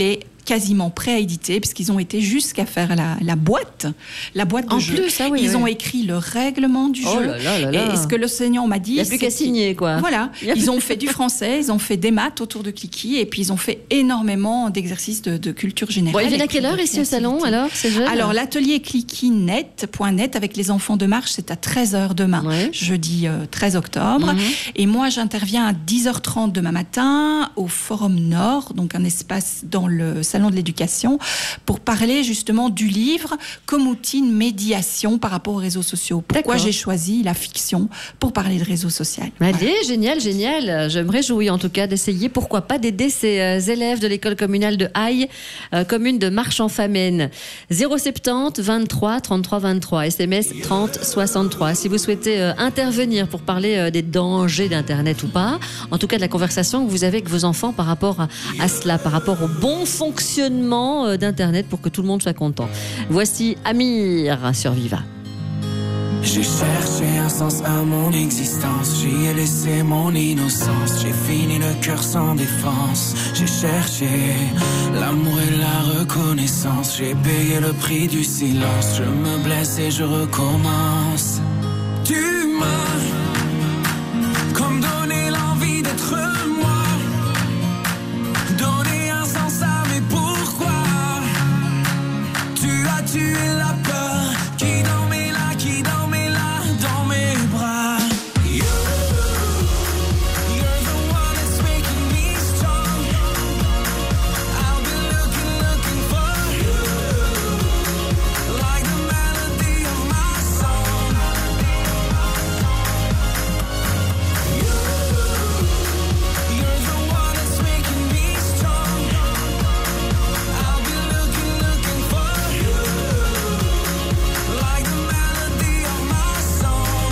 quasiment prêts à éditer, puisqu'ils ont été jusqu'à faire la boîte de jeu. Plus, ça, oui, ils ont écrit le règlement du jeu. Et ce que l'enseignant m'a dit, il n'y a plus qu'à signer, quoi. Voilà, ils ont fait du français, ils ont fait des maths autour de Clicky, et puis ils ont fait énormément d'exercices de culture générale. Bon, ils viennent à quelle heure ici au salon, alors, ces jeunes ? Alors, l'atelier clickynet.net avec les enfants de marche, c'est à 13h demain, jeudi 13 octobre. Et moi, j'interviens à 10h30 demain matin au Forum Nord, donc un espace dans le salon de l'éducation, pour parler justement du livre comme outil de médiation par rapport aux réseaux sociaux. Pourquoi j'ai choisi la fiction pour parler de réseaux sociaux. Allez, génial. Je me réjouis en tout cas d'essayer, pourquoi pas, d'aider ces élèves de l'école communale de Haye, commune de Marche-en-Famenne. 070 23 33 23, SMS 30 63. Si vous souhaitez intervenir pour parler des dangers d'Internet ou pas, en tout cas de la conversation que vous avez avec vos enfants par rapport à cela, par rapport au bon fonctionnement d'Internet pour que tout le monde soit content. Voici Amir sur Viva. J'ai cherché un sens à mon existence, j'y ai laissé mon innocence, j'ai fini le cœur sans défense, j'ai cherché l'amour et la reconnaissance, j'ai payé le prix du silence, je me blesse et je recommence. Tu m'as comme donné l'envie d'être moi, donné un sens à mes pourquoi, tu as tué la peur qui dormait là, dans mes bras. You're the one that's making me strong. I'll be looking for you, like the melody of my song. You're the one that's making me strong. I'll be looking for you, like the melody of my song.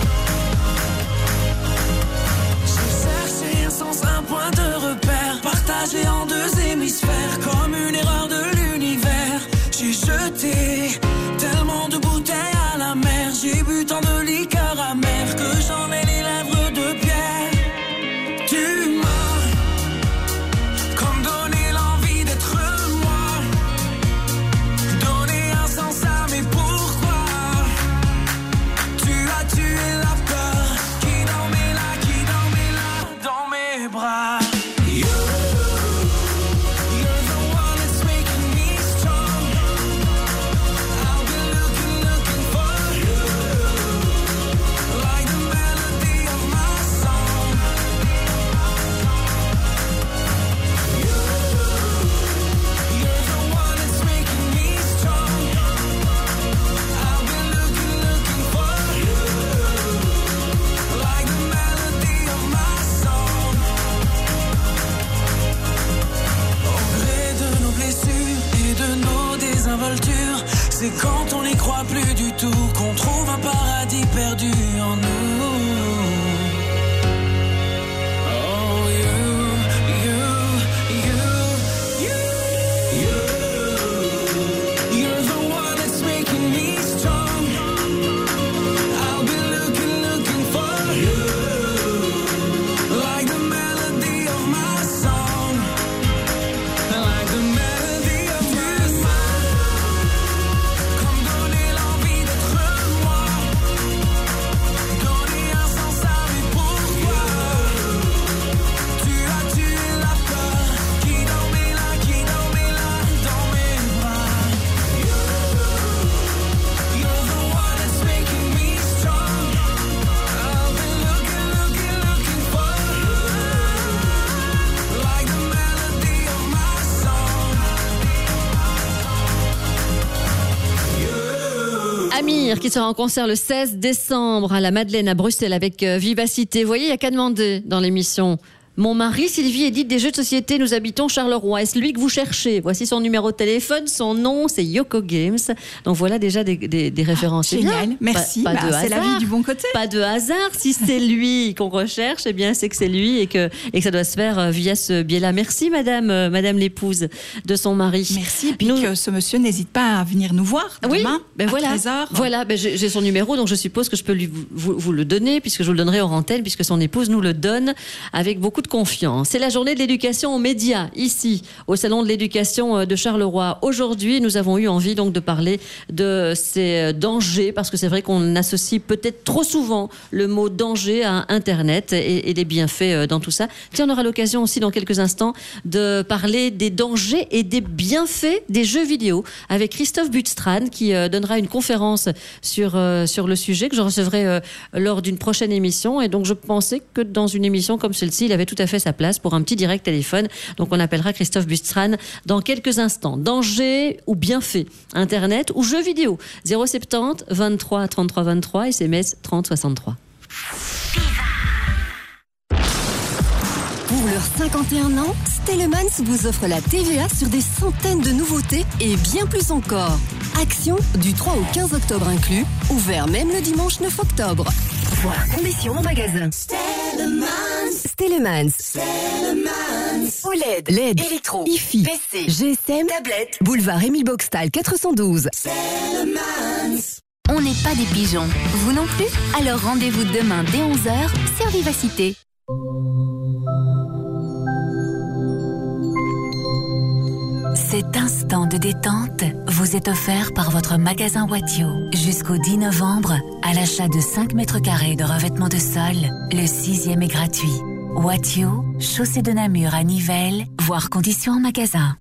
J'ai cherché un sens, un point de repère, partagé en deux hémisphères, comme une erreur de l'univers. J'ai jeté tellement de bouteilles à la mer, j'ai bu tant de liqueurs amères que j'en ai les lèvres de pierre. Tu m'as comme donné l'envie d'être moi, donné un sens à mes pourquoi, tu as tué la peur qui dormait là, dans mes bras. You're the one that's making me strong. I'll be looking for you, like the melody of my song. You're the one that's making me strong. I'll be looking for you, like the melody of my song. Au gré de nos blessures et de nos désinvoltures, c'est quand on n'y croit plus du tout qu'on trouve un paradis perdu en nous. Oh, you're the one that's making me strong. I'll be looking for you, like the melody of my song, like the melody of my song. Comme donner l'envie d'être moi, donner un sens à mes pourquoi, tu as tué la peur qui dormait là, dans mes bras. You're the one that's making me strong. I'll be looking for you, like the melody of my song. Amir qui sera en concert le 16 décembre à la Madeleine à Bruxelles avec Vivacité. Vous voyez, il n'y a qu'à demander dans l'émission. Mon mari, Sylvie, édite des jeux de société. Nous habitons Charleroi. Est-ce lui que vous cherchez ? Voici son numéro de téléphone. Son nom, c'est Yoko Games. Donc voilà déjà des références. Génial, merci. Pas de hasard. C'est la vie du bon côté. Pas de hasard. Si c'est lui qu'on recherche, eh bien c'est que c'est lui et que ça doit se faire via ce biais-là. Merci madame l'épouse de son mari. Merci. Et puis que ce monsieur n'hésite pas à venir nous voir demain à 13h. Voilà, j'ai son numéro, donc je suppose que je peux vous le donner, puisque je vous le donnerai hors antenne, puisque son épouse nous le donne avec beaucoup de toute confiance. C'est la journée de l'éducation aux médias, ici, au Salon de l'éducation de Charleroi. Aujourd'hui, nous avons eu envie donc de parler de ces dangers, parce que c'est vrai qu'on associe peut-être trop souvent le mot danger à Internet et les bienfaits dans tout ça. Puis on aura l'occasion aussi dans quelques instants de parler des dangers et des bienfaits des jeux vidéo avec Christophe Butstrand qui donnera une conférence sur le sujet que je recevrai lors d'une prochaine émission. Et donc je pensais que dans une émission comme celle-ci, il avait tout à fait sa place pour un petit direct téléphone. Donc on appellera Christophe Butstrand dans quelques instants. Danger ou bienfait, Internet ou jeux vidéo. 070 23 33 23, SMS 30 63. Pour leurs 51 ans, Stellemans vous offre la TVA sur des centaines de nouveautés et bien plus encore. Action du 3 au 15 octobre inclus, ouvert même le dimanche 9 octobre. Voir conditions en magasin. Stellemans. OLED, LED, électro, IFI, PC, GSM, tablette, boulevard Émile Boxtal 412. On n'est pas des pigeons, vous non plus? Alors rendez-vous demain dès 11h sur Vivacité. Cet instant de détente vous est offert par votre magasin Watio. Jusqu'au 10 novembre, à l'achat de 5 mètres carrés de revêtement de sol, le 6e est gratuit. Watio, chaussée de Namur à Nivelles, voir conditions en magasin.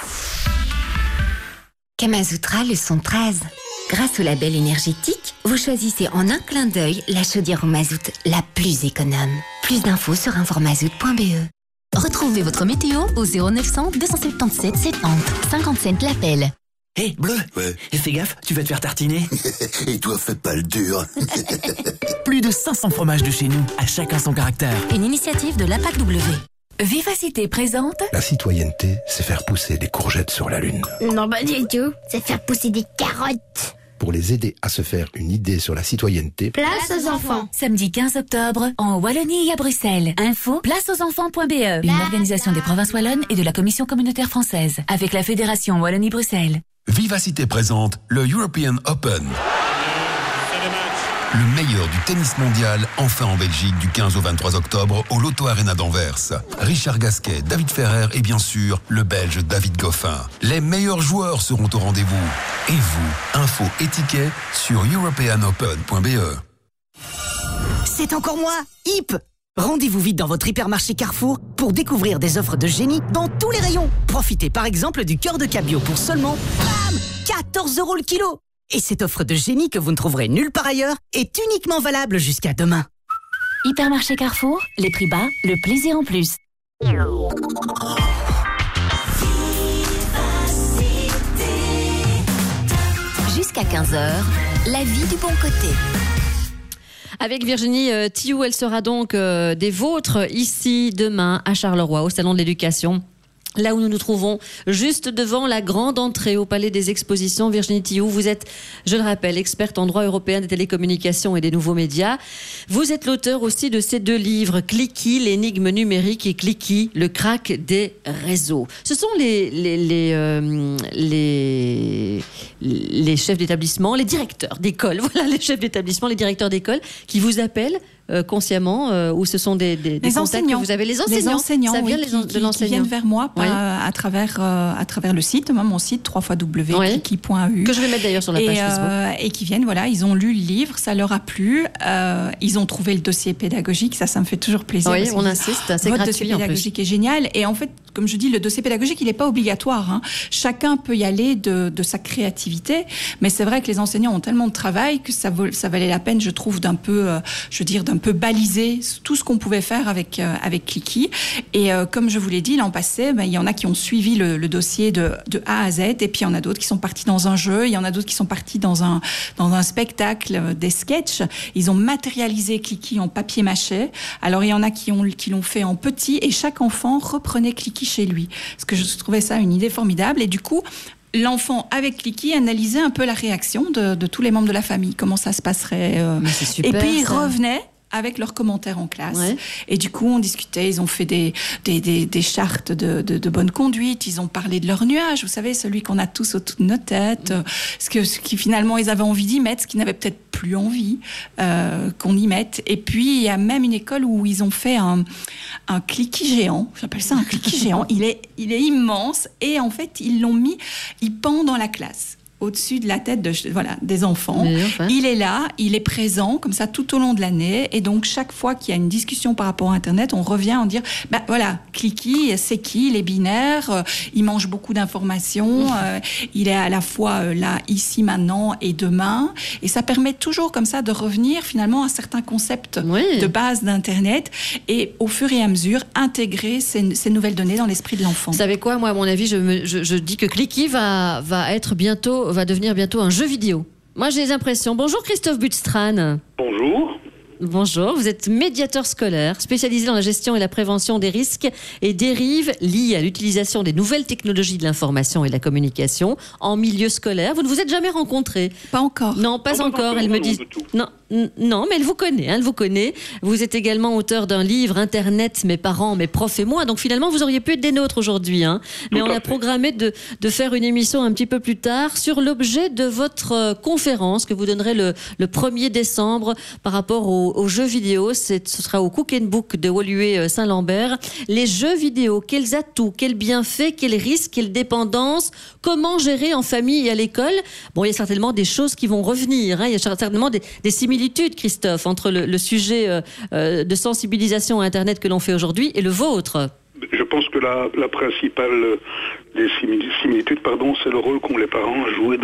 Kamasutra leçon 13. Grâce au label énergétique, vous choisissez en un clin d'œil la chaudière au mazout la plus économe. Plus d'infos sur informazout.be. Retrouvez votre météo au 0900 277 70 50 cents l'appel. Hé, Bleu, ouais. Fais gaffe, tu vas te faire tartiner. Et toi, fais pas le dur. Plus de 500 fromages de chez nous, à chacun son caractère. Une initiative de l'Impact W. Vivacité présente. La citoyenneté, c'est faire pousser des courgettes sur la lune. Non, pas du tout. C'est faire pousser des carottes. Pour les aider à se faire une idée sur la citoyenneté. Place aux enfants. Samedi 15 octobre, en Wallonie et à Bruxelles. Info, placeauxenfants.be. Une organisation des provinces wallonnes et de la Commission communautaire française. Avec la Fédération Wallonie-Bruxelles. Vivacité présente le European Open. Le meilleur du tennis mondial, enfin en Belgique du 15 au 23 octobre au Lotto Arena d'Anvers. Richard Gasquet, David Ferrer et bien sûr, le Belge David Goffin. Les meilleurs joueurs seront au rendez-vous. Et vous, info et tickets sur europeanopen.be. C'est encore moi, Hip. Rendez-vous vite dans votre hypermarché Carrefour pour découvrir des offres de génie dans tous les rayons. Profitez par exemple du cœur de cabillaud pour seulement 14 € le kilo. Et cette offre de génie que vous ne trouverez nulle part ailleurs est uniquement valable jusqu'à demain. Hypermarché Carrefour, les prix bas, le plaisir en plus. Jusqu'à 15h, la vie du bon côté. Avec Virginie Thioux, elle sera donc des vôtres ici demain à Charleroi, au Salon de l'Éducation. Là où nous nous trouvons, juste devant la grande entrée au Palais des Expositions. Virginie Thioux, vous êtes, je le rappelle, experte en droit européen des télécommunications et des nouveaux médias. Vous êtes l'auteur aussi de ces 2 livres, Clicky, l'énigme numérique, et Clicky, le crack des réseaux. Ce sont les chefs d'établissement, les directeurs d'école, voilà, les chefs d'établissement, les directeurs d'école qui vous appellent consciemment, ou ce sont des contacts que vous avez, les enseignants, ça vient de l'enseignant, qui viennent vers moi à travers le site, mon site www.clicky.eu, que je vais mettre d'ailleurs sur la page Facebook, et qui viennent, voilà, ils ont lu le livre, ça leur a plu, ils ont trouvé le dossier pédagogique, ça me fait toujours plaisir. Oui, on insiste, c'est gratuit. Votre dossier pédagogique est génial, et en fait, comme je dis, le dossier pédagogique, il n'est pas obligatoire, hein. Chacun peut y aller de sa créativité, mais c'est vrai que les enseignants ont tellement de travail que ça valait la peine, je trouve, d'un peu baliser tout ce qu'on pouvait faire avec Clicky. Et comme je vous l'ai dit, l'an passé, il y en a qui ont suivi le dossier de A à Z, et puis il y en a d'autres qui sont partis dans un jeu, il y en a d'autres qui sont partis dans un spectacle, des sketchs. Ils ont matérialisé Clicky en papier mâché. Alors il y en a qui l'ont fait en petit, et chaque enfant reprenait Clicky chez lui. Parce que je trouvais ça une idée formidable, et du coup, l'enfant avec Clicky analysait un peu la réaction de tous les membres de la famille, comment ça se passerait. C'est super, et puis il ça. revenait avec leurs commentaires en classe. Ouais. Et du coup, on discutait, ils ont fait des chartes de bonne conduite, ils ont parlé de leur nuage, vous savez, celui qu'on a tous au-dessus de nos têtes, ce qui finalement ils avaient envie d'y mettre, ce qu'ils n'avaient peut-être plus envie qu'on y mette. Et puis, il y a même une école où ils ont fait un cliquis géant, j'appelle ça un cliquis géant, il est immense, et en fait, ils pend dans la classe. Au-dessus de la tête des enfants. Il est là, il est présent, comme ça, tout au long de l'année. Et donc, chaque fois qu'il y a une discussion par rapport à Internet, on revient en dire, Clicky, c'est qui? Il est binaire, il mange beaucoup d'informations, il est à la fois là, ici, maintenant et demain. Et ça permet toujours, comme ça, de revenir finalement à certains concepts de base d'Internet et, au fur et à mesure, intégrer ces nouvelles données dans l'esprit de l'enfant. Vous savez quoi? Moi, à mon avis, je dis que Clicky va devenir bientôt un jeu vidéo. Moi, j'ai les impressions. Bonjour Christophe Butstrand. Bonjour. Bonjour, vous êtes médiateur scolaire, spécialisé dans la gestion et la prévention des risques et dérives liés à l'utilisation des nouvelles technologies de l'information et de la communication en milieu scolaire. Vous ne vous êtes jamais rencontrés? Pas encore. Non, pas encore. Elle me dit... Non, mais elle vous connaît. Vous êtes également auteur d'un livre, Internet, mes parents, mes profs et moi. Donc finalement, vous auriez pu être des nôtres aujourd'hui. Mais on a programmé de faire une émission un petit peu plus tard sur l'objet de votre conférence que vous donnerez le 1er décembre par rapport aux jeux vidéo. Ce sera au Cook & Book de Woluwe Saint-Lambert. Les jeux vidéo, quels atouts, quels bienfaits, quels risques, quelles dépendances, comment gérer en famille et à l'école? Bon, il y a certainement des choses qui vont revenir. Il y a certainement des similitudes, Christophe, entre le sujet de sensibilisation à Internet que l'on fait aujourd'hui et le vôtre. Je pense que la principale des similitudes, c'est le rôle qu'ont les parents à jouer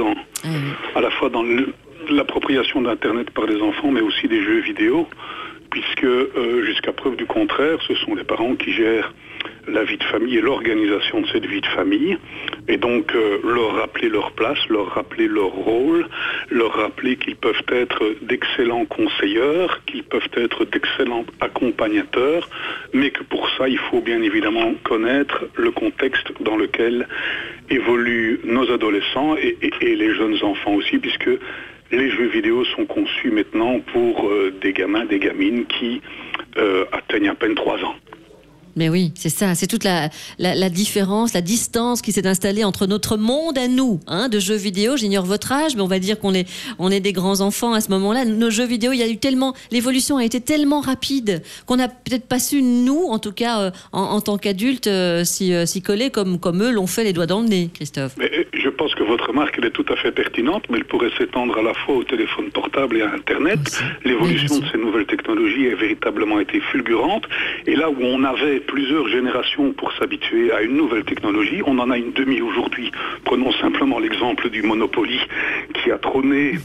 à la fois dans l'appropriation d'Internet par les enfants, mais aussi des jeux vidéo, puisque jusqu'à preuve du contraire, ce sont les parents qui gèrent la vie de famille et l'organisation de cette vie de famille, et donc leur rappeler leur place, leur rappeler leur rôle, leur rappeler qu'ils peuvent être d'excellents conseilleurs, qu'ils peuvent être d'excellents accompagnateurs, mais que pour ça, il faut bien évidemment connaître le contexte dans lequel évoluent nos adolescents et les jeunes enfants aussi, puisque les jeux vidéo sont conçus maintenant pour des gamins, des gamines qui atteignent à peine 3 ans. Mais oui, c'est ça, c'est toute la différence, la distance qui s'est installée entre notre monde à nous, de jeux vidéo. J'ignore votre âge, mais on va dire qu'on est des grands enfants à ce moment-là. Nos jeux vidéo, il y a eu l'évolution a été tellement rapide qu'on n'a peut-être pas su, nous, en tout cas, en tant qu'adultes, s'y coller comme eux l'ont fait les doigts dans le nez, Christophe. Mais je pense que votre remarque, elle est tout à fait pertinente, mais elle pourrait s'étendre à la fois au téléphone portable et à Internet. L'évolution de ces nouvelles technologies a véritablement été fulgurante. Et là où on avait plusieurs générations pour s'habituer à une nouvelle technologie, on en a une demi aujourd'hui. Prenons simplement l'exemple du Monopoly qui a trôné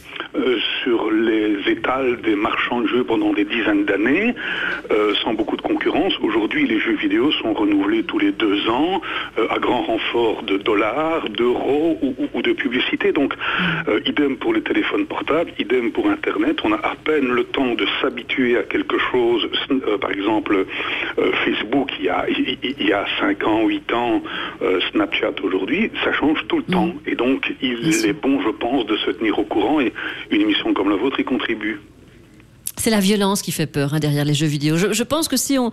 sur les étals des marchands de jeux pendant des dizaines d'années, sans beaucoup de concurrence. Aujourd'hui, les jeux vidéo sont renouvelés tous les 2 ans, à grand renfort de dollars, d'euros ou de publicité. Donc, idem pour les téléphones portables, idem pour Internet. On a à peine le temps de s'habituer à quelque chose. Par exemple, Facebook, il y a 5 ans, 8 ans, Snapchat aujourd'hui, ça change tout le temps. Et donc, il est bon, je pense, de se tenir au courant, et une émission comme la vôtre y contribue. C'est la violence qui fait peur derrière les jeux vidéo. Je pense que si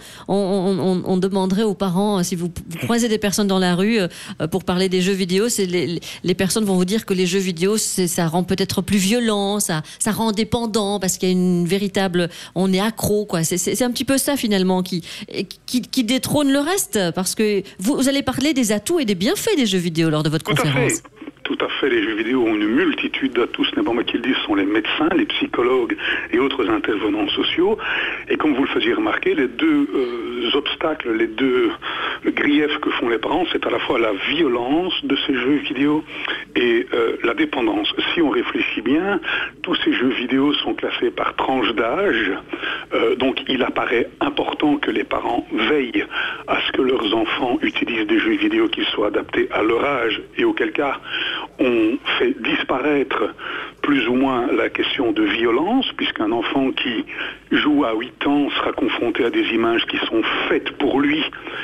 on demanderait aux parents, si vous croisez des personnes dans la rue pour parler des jeux vidéo, les personnes vont vous dire que les jeux vidéo, ça rend peut-être plus violent, ça rend dépendant, parce qu'il y a une véritable... On est accro, quoi. C'est un petit peu ça, finalement, qui détrône le reste, parce que vous allez parler des atouts et des bienfaits des jeux vidéo lors de votre conférence. Tout à fait, les jeux vidéo ont une multitude d'atouts, ce n'est pas moi qui le dis, ce sont les médecins, les psychologues et autres intervenants sociaux. Et comme vous le faisiez remarquer, les deux obstacles, les deux griefs que font les parents, c'est à la fois la violence de ces jeux vidéo et la dépendance. Si on réfléchit bien, tous ces jeux vidéo sont classés par tranche d'âge, donc il apparaît important que les parents veillent à ce que leurs enfants utilisent des jeux vidéo qui soient adaptés à leur âge, et auquel cas on fait disparaître plus ou moins la question de violence, puisqu'un enfant qui joue à 8 ans sera confronté à des images qui sont faites pour lui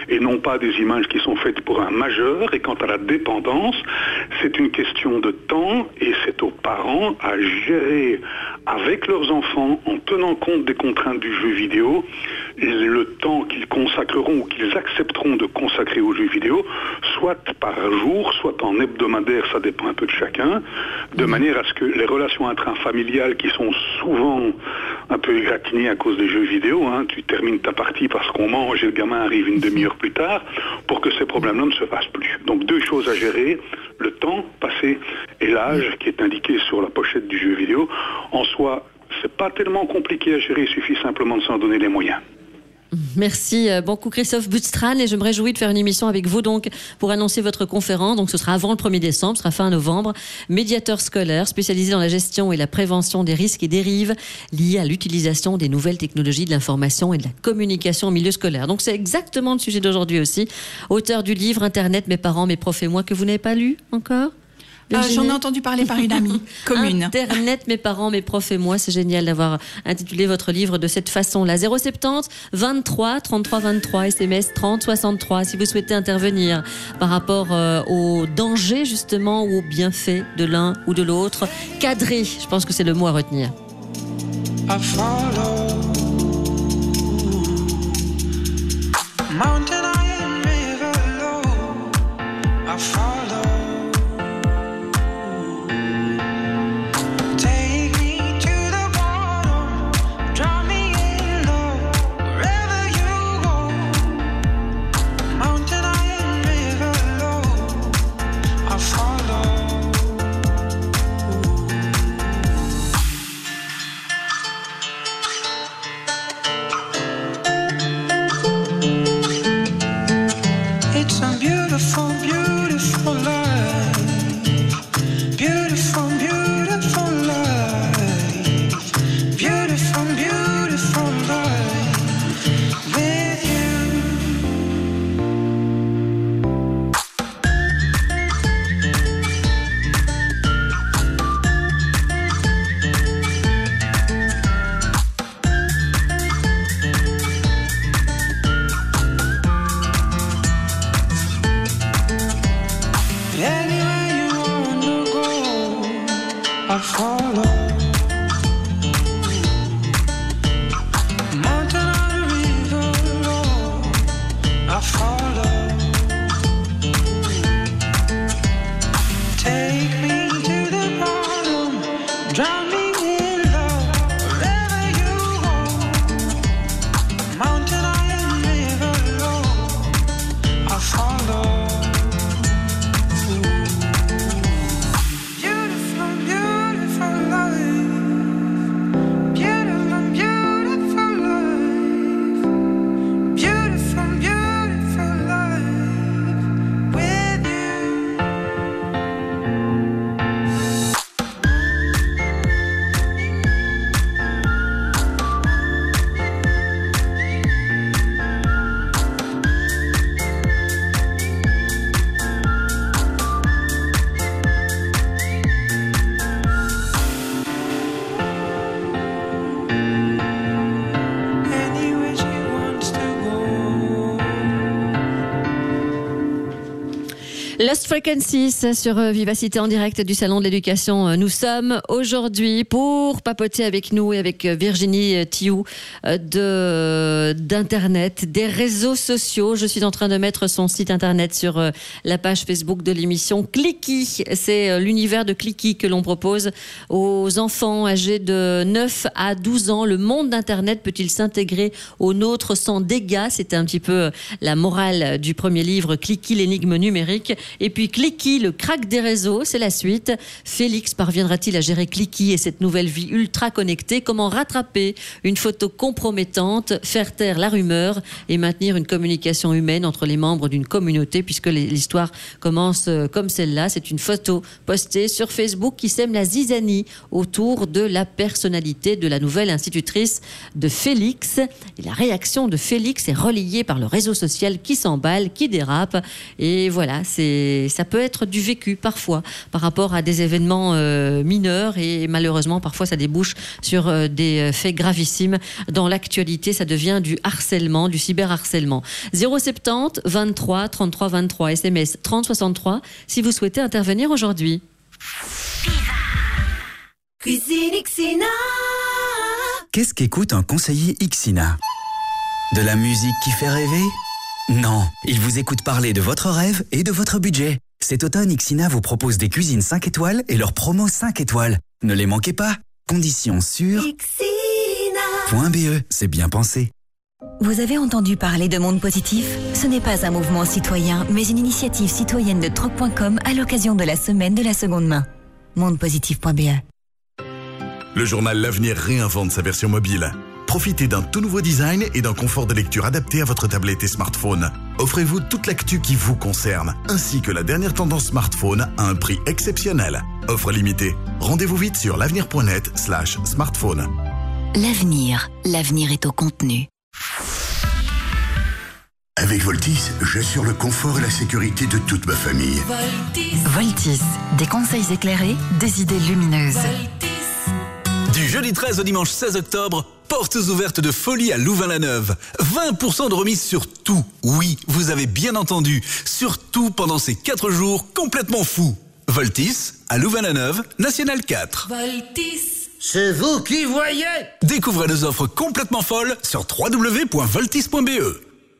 et non pas des images qui sont faites pour un majeur. Et quant à la dépendance, c'est une question de temps et c'est aux parents à gérer avec leurs enfants, en tenant compte des contraintes du jeu vidéo, le temps qu'ils consacreront ou qu'ils accepteront de consacrer aux jeux vidéo, soit par jour, soit en hebdomadaire, ça dépend un peu de chacun, de manière à ce que les relations intrafamiliales qui sont souvent un peu égratignées à cause des jeux vidéo, hein, tu termines ta partie parce qu'on mange et le gamin arrive une demi-heure plus tard, pour que ces problèmes-là ne se fassent plus. Donc deux choses à gérer, le temps passé et l'âge qui est indiqué sur la pochette du jeu vidéo. En soi, c'est pas tellement compliqué à gérer, il suffit simplement de s'en donner les moyens. Merci beaucoup Christophe Butstrand, et je me réjouis de faire une émission avec vous donc pour annoncer votre conférence. Donc ce sera avant le 1er décembre, ce sera fin novembre. Médiateur scolaire spécialisé dans la gestion et la prévention des risques et dérives liés à l'utilisation des nouvelles technologies de l'information et de la communication au milieu scolaire. Donc c'est exactement le sujet d'aujourd'hui aussi. Auteur du livre Internet, mes parents, mes profs et moi, que vous n'avez pas lu encore ? J'en ai entendu parler par une amie commune. Internet, mes parents, mes profs et moi. C'est génial d'avoir intitulé votre livre de cette façon-là. 070 23 33 23, SMS 30 63. Si vous souhaitez intervenir par rapport aux dangers justement ou aux bienfaits de l'un ou de l'autre. Cadré, je pense que c'est le mot à retenir. I follow mountain high and river low. I follow. Beautiful, beautiful life. Beautiful, beautiful life. Beautiful, beautiful life with you. Anywhere you wanna go, I follow. Mountain or river low, I follow. Take me to the bottom, drown me in love, wherever you go. Mountain or river low, I follow. Lost Frequencies sur Vivacité en direct du Salon de l'Éducation. Nous sommes aujourd'hui pour papoter avec nous et avec Virginie Thioux d'Internet, des réseaux sociaux. Je suis en train de mettre son site Internet sur la page Facebook de l'émission. Clicky, c'est l'univers de Clicky que l'on propose aux enfants âgés de 9 à 12 ans. Le monde d'Internet peut-il s'intégrer au nôtre sans dégâts ? C'était un petit peu la morale du premier livre, Clicky, l'énigme numérique. Et puis Clicky, le crack des réseaux, c'est la suite. Félix parviendra-t-il à gérer Clicky et cette nouvelle vie ultra connectée ? Comment rattraper une photo compromettante, faire taire la rumeur et maintenir une communication humaine entre les membres d'une communauté, puisque l'histoire commence comme celle-là. C'est une photo postée sur Facebook qui sème la zizanie autour de la personnalité de la nouvelle institutrice de Félix. Et la réaction de Félix est relayée par le réseau social qui s'emballe, qui dérape. Et voilà, c'est et ça peut être du vécu parfois par rapport à des événements mineurs et malheureusement parfois ça débouche sur des faits gravissimes. Dans l'actualité, ça devient du harcèlement, du cyberharcèlement. 070 23 33 23, SMS 30 63 si vous souhaitez intervenir aujourd'hui. Cuisine Ixina. Qu'est-ce qu'écoute un conseiller Ixina? De la musique qui fait rêver? Non, il vous écoute parler de votre rêve et de votre budget. Cet automne, Ixina vous propose des cuisines 5 étoiles et leurs promos 5 étoiles. Ne les manquez pas. Conditions sur Ixina.be, c'est bien pensé. Vous avez entendu parler de Monde Positif? Ce n'est pas un mouvement citoyen, mais une initiative citoyenne de troc.com à l'occasion de la semaine de la seconde main. Mondepositif.be. Le journal L'Avenir réinvente sa version mobile. Profitez d'un tout nouveau design et d'un confort de lecture adapté à votre tablette et smartphone. Offrez-vous toute l'actu qui vous concerne, ainsi que la dernière tendance smartphone à un prix exceptionnel. Offre limitée. Rendez-vous vite sur l'avenir.net/smartphone. L'avenir est au contenu. Avec Voltis, j'assure le confort et la sécurité de toute ma famille. Voltis, des conseils éclairés, des idées lumineuses. Du jeudi 13 au dimanche 16 octobre, portes ouvertes de folie à Louvain-la-Neuve. 20% de remise sur tout. Oui, vous avez bien entendu. Sur tout pendant ces 4 jours complètement fous. Voltis, à Louvain-la-Neuve, National 4. Voltis, c'est vous qui voyez. Découvrez nos offres complètement folles sur www.voltis.be.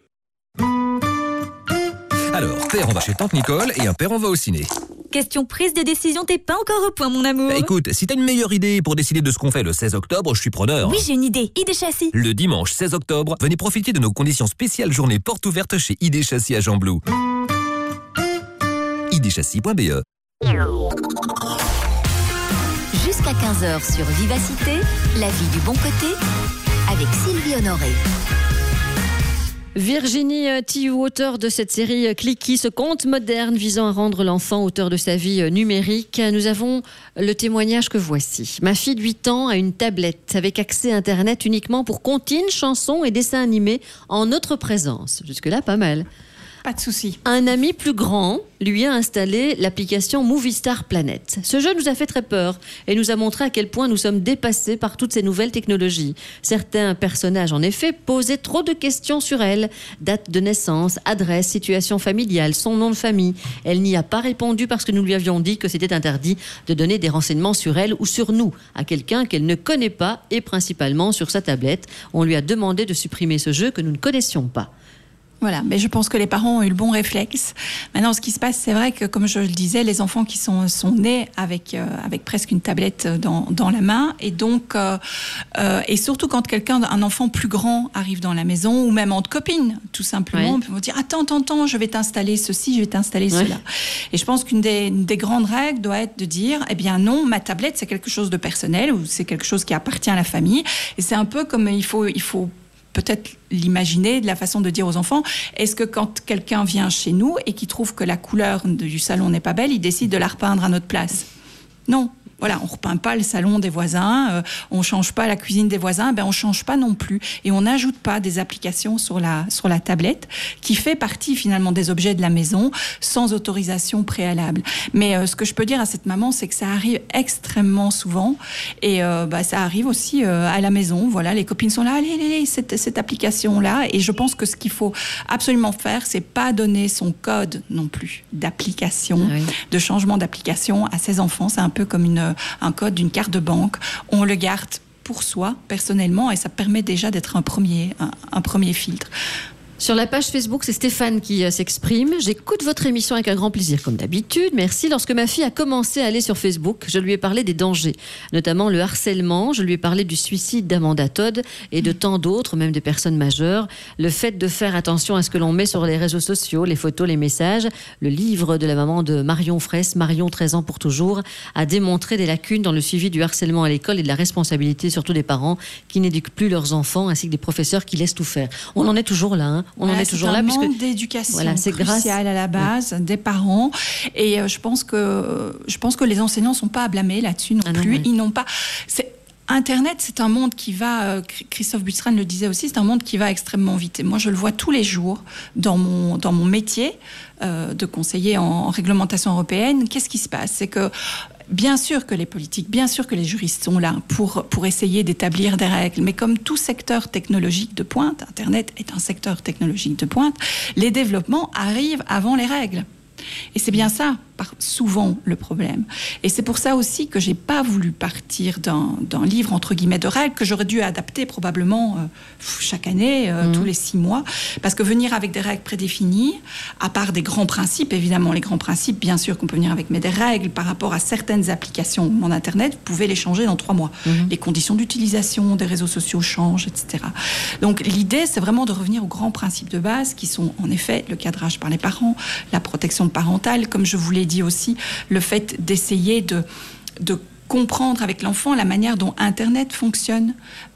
Alors, père, on va chez tante Nicole et un père, on va au ciné. Question prise de décision, t'es pas encore au point, mon amour. Écoute, si t'as une meilleure idée pour décider de ce qu'on fait le 16 octobre, je suis preneur. Oui, j'ai une idée. ID Châssis. Le dimanche 16 octobre, venez profiter de nos conditions spéciales journée porte ouverte chez ID Châssis à Jean-Blou. idchassis.be. Jusqu'à 15h sur Vivacité, la vie du bon côté, avec Sylvie Honoré. Virginie Thiou, auteure de cette série Clicky, ce conte moderne visant à rendre l'enfant auteur de sa vie numérique. Nous avons le témoignage que voici. Ma fille de 8 ans a une tablette avec accès à Internet uniquement pour comptines, chansons et dessins animés en notre présence. Jusque-là, pas mal. Pas de souci. Un ami plus grand lui a installé l'application Movie Star Planet. Ce jeu nous a fait très peur et nous a montré à quel point nous sommes dépassés par toutes ces nouvelles technologies. Certains personnages, en effet, posaient trop de questions sur elle. Date de naissance, adresse, situation familiale, son nom de famille. Elle n'y a pas répondu parce que nous lui avions dit que c'était interdit de donner des renseignements sur elle ou sur nous à quelqu'un qu'elle ne connaît pas et principalement sur sa tablette. On lui a demandé de supprimer ce jeu que nous ne connaissions pas. Voilà, mais je pense que les parents ont eu le bon réflexe. Maintenant, ce qui se passe, c'est vrai que, comme je le disais, les enfants qui sont nés avec presque une tablette dans la main, et donc, et surtout quand un enfant plus grand arrive dans la maison, ou même entre copines, tout simplement, on peut dire attends, je vais t'installer ceci, je vais t'installer cela. Et je pense qu'une des grandes règles doit être de dire, eh bien non, ma tablette c'est quelque chose de personnel, ou c'est quelque chose qui appartient à la famille, et c'est un peu comme il faut peut-être l'imaginer de la façon de dire aux enfants, est-ce que quand quelqu'un vient chez nous et qui trouve que la couleur du salon n'est pas belle, il décide de la repeindre à notre place? Non. Voilà, on repeint pas le salon des voisins, on change pas la cuisine des voisins, on change pas non plus, et on n'ajoute pas des applications sur la tablette qui fait partie finalement des objets de la maison sans autorisation préalable. Mais ce que je peux dire à cette maman, c'est que ça arrive extrêmement souvent, et ça arrive aussi à la maison. Voilà, les copines sont là, allez, cette application là, et je pense que ce qu'il faut absolument faire, c'est pas donner son code non plus d'application, de changement d'application à ses enfants. C'est un peu comme un code d'une carte de banque. On le garde pour soi, personnellement, et ça permet déjà d'être un premier filtre. Sur la page Facebook, c'est Stéphane qui s'exprime. J'écoute votre émission avec un grand plaisir, comme d'habitude. Merci. Lorsque ma fille a commencé à aller sur Facebook, je lui ai parlé des dangers, notamment le harcèlement. Je lui ai parlé du suicide d'Amanda Todd et de tant d'autres, même des personnes majeures. Le fait de faire attention à ce que l'on met sur les réseaux sociaux, les photos, les messages. Le livre de la maman de Marion Fraisse, Marion 13 ans pour toujours, a démontré des lacunes dans le suivi du harcèlement à l'école et de la responsabilité surtout des parents qui n'éduquent plus leurs enfants, ainsi que des professeurs qui laissent tout faire. On en est toujours là, hein. On en est toujours là. C'est un manque d'éducation crucial à la base des parents, et je pense que les enseignants sont pas à blâmer là-dessus non plus. Ils n'ont pas. Internet, c'est un monde qui va, Christophe Bussran le disait aussi, c'est un monde qui va extrêmement vite. Et moi, je le vois tous les jours dans mon métier de conseiller en réglementation européenne. Qu'est-ce qui se passe ? C'est que bien sûr que les politiques, bien sûr que les juristes sont là pour essayer d'établir des règles, mais comme tout secteur technologique de pointe, Internet est un secteur technologique de pointe, les développements arrivent avant les règles. Et c'est bien ça, souvent, le problème. Et c'est pour ça aussi que j'ai pas voulu partir d'un livre, entre guillemets, de règles, que j'aurais dû adapter probablement chaque année, tous les 6 mois. Parce que venir avec des règles prédéfinies, à part des grands principes, évidemment, les grands principes, bien sûr qu'on peut venir avec, mais des règles par rapport à certaines applications en Internet, vous pouvez les changer dans 3 mois. Les conditions d'utilisation des réseaux sociaux changent, etc. Donc l'idée, c'est vraiment de revenir aux grands principes de base, qui sont en effet le cadrage par les parents, la protection parentale, comme je vous l'ai dit aussi, le fait d'essayer de comprendre avec l'enfant la manière dont Internet fonctionne.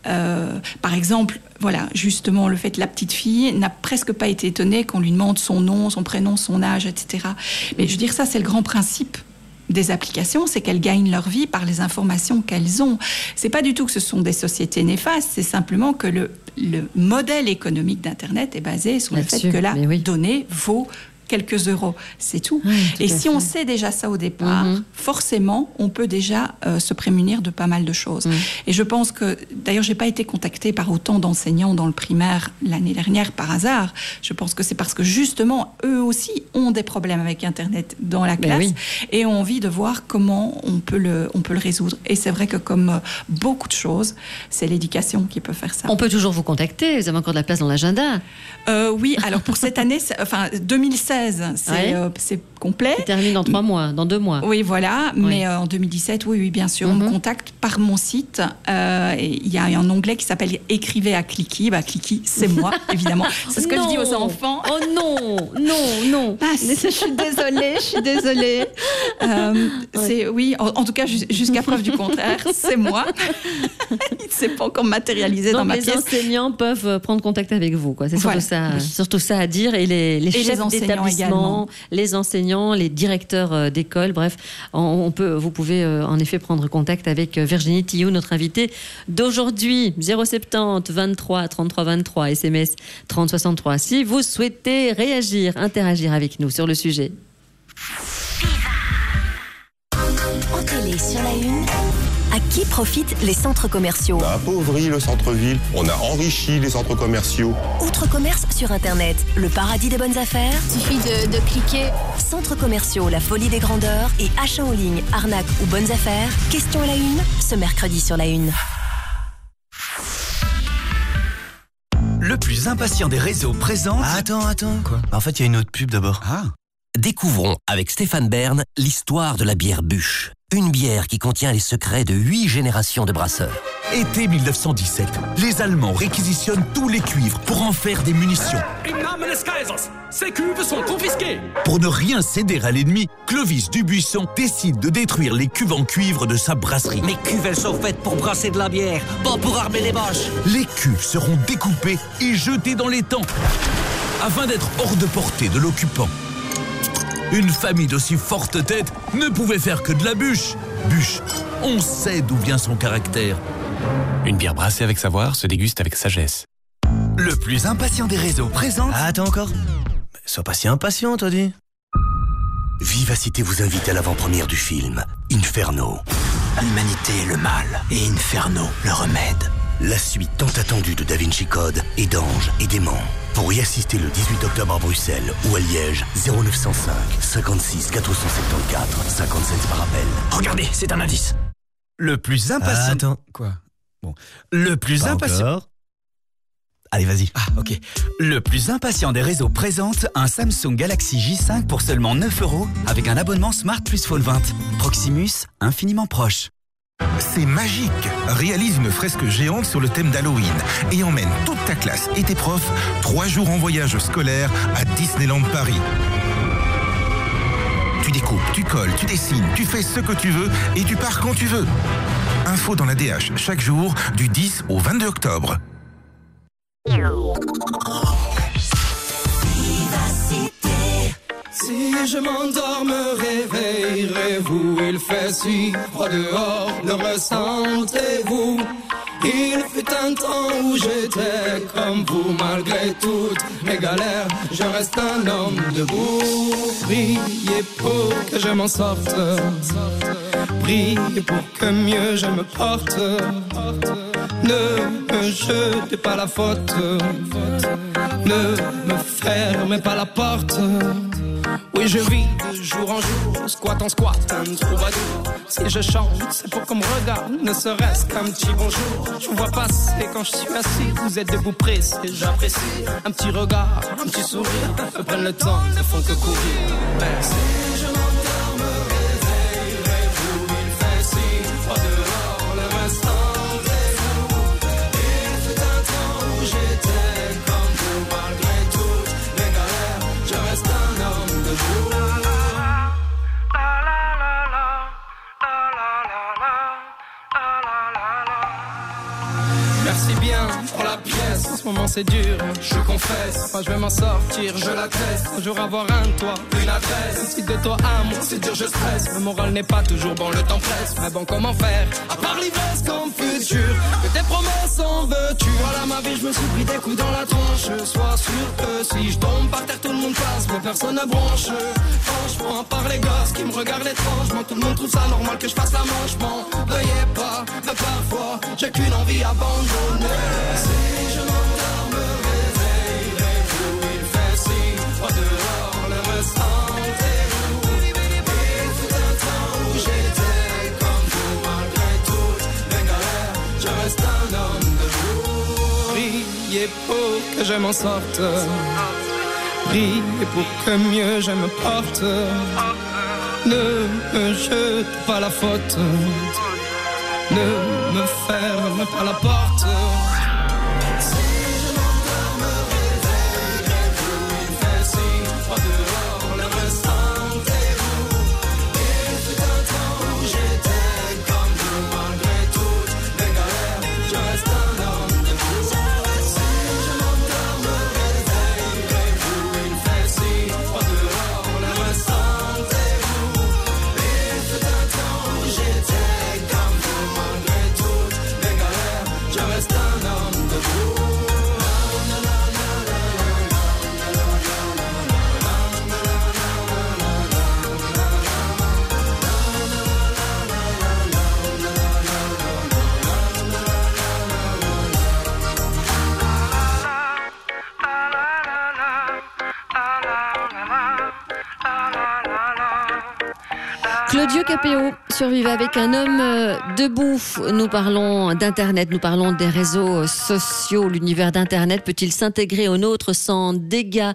Par exemple, voilà, justement, le fait que la petite fille n'a presque pas été étonnée qu'on lui demande son nom, son prénom, son âge, etc. Mais je veux dire, ça, c'est le grand principe des applications, c'est qu'elles gagnent leur vie par les informations qu'elles ont. C'est pas du tout que ce sont des sociétés néfastes, c'est simplement que le modèle économique d'Internet est basé sur le fait que la donnée vaut quelques euros, c'est tout. Et si on sait déjà ça au départ, forcément, on peut déjà se prémunir de pas mal de choses. Et je pense que, d'ailleurs, j'ai pas été contactée par autant d'enseignants dans le primaire l'année dernière par hasard. Je pense que c'est parce que justement, eux aussi ont des problèmes avec Internet dans la classe et ont envie de voir comment on peut le résoudre. Et c'est vrai que comme beaucoup de choses, c'est l'éducation qui peut faire ça. On peut toujours vous contacter, vous avez encore de la place dans l'agenda. Oui, alors pour cette année, 2016, c'est complet. C'est terminé dans 3 mois, dans 2 mois. Oui, voilà. Mais en 2017, oui, bien sûr, on me contacte par mon site. Il y a un onglet qui s'appelle « Écrivez à Clicky ». Clicky, c'est moi, évidemment. C'est ce que je dis aux enfants. Oh non. Je suis désolée. Oui, en tout cas, jusqu'à preuve du contraire, c'est moi. Il ne s'est pas encore matérialisé dans ma pièce. Les enseignants peuvent prendre contact avec vous, quoi. C'est surtout ça à dire. Et les chefs d'établissement, les enseignants, les directeurs d'école, bref, vous pouvez en effet prendre contact avec Virginie Tillou, notre invitée d'aujourd'hui. 070 23 33 23, SMS 30 63. Si vous souhaitez réagir, interagir avec nous sur le sujet. En télé, sur la une, à qui profitent les centres commerciaux ? On a appauvri le centre-ville, on a enrichi les centres commerciaux. Outre commerce sur Internet, le paradis des bonnes affaires. Il suffit de cliquer. Centres commerciaux, la folie des grandeurs et achats en ligne, arnaque ou bonnes affaires. Question à la une, ce mercredi sur la une. Le plus impatient des réseaux présente... Attends. Quoi ? En fait, il y a une autre pub d'abord. Découvrons avec Stéphane Bern l'histoire de la bière Bûche. Une bière qui contient les secrets de 8 générations de brasseurs. Été 1917, les Allemands réquisitionnent tous les cuivres pour en faire des munitions. Im Namen des Kaisers, ces cuves sont confisquées. Pour ne rien céder à l'ennemi, Clovis Dubuisson décide de détruire les cuves en cuivre de sa brasserie. Mes cuves, elles sont faites pour brasser de la bière, pas pour armer les boches. Les cuves seront découpées et jetées dans l'étang, afin d'être hors de portée de l'occupant. Une famille d'aussi forte tête ne pouvait faire que de la bûche. Bûche, on sait d'où vient son caractère. Une bière brassée avec savoir se déguste avec sagesse. Le plus impatient des réseaux présente... Attends encore. Sois pas si impatient, toi dis. Vivacité vous invite à l'avant-première du film Inferno. L'humanité est le mal et Inferno le remède. La suite tant attendue de Da Vinci Code et d'Anges et Démons. Pour y assister le 18 octobre à Bruxelles ou à Liège, 0905 56 474 50 cents par appel. Regardez, c'est un indice. Le plus impatient... Attends, quoi ? Bon. Le plus impatient... Allez, vas-y. Ok. Le plus impatient des réseaux présente un Samsung Galaxy J5 pour seulement 9 € avec un abonnement Smart plus Fall 20. Proximus, infiniment proche. C'est magique. Réalise une fresque géante sur le thème d'Halloween et emmène toute ta classe et tes profs 3 jours en voyage scolaire à Disneyland Paris. Tu découpes, tu colles, tu dessines, tu fais ce que tu veux et tu pars quand tu veux. Info dans la DH chaque jour du 10 au 22 octobre. Si je m'endors, me réveillerez-vous? Il fait si froid dehors, le ressentez-vous? Il fut un temps où j'étais comme vous, malgré toutes mes galères, je reste un homme debout. Priez pour que je m'en sorte, priez pour que mieux je me porte. Ne me jetez pas la faute, ne me fermez pas la porte. Oui, je vis de jour en jour, squat en squat, un troubadour. Si je chante, c'est pour qu'on me regarde, ne serait-ce qu'un petit bonjour. Je vous vois passer quand je suis assis, vous êtes debout pressé, j'apprécie. Un petit regard, un petit sourire, me prennent le temps, ne font que courir. Merci. Je m'endors, me réveillerez-vous? Il fait si froid dehors, le ressentez-vous? Il fut un temps où j'étais comme vous, malgré toutes mes galères, je reste un homme debout. Merci bien pour la pièce, en ce moment c'est dur, je confesse. Moi je vais m'en sortir, je l'atteste. Un jour avoir un toit, une adresse. Si de toi à moi c'est dur, je stresse. Le moral n'est pas toujours bon, le temps presse. Mais bon, comment faire, à part l'ivresse comme futur, que tes promesses en veux-tu? Voilà ma vie, je me suis pris des coups dans la tronche. Sois sûr que si je tombe par terre, tout le monde passe, mais personne ne bronche. Franchement, à part les gosses qui me regardent étrangement, tout le monde trouve ça normal que je fasse la manche. M'en veuillez pas, mais parfois j'ai qu'une envie abandonnée. Si je m'endors, me réveillerez-vous? Il fait si froid dehors, le ressentez-vous? Il fut un temps où j'étais comme vous, malgré toutes mes galères, je reste un homme debout. Priez pour que je m'en sorte, priez pour que mieux je me porte. Ne me jete pas la faute, ne me ferme pas la porte. Si je m'endors, me réveillerez-vous? Il fait si froid dehors, le ressentez-vous? Il fut un temps où j'étais comme vous, malgré toutes mes galères, je reste un homme debout. Si je m'endors, me réveillerez-vous? Il fait si froid dehors, le ressentez-vous? Il fut un temps où j'étais comme vous, malgré toutes mes galères, je reste un homme debout. Claudio Capéo, survivre avec un homme debout. Nous parlons d'Internet, nous parlons des réseaux sociaux. L'univers d'Internet peut-il s'intégrer au nôtre sans dégâts?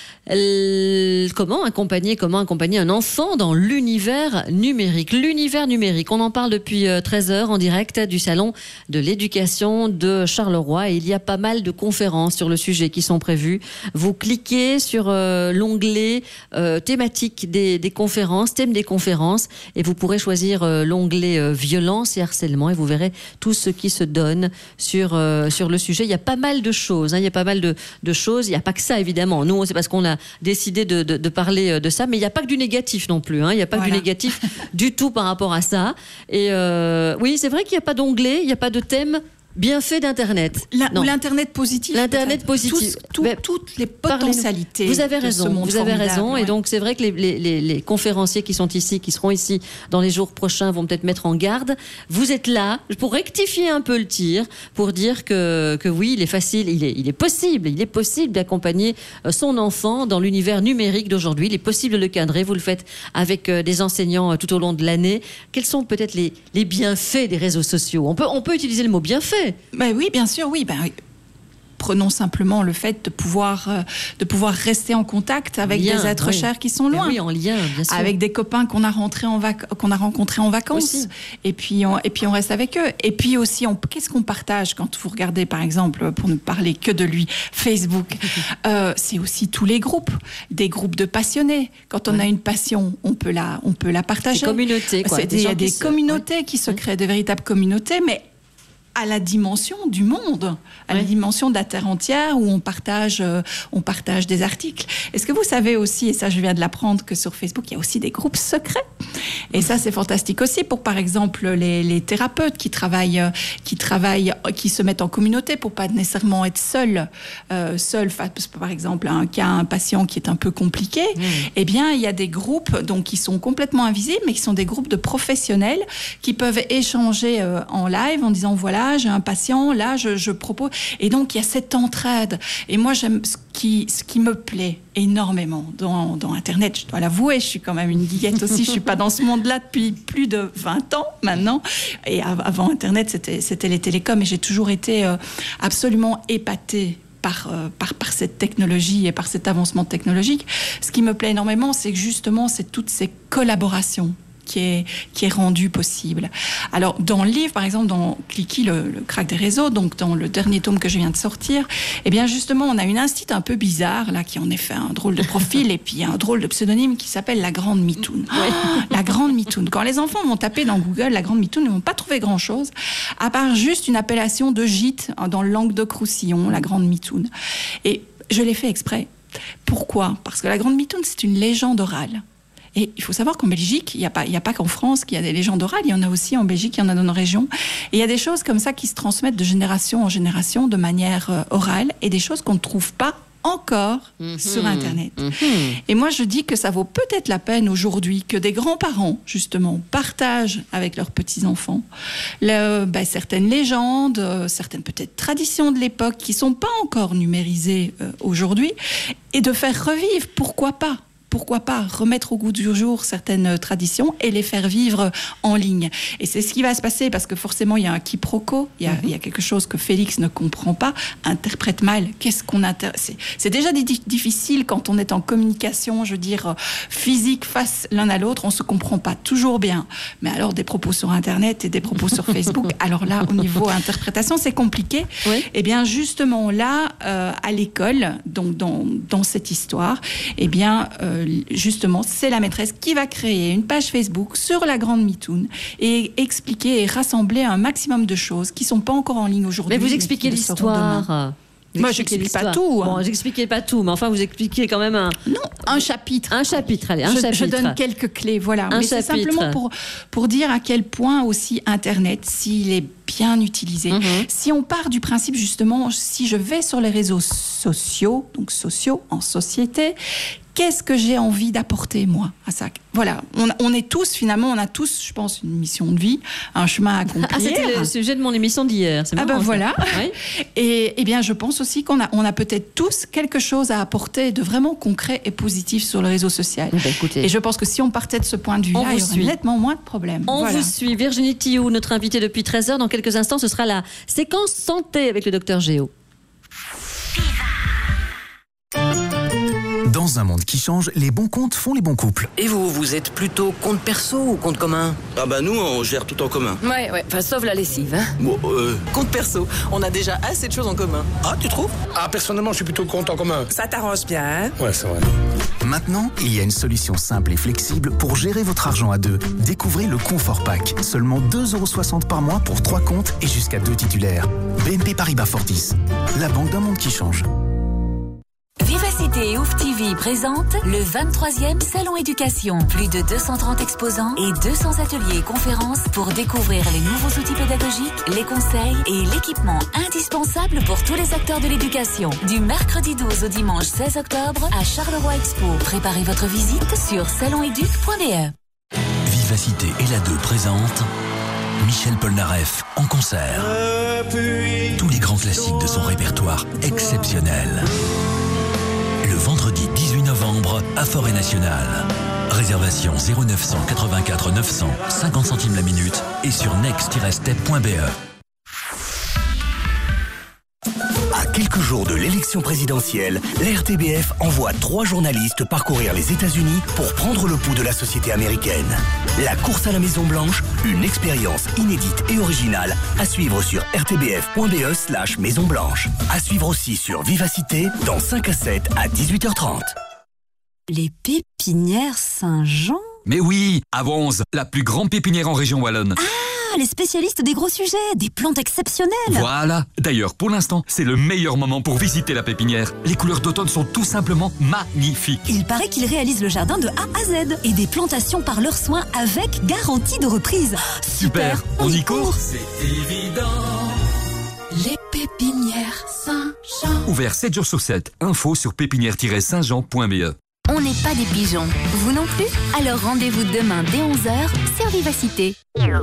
Comment accompagner un enfant dans l'univers numérique? L'univers numérique, on en parle depuis 13h en direct du salon de l'éducation de Charleroi et il y a pas mal de conférences sur le sujet qui sont prévues. Vous cliquez sur l'onglet thématique des conférences, thème des conférences et vous pourrez choisir l'onglet violence et harcèlement et vous verrez tout ce qui se donne sur le sujet. Il y a pas mal de choses, il y a pas mal de choses. Il n'y a pas que ça évidemment. Nous, c'est parce qu'on a décidé de parler de ça, mais il n'y a pas que du négatif non plus. Il n'y a pas que du négatif du tout par rapport à ça. Et oui, c'est vrai qu'il n'y a pas d'onglet, il n'y a pas de thème. Bienfait d'Internet. Ou l'Internet positif. L'Internet positif. Toutes les potentialités. Vous avez raison. Vous avez raison. Ouais. Et donc, c'est vrai que les conférenciers qui sont ici, qui seront ici dans les jours prochains, vont peut-être mettre en garde. Vous êtes là pour rectifier un peu le tir, pour dire que oui, il est facile, il est possible d'accompagner son enfant dans l'univers numérique d'aujourd'hui. Il est possible de le cadrer. Vous le faites avec des enseignants tout au long de l'année. Quels sont peut-être les bienfaits des réseaux sociaux? On peut utiliser le mot bienfait. Oui, bien sûr, oui. Prenons simplement le fait de pouvoir rester en contact avec des êtres chers qui sont loin. Oui, en lien, bien sûr. Avec des copains qu'on a rencontrés en vacances. Aussi. Et puis on reste avec eux. Et puis aussi, qu'est-ce qu'on partage quand vous regardez, par exemple, pour ne parler que de lui, Facebook. C'est aussi tous les groupes, des groupes de passionnés. Quand on a une passion, on peut la partager. Des communautés, quoi. Il y a des communautés qui se créent, de véritables communautés, mais à la dimension du monde, à la dimension de la terre entière où on partage des articles. Est-ce que vous savez aussi, et ça je viens de l'apprendre, que sur Facebook, il y a aussi des groupes secrets. Et ça, c'est fantastique aussi pour, par exemple, les thérapeutes qui se mettent en communauté pour pas nécessairement être seuls face, par exemple, à un patient qui est un peu compliqué. Eh bien, il y a des groupes donc, qui sont complètement invisibles, mais qui sont des groupes de professionnels qui peuvent échanger en live en disant, voilà, j'ai un patient, là, je propose. Et donc, il y a cette entraide. Et moi, j'aime ce qui me plaît énormément dans Internet. Je dois l'avouer, je suis quand même une geekette aussi. Je suis pas dans ce monde-là depuis plus de 20 ans maintenant. Et avant Internet, c'était les télécoms. Et j'ai toujours été absolument épatée par cette technologie et par cet avancement technologique. Ce qui me plaît énormément, c'est que justement, c'est toutes ces collaborations qui est rendu possible. Alors, dans le livre, par exemple, dans Clicky, le crack des réseaux, donc dans le dernier tome que je viens de sortir, eh bien, justement, on a une institut un peu bizarre, là, qui en est fait un drôle de profil, et puis un drôle de pseudonyme qui s'appelle la Grande Mitoune. La Grande Mitoune. Quand les enfants vont taper dans Google la Grande Mitoune, ils ne vont pas trouver grand-chose, à part juste une appellation de gîte dans le Languedoc-Roussillon, la Grande Mitoune. Et je l'ai fait exprès. Pourquoi ? Parce que la Grande Mitoune, c'est une légende orale. Et il faut savoir qu'en Belgique, il n'y a pas qu'en France qu'il y a des légendes orales, il y en a aussi en Belgique, il y en a dans nos régions. Et il y a des choses comme ça qui se transmettent de génération en génération de manière orale, et des choses qu'on ne trouve pas encore sur Internet. Et moi, je dis que ça vaut peut-être la peine aujourd'hui que des grands-parents, justement, partagent avec leurs petits-enfants certaines légendes, certaines peut-être traditions de l'époque qui ne sont pas encore numérisées aujourd'hui, et de faire revivre, pourquoi pas remettre au goût du jour certaines traditions et les faire vivre en ligne. Et c'est ce qui va se passer parce que forcément, il y a un quiproquo, il y a quelque chose que Félix ne comprend pas, interprète mal. Qu'est-ce qu'on c'est déjà difficile quand on est en communication, je veux dire, physique face l'un à l'autre, on se comprend pas toujours bien. Mais alors, des propos sur Internet et des propos sur Facebook, alors là, au niveau interprétation, c'est compliqué. Oui. Et bien, justement, là, à l'école, donc dans cette histoire, eh bien, justement, c'est la maîtresse qui va créer une page Facebook sur la Grande Mitoune et expliquer et rassembler un maximum de choses qui ne sont pas encore en ligne aujourd'hui. Mais vous expliquez l'histoire. Moi, j'explique pas tout. Bon, j'expliquais pas tout, mais enfin, vous expliquez quand même un chapitre. Un chapitre, allez, Je donne quelques clés, voilà. Mais c'est simplement pour dire à quel point aussi Internet, s'il est bien utilisé, si on part du principe, justement, si je vais sur les réseaux sociaux, donc sociaux, en société, qu'est-ce que j'ai envie d'apporter, moi, à ça ? Voilà, on est tous, finalement, on a tous, je pense, une mission de vie, un chemin à accomplir. Ah, c'était le sujet de mon émission d'hier, c'est marrant. Voilà. Oui. Et bien, je pense aussi qu'on a peut-être tous quelque chose à apporter de vraiment concret et positif sur le réseau social. Et je pense que si on partait de ce point de vue-là, il y aurait nettement moins de problèmes. On vous suit. Virginie Thioux, notre invitée depuis 13h. Dans quelques instants, ce sera la séquence santé avec le docteur Géo. Dans un monde qui change, les bons comptes font les bons couples. Et vous êtes plutôt compte perso ou compte commun ? Ah bah nous, on gère tout en commun. Ouais, enfin sauf la lessive, hein. Bon, Compte perso, on a déjà assez de choses en commun. Ah, tu trouves ? Ah, personnellement, je suis plutôt compte en commun. Ça t'arrange bien, hein ? Ouais, c'est vrai. Maintenant, il y a une solution simple et flexible pour gérer votre argent à deux. Découvrez le Confort Pack. Seulement 2,60 € par mois pour 3 comptes et jusqu'à 2 titulaires. BNP Paribas Fortis, la banque d'un monde qui change. Vivacité et Ouf TV présentent le 23e Salon Éducation. Plus de 230 exposants et 200 ateliers et conférences pour découvrir les nouveaux outils pédagogiques, les conseils et l'équipement indispensable pour tous les acteurs de l'éducation. Du mercredi 12 au dimanche 16 octobre à Charleroi Expo. Préparez votre visite sur saloneduc.be. Vivacité et la 2 présente Michel Polnareff en concert. Tous les grands classiques de son répertoire exceptionnel. Le vendredi 18 novembre à Forêt Nationale. Réservation 0900 84 900, 50 centimes la minute et sur next-step.be. À quelques jours de l'élection présidentielle, la RTBF envoie 3 journalistes parcourir les États-Unis pour prendre le pouls de la société américaine. La course à la Maison-Blanche, une expérience inédite et originale à suivre sur rtbf.be/Maison-Blanche. À suivre aussi sur Vivacité dans 5 à 7 à 18h30. Les pépinières Saint-Jean ? Mais oui, à Vonze, la plus grande pépinière en région wallonne. Ah, les spécialistes des gros sujets, des plantes exceptionnelles. Voilà. D'ailleurs, pour l'instant, c'est le meilleur moment pour visiter la pépinière. Les couleurs d'automne sont tout simplement magnifiques. Il paraît qu'ils réalisent le jardin de A à Z et des plantations par leurs soins avec garantie de reprise. Super, on y court. C'est évident. Les pépinières Saint-Jean. Ouvert 7 jours sur 7. Info sur pépinière-saintjean.be. On n'est pas des pigeons. Vous non plus? Alors rendez-vous demain dès 11h sur Vivacité.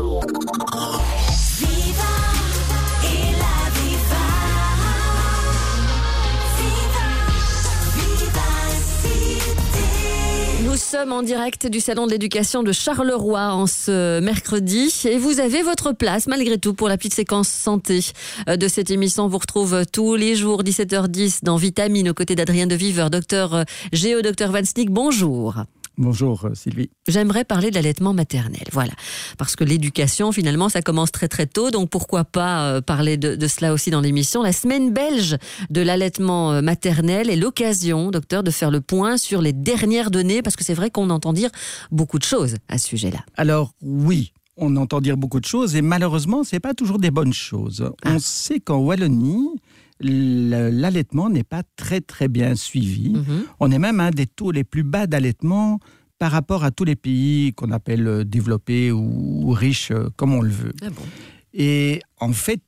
Nous sommes en direct du Salon de l'éducation de Charleroi en ce mercredi et vous avez votre place malgré tout pour la petite séquence santé de cette émission. On vous retrouve tous les jours 17h10 dans Vitamine aux côtés d'Adrien Deviver, docteur Géo, docteur Van Snick. Bonjour. Bonjour Sylvie. J'aimerais parler de l'allaitement maternel, voilà. Parce que l'éducation, finalement, ça commence très très tôt, donc pourquoi pas parler de cela aussi dans l'émission. La semaine belge de l'allaitement maternel est l'occasion, docteur, de faire le point sur les dernières données, parce que c'est vrai qu'on entend dire beaucoup de choses à ce sujet-là. Alors oui, on entend dire beaucoup de choses et malheureusement, c'est pas toujours des bonnes choses. On sait qu'en Wallonie, l'allaitement n'est pas très très bien suivi. On est même un des taux les plus bas d'allaitement par rapport à tous les pays qu'on appelle développés ou riches, comme on le veut. Ah bon. Et en fait,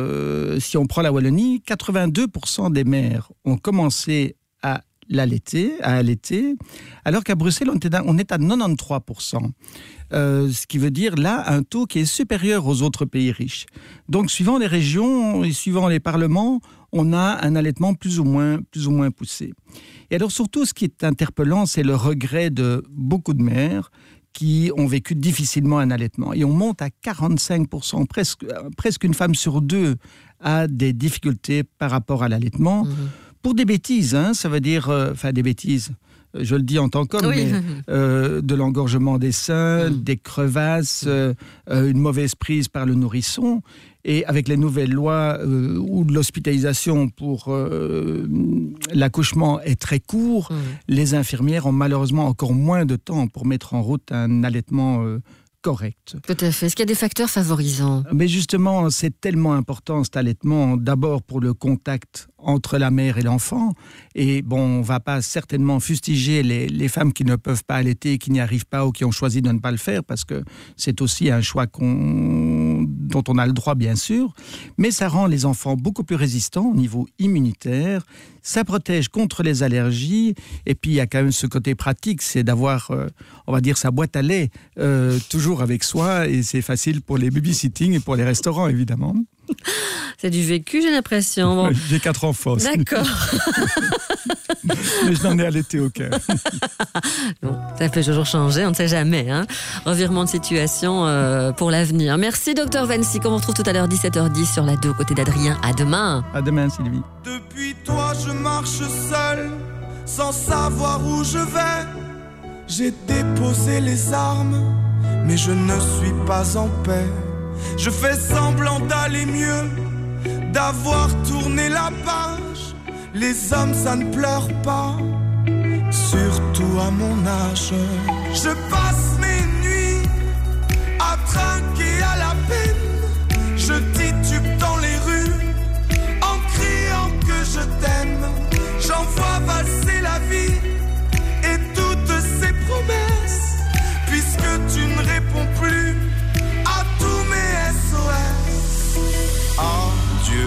si on prend la Wallonie, 82% des mères ont commencé à allaiter, alors qu'à Bruxelles, on est à 93%. Ce qui veut dire là un taux qui est supérieur aux autres pays riches. Donc, suivant les régions et suivant les parlements, on a un allaitement plus ou moins poussé. Et alors surtout, ce qui est interpellant, c'est le regret de beaucoup de mères qui ont vécu difficilement un allaitement. Et on monte à 45%, presque une femme sur deux a des difficultés par rapport à l'allaitement. Pour des bêtises, ça veut dire... des bêtises... Je le dis en tant qu'homme, oui. Mais de l'engorgement des seins, des crevasses, une mauvaise prise par le nourrisson. Et avec les nouvelles lois où l'hospitalisation pour l'accouchement est très court, les infirmières ont malheureusement encore moins de temps pour mettre en route un allaitement correct. Tout à fait. Est-ce qu'il y a des facteurs favorisants ? Mais justement, c'est tellement important cet allaitement, d'abord pour le contact entre la mère et l'enfant. Et bon, on ne va pas certainement fustiger les femmes qui ne peuvent pas allaiter, qui n'y arrivent pas ou qui ont choisi de ne pas le faire, parce que c'est aussi un choix dont on a le droit, bien sûr. Mais ça rend les enfants beaucoup plus résistants au niveau immunitaire. Ça protège contre les allergies. Et puis, il y a quand même ce côté pratique, c'est d'avoir, on va dire, sa boîte à lait toujours avec soi. Et c'est facile pour les babysitting et pour les restaurants, évidemment. C'est du vécu, j'ai l'impression. Bon. J'ai 4 enfants. D'accord. Mais je n'en ai allaité aucun. Bon, ça peut toujours changer, on ne sait jamais. Revirement de situation pour l'avenir. Merci, docteur Van Snick. On vous retrouve tout à l'heure, 17h10 sur la 2, aux côtés d'Adrien. À demain. À demain, Sylvie. Depuis toi, je marche seul, sans savoir où je vais. J'ai déposé les armes, mais je ne suis pas en paix. Je fais semblant d'aller mieux, d'avoir tourné la page. Les hommes, ça ne pleure pas, surtout à mon âge. Je passe mes nuits à trinquer à la peine. Je titube dans les rues, en criant que je t'aime. J'envoie valser la vie et toutes ses promesses, puisque tu ne réponds plus à tous mes SOS. Adieu,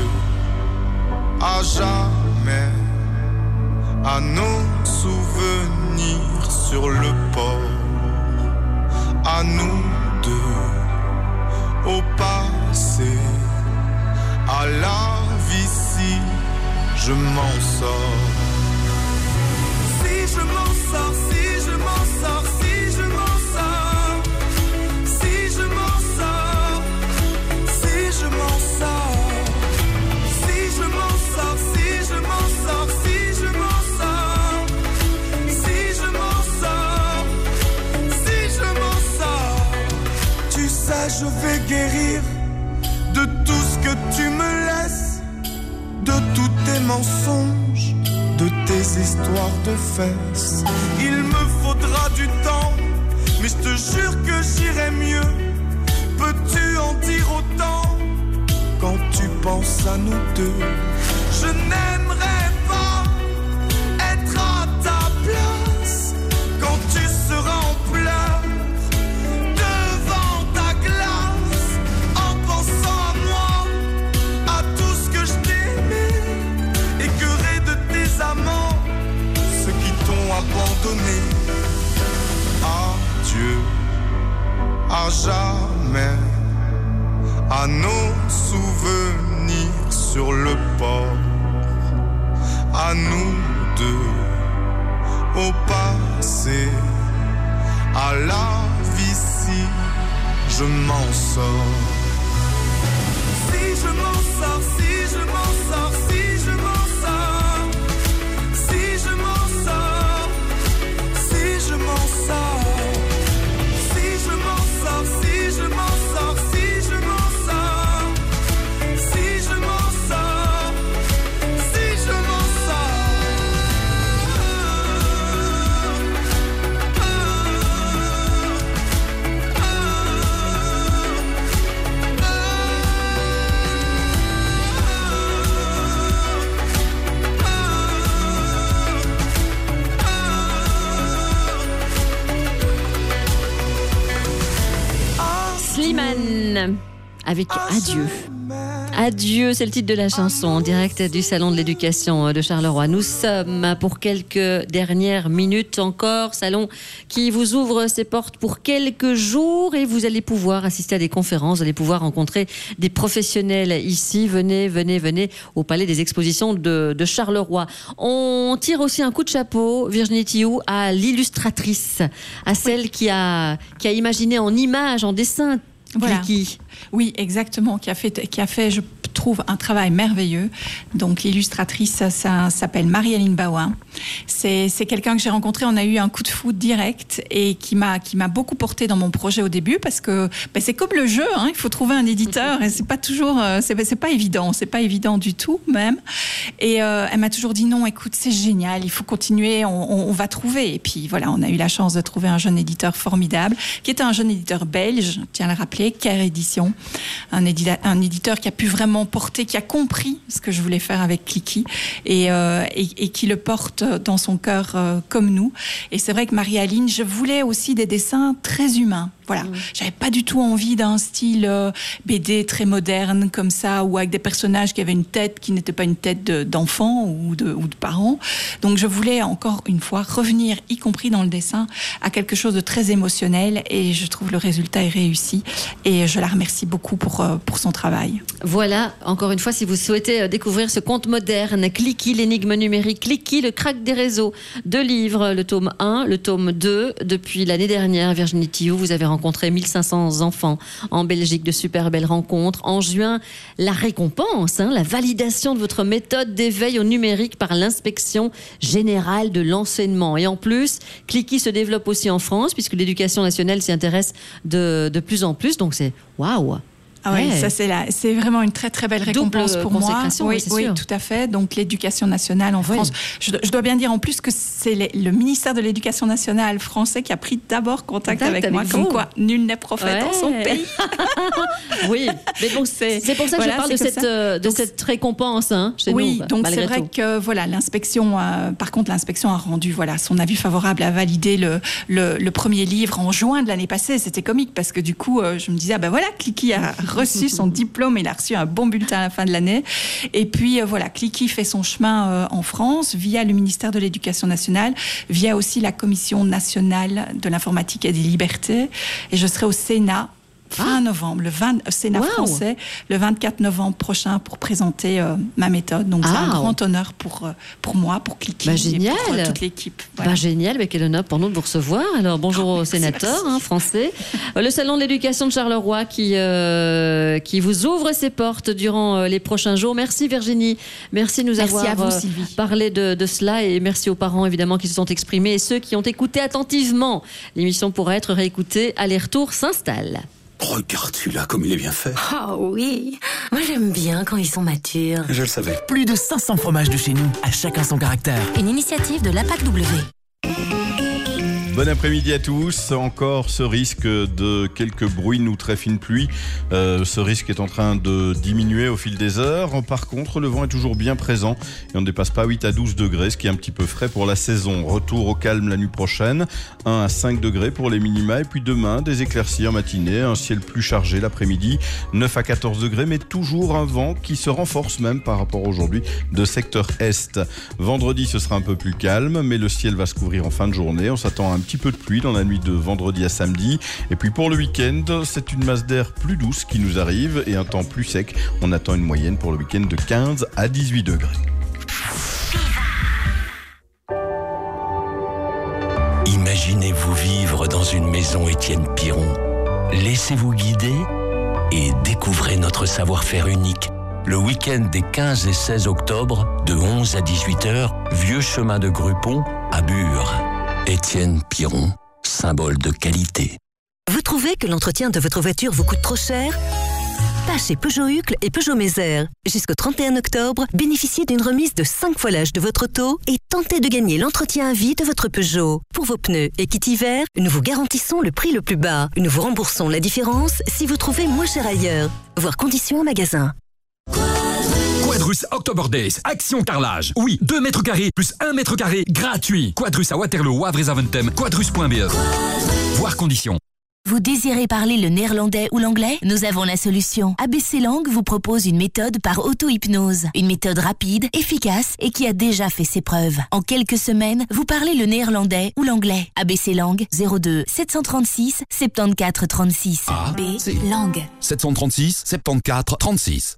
à jamais, à nos souvenirs sur le port, à nous deux, au passé, à la vie si je m'en sors. Si je m'en sors, si je m'en sors, si je m'en sors, si je m'en sors, si je m'en sors, si je m'en sors, si je m'en sors, si je m'en sors, si je m'en sors, si je m'en sors. Tu sais, je vais guérir de tout ce que tu me laisses, de tous tes mensonges, de tes histoires de fesses. Il me faudra du temps, mais je te jure que j'irai mieux. Peux-tu en dire à nous deux. Je n'aimerais pas être à ta place quand tu seras en pleurs devant ta glace, en pensant à moi, à tout ce que je t'aimais, écœuré de tes amants, ceux qui t'ont abandonné. Adieu à jamais, à nos souvenirs sur le port, à nous deux, au passé, à la vie si je m'en sors. Si je m'en sors, si je m'en sors, si je m'en sors, si je m'en sors, si je m'en sors. Slimane avec Adieu. Adieu, c'est le titre de la chanson en direct du Salon de l'éducation de Charleroi. Nous sommes pour quelques dernières minutes encore. Salon qui vous ouvre ses portes pour quelques jours et vous allez pouvoir assister à des conférences, vous allez pouvoir rencontrer des professionnels ici. Venez au Palais des Expositions de Charleroi. On tire aussi un coup de chapeau, Virginie Thioux, à l'illustratrice, à celle qui a imaginé en images, en dessin, voilà. Clicky. Oui, exactement, qui a fait, je trouve, un travail merveilleux. Donc l'illustratrice, ça s'appelle Marie-Aline Bauin. C'est quelqu'un que j'ai rencontré, on a eu un coup de foudre direct et qui m'a beaucoup porté dans mon projet au début parce que c'est comme le jeu, hein, il faut trouver un éditeur et c'est pas toujours, c'est pas évident du tout même. Et elle m'a toujours dit non, écoute, c'est génial, il faut continuer, on va trouver. Et puis voilà, on a eu la chance de trouver un jeune éditeur formidable qui était un jeune éditeur belge, je tiens à le rappeler, Care Édition. Un éditeur qui a pu vraiment porter, qui a compris ce que je voulais faire avec Clicky et qui le porte dans son cœur comme nous. Et c'est vrai que Marie-Aline, je voulais aussi des dessins très humains. Voilà, j'avais pas du tout envie d'un style BD très moderne comme ça, ou avec des personnages qui avaient une tête qui n'était pas une tête d'enfant ou de parents. Donc je voulais encore une fois revenir, y compris dans le dessin, à quelque chose de très émotionnel et je trouve le résultat est réussi et je la remercie beaucoup pour son travail. Voilà, encore une fois, si vous souhaitez découvrir ce conte moderne, Clicky, l'énigme numérique, Clicky, le crack des réseaux, 2 livres, le tome 1, le tome 2. Depuis l'année dernière, Virginie Thioux, vous avez rencontré 1500 enfants en Belgique, de super belles rencontres. En juin, la récompense, la validation de votre méthode d'éveil au numérique par l'inspection générale de l'enseignement. Et en plus, Clicky se développe aussi en France, puisque l'éducation nationale s'y intéresse de plus en plus. Donc c'est waouh! Ah oui, ça c'est vraiment une très très belle récompense pour moi. Oui, tout à fait. Donc l'éducation nationale en France. Je dois bien dire en plus que c'est le ministère de l'Éducation nationale français qui a pris d'abord contact avec moi, comme quoi nul n'est prophète dans son pays. Oui, mais bon, c'est pour ça que je parle de cette récompense chez nous. Oui, donc c'est vrai que voilà, l'inspection, par contre l'inspection a rendu son avis favorable, a validé le premier livre en juin de l'année passée. C'était comique parce que du coup je me disais Clicky a reçu son diplôme, il a reçu un bon bulletin à la fin de l'année. Et puis Clicky fait son chemin en France via le ministère de l'Éducation nationale, via aussi la Commission nationale de l'informatique et des libertés. Et je serai au Sénat fin novembre, au Sénat français, le 24 novembre prochain pour présenter ma méthode. Donc c'est un grand honneur pour moi, pour Clicky et pour toute l'équipe. Voilà. Génial, quel honneur pour nous de vous recevoir. Alors bonjour aux sénateurs français. Le Salon de l'éducation de Charleroi qui vous ouvre ses portes durant les prochains jours. Merci Virginie, merci de nous avoir parlé de cela et merci aux parents évidemment qui se sont exprimés et ceux qui ont écouté attentivement. L'émission pourra être réécoutée, Aller-retour s'installe. Regarde celui-là, comme il est bien fait. Ah oui, moi j'aime bien quand ils sont matures. Je le savais. Plus de 500 fromages de chez nous, à chacun son caractère. Une initiative de l'APAC W. Bon après-midi à tous. Encore ce risque de quelques bruines ou très fines pluies. Ce risque est en train de diminuer au fil des heures. Par contre, le vent est toujours bien présent et on ne dépasse pas 8 à 12 degrés, ce qui est un petit peu frais pour la saison. Retour au calme la nuit prochaine, 1 à 5 degrés pour les minima. Et puis demain, des éclaircies en matinée, un ciel plus chargé l'après-midi, 9 à 14 degrés, mais toujours un vent qui se renforce même par rapport à aujourd'hui de secteur est. Vendredi, ce sera un peu plus calme, mais le ciel va se couvrir en fin de journée. On s'attend à un petit peu de pluie dans la nuit de vendredi à samedi. Et puis pour le week-end, c'est une masse d'air plus douce qui nous arrive et un temps plus sec. On attend une moyenne pour le week-end de 15 à 18 degrés. Imaginez-vous vivre dans une maison Étienne Piron. Laissez-vous guider et découvrez notre savoir-faire unique. Le week-end des 15 et 16 octobre, de 11 à 18h, Vieux Chemin de Grupont, à Bure. Étienne Piron, symbole de qualité. Vous trouvez que l'entretien de votre voiture vous coûte trop cher ? Pas chez Peugeot Hucle et Peugeot Mézère. Jusqu'au 31 octobre, bénéficiez d'une remise de 5 fois l'âge de votre auto et tentez de gagner l'entretien à vie de votre Peugeot. Pour vos pneus et kit hiver, nous vous garantissons le prix le plus bas. Nous vous remboursons la différence si vous trouvez moins cher ailleurs. Voir conditions en magasin. Quadrus October Days, action carrelage. Oui, 2 mètres carrés plus 1 mètre carré gratuit. Quadrus à Waterloo, Wavre et Zaventem, quadrus.be. Voir conditions. Vous désirez parler le néerlandais ou l'anglais ? Nous avons la solution. ABC Langue vous propose une méthode par auto-hypnose. Une méthode rapide, efficace et qui a déjà fait ses preuves. En quelques semaines, vous parlez le néerlandais ou l'anglais. ABC Langue 02 736 74 36. ABC Langue 736 74 36.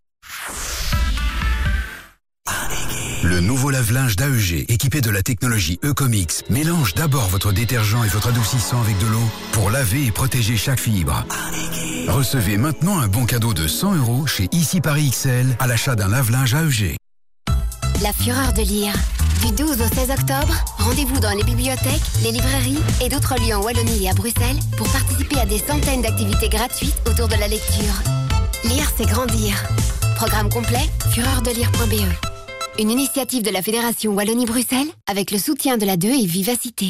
Le nouveau lave-linge d'AEG, équipé de la technologie Ecomix, mélange d'abord votre détergent et votre adoucissant avec de l'eau pour laver et protéger chaque fibre. Recevez maintenant un bon cadeau de 100 € chez Ici Paris XL à l'achat d'un lave-linge AEG. La fureur de lire. Du 12 au 16 octobre, rendez-vous dans les bibliothèques, les librairies et d'autres lieux en Wallonie et à Bruxelles pour participer à des centaines d'activités gratuites autour de la lecture. Lire, c'est grandir. Programme complet, fureurdelire.be. Une initiative de la Fédération Wallonie-Bruxelles avec le soutien de la 2 et Vivacité.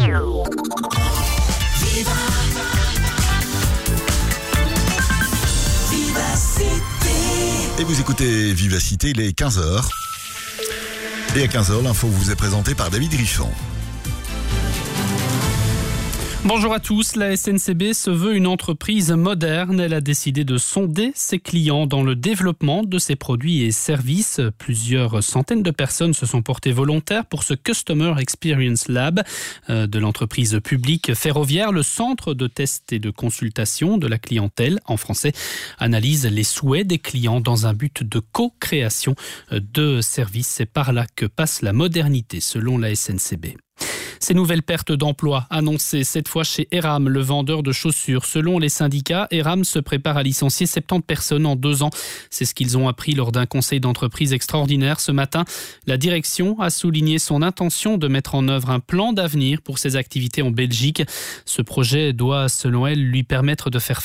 Et vous écoutez Vivacité, il est 15h. Et à 15h, l'info vous est présentée par David Griffon. Bonjour à tous, la SNCB se veut une entreprise moderne. Elle a décidé de sonder ses clients dans le développement de ses produits et services. Plusieurs centaines de personnes se sont portées volontaires pour ce Customer Experience Lab de l'entreprise publique ferroviaire. Le centre de test et de consultation de la clientèle, en français, analyse les souhaits des clients dans un but de co-création de services. C'est par là que passe la modernité, selon la SNCB. Ces nouvelles pertes d'emplois annoncées cette fois chez Eram, le vendeur de chaussures. Selon les syndicats, Eram se prépare à licencier 70 personnes en 2 ans. C'est ce qu'ils ont appris lors d'un conseil d'entreprise extraordinaire ce matin. La direction a souligné son intention de mettre en œuvre un plan d'avenir pour ses activités en Belgique. Ce projet doit, selon elle, lui permettre de faire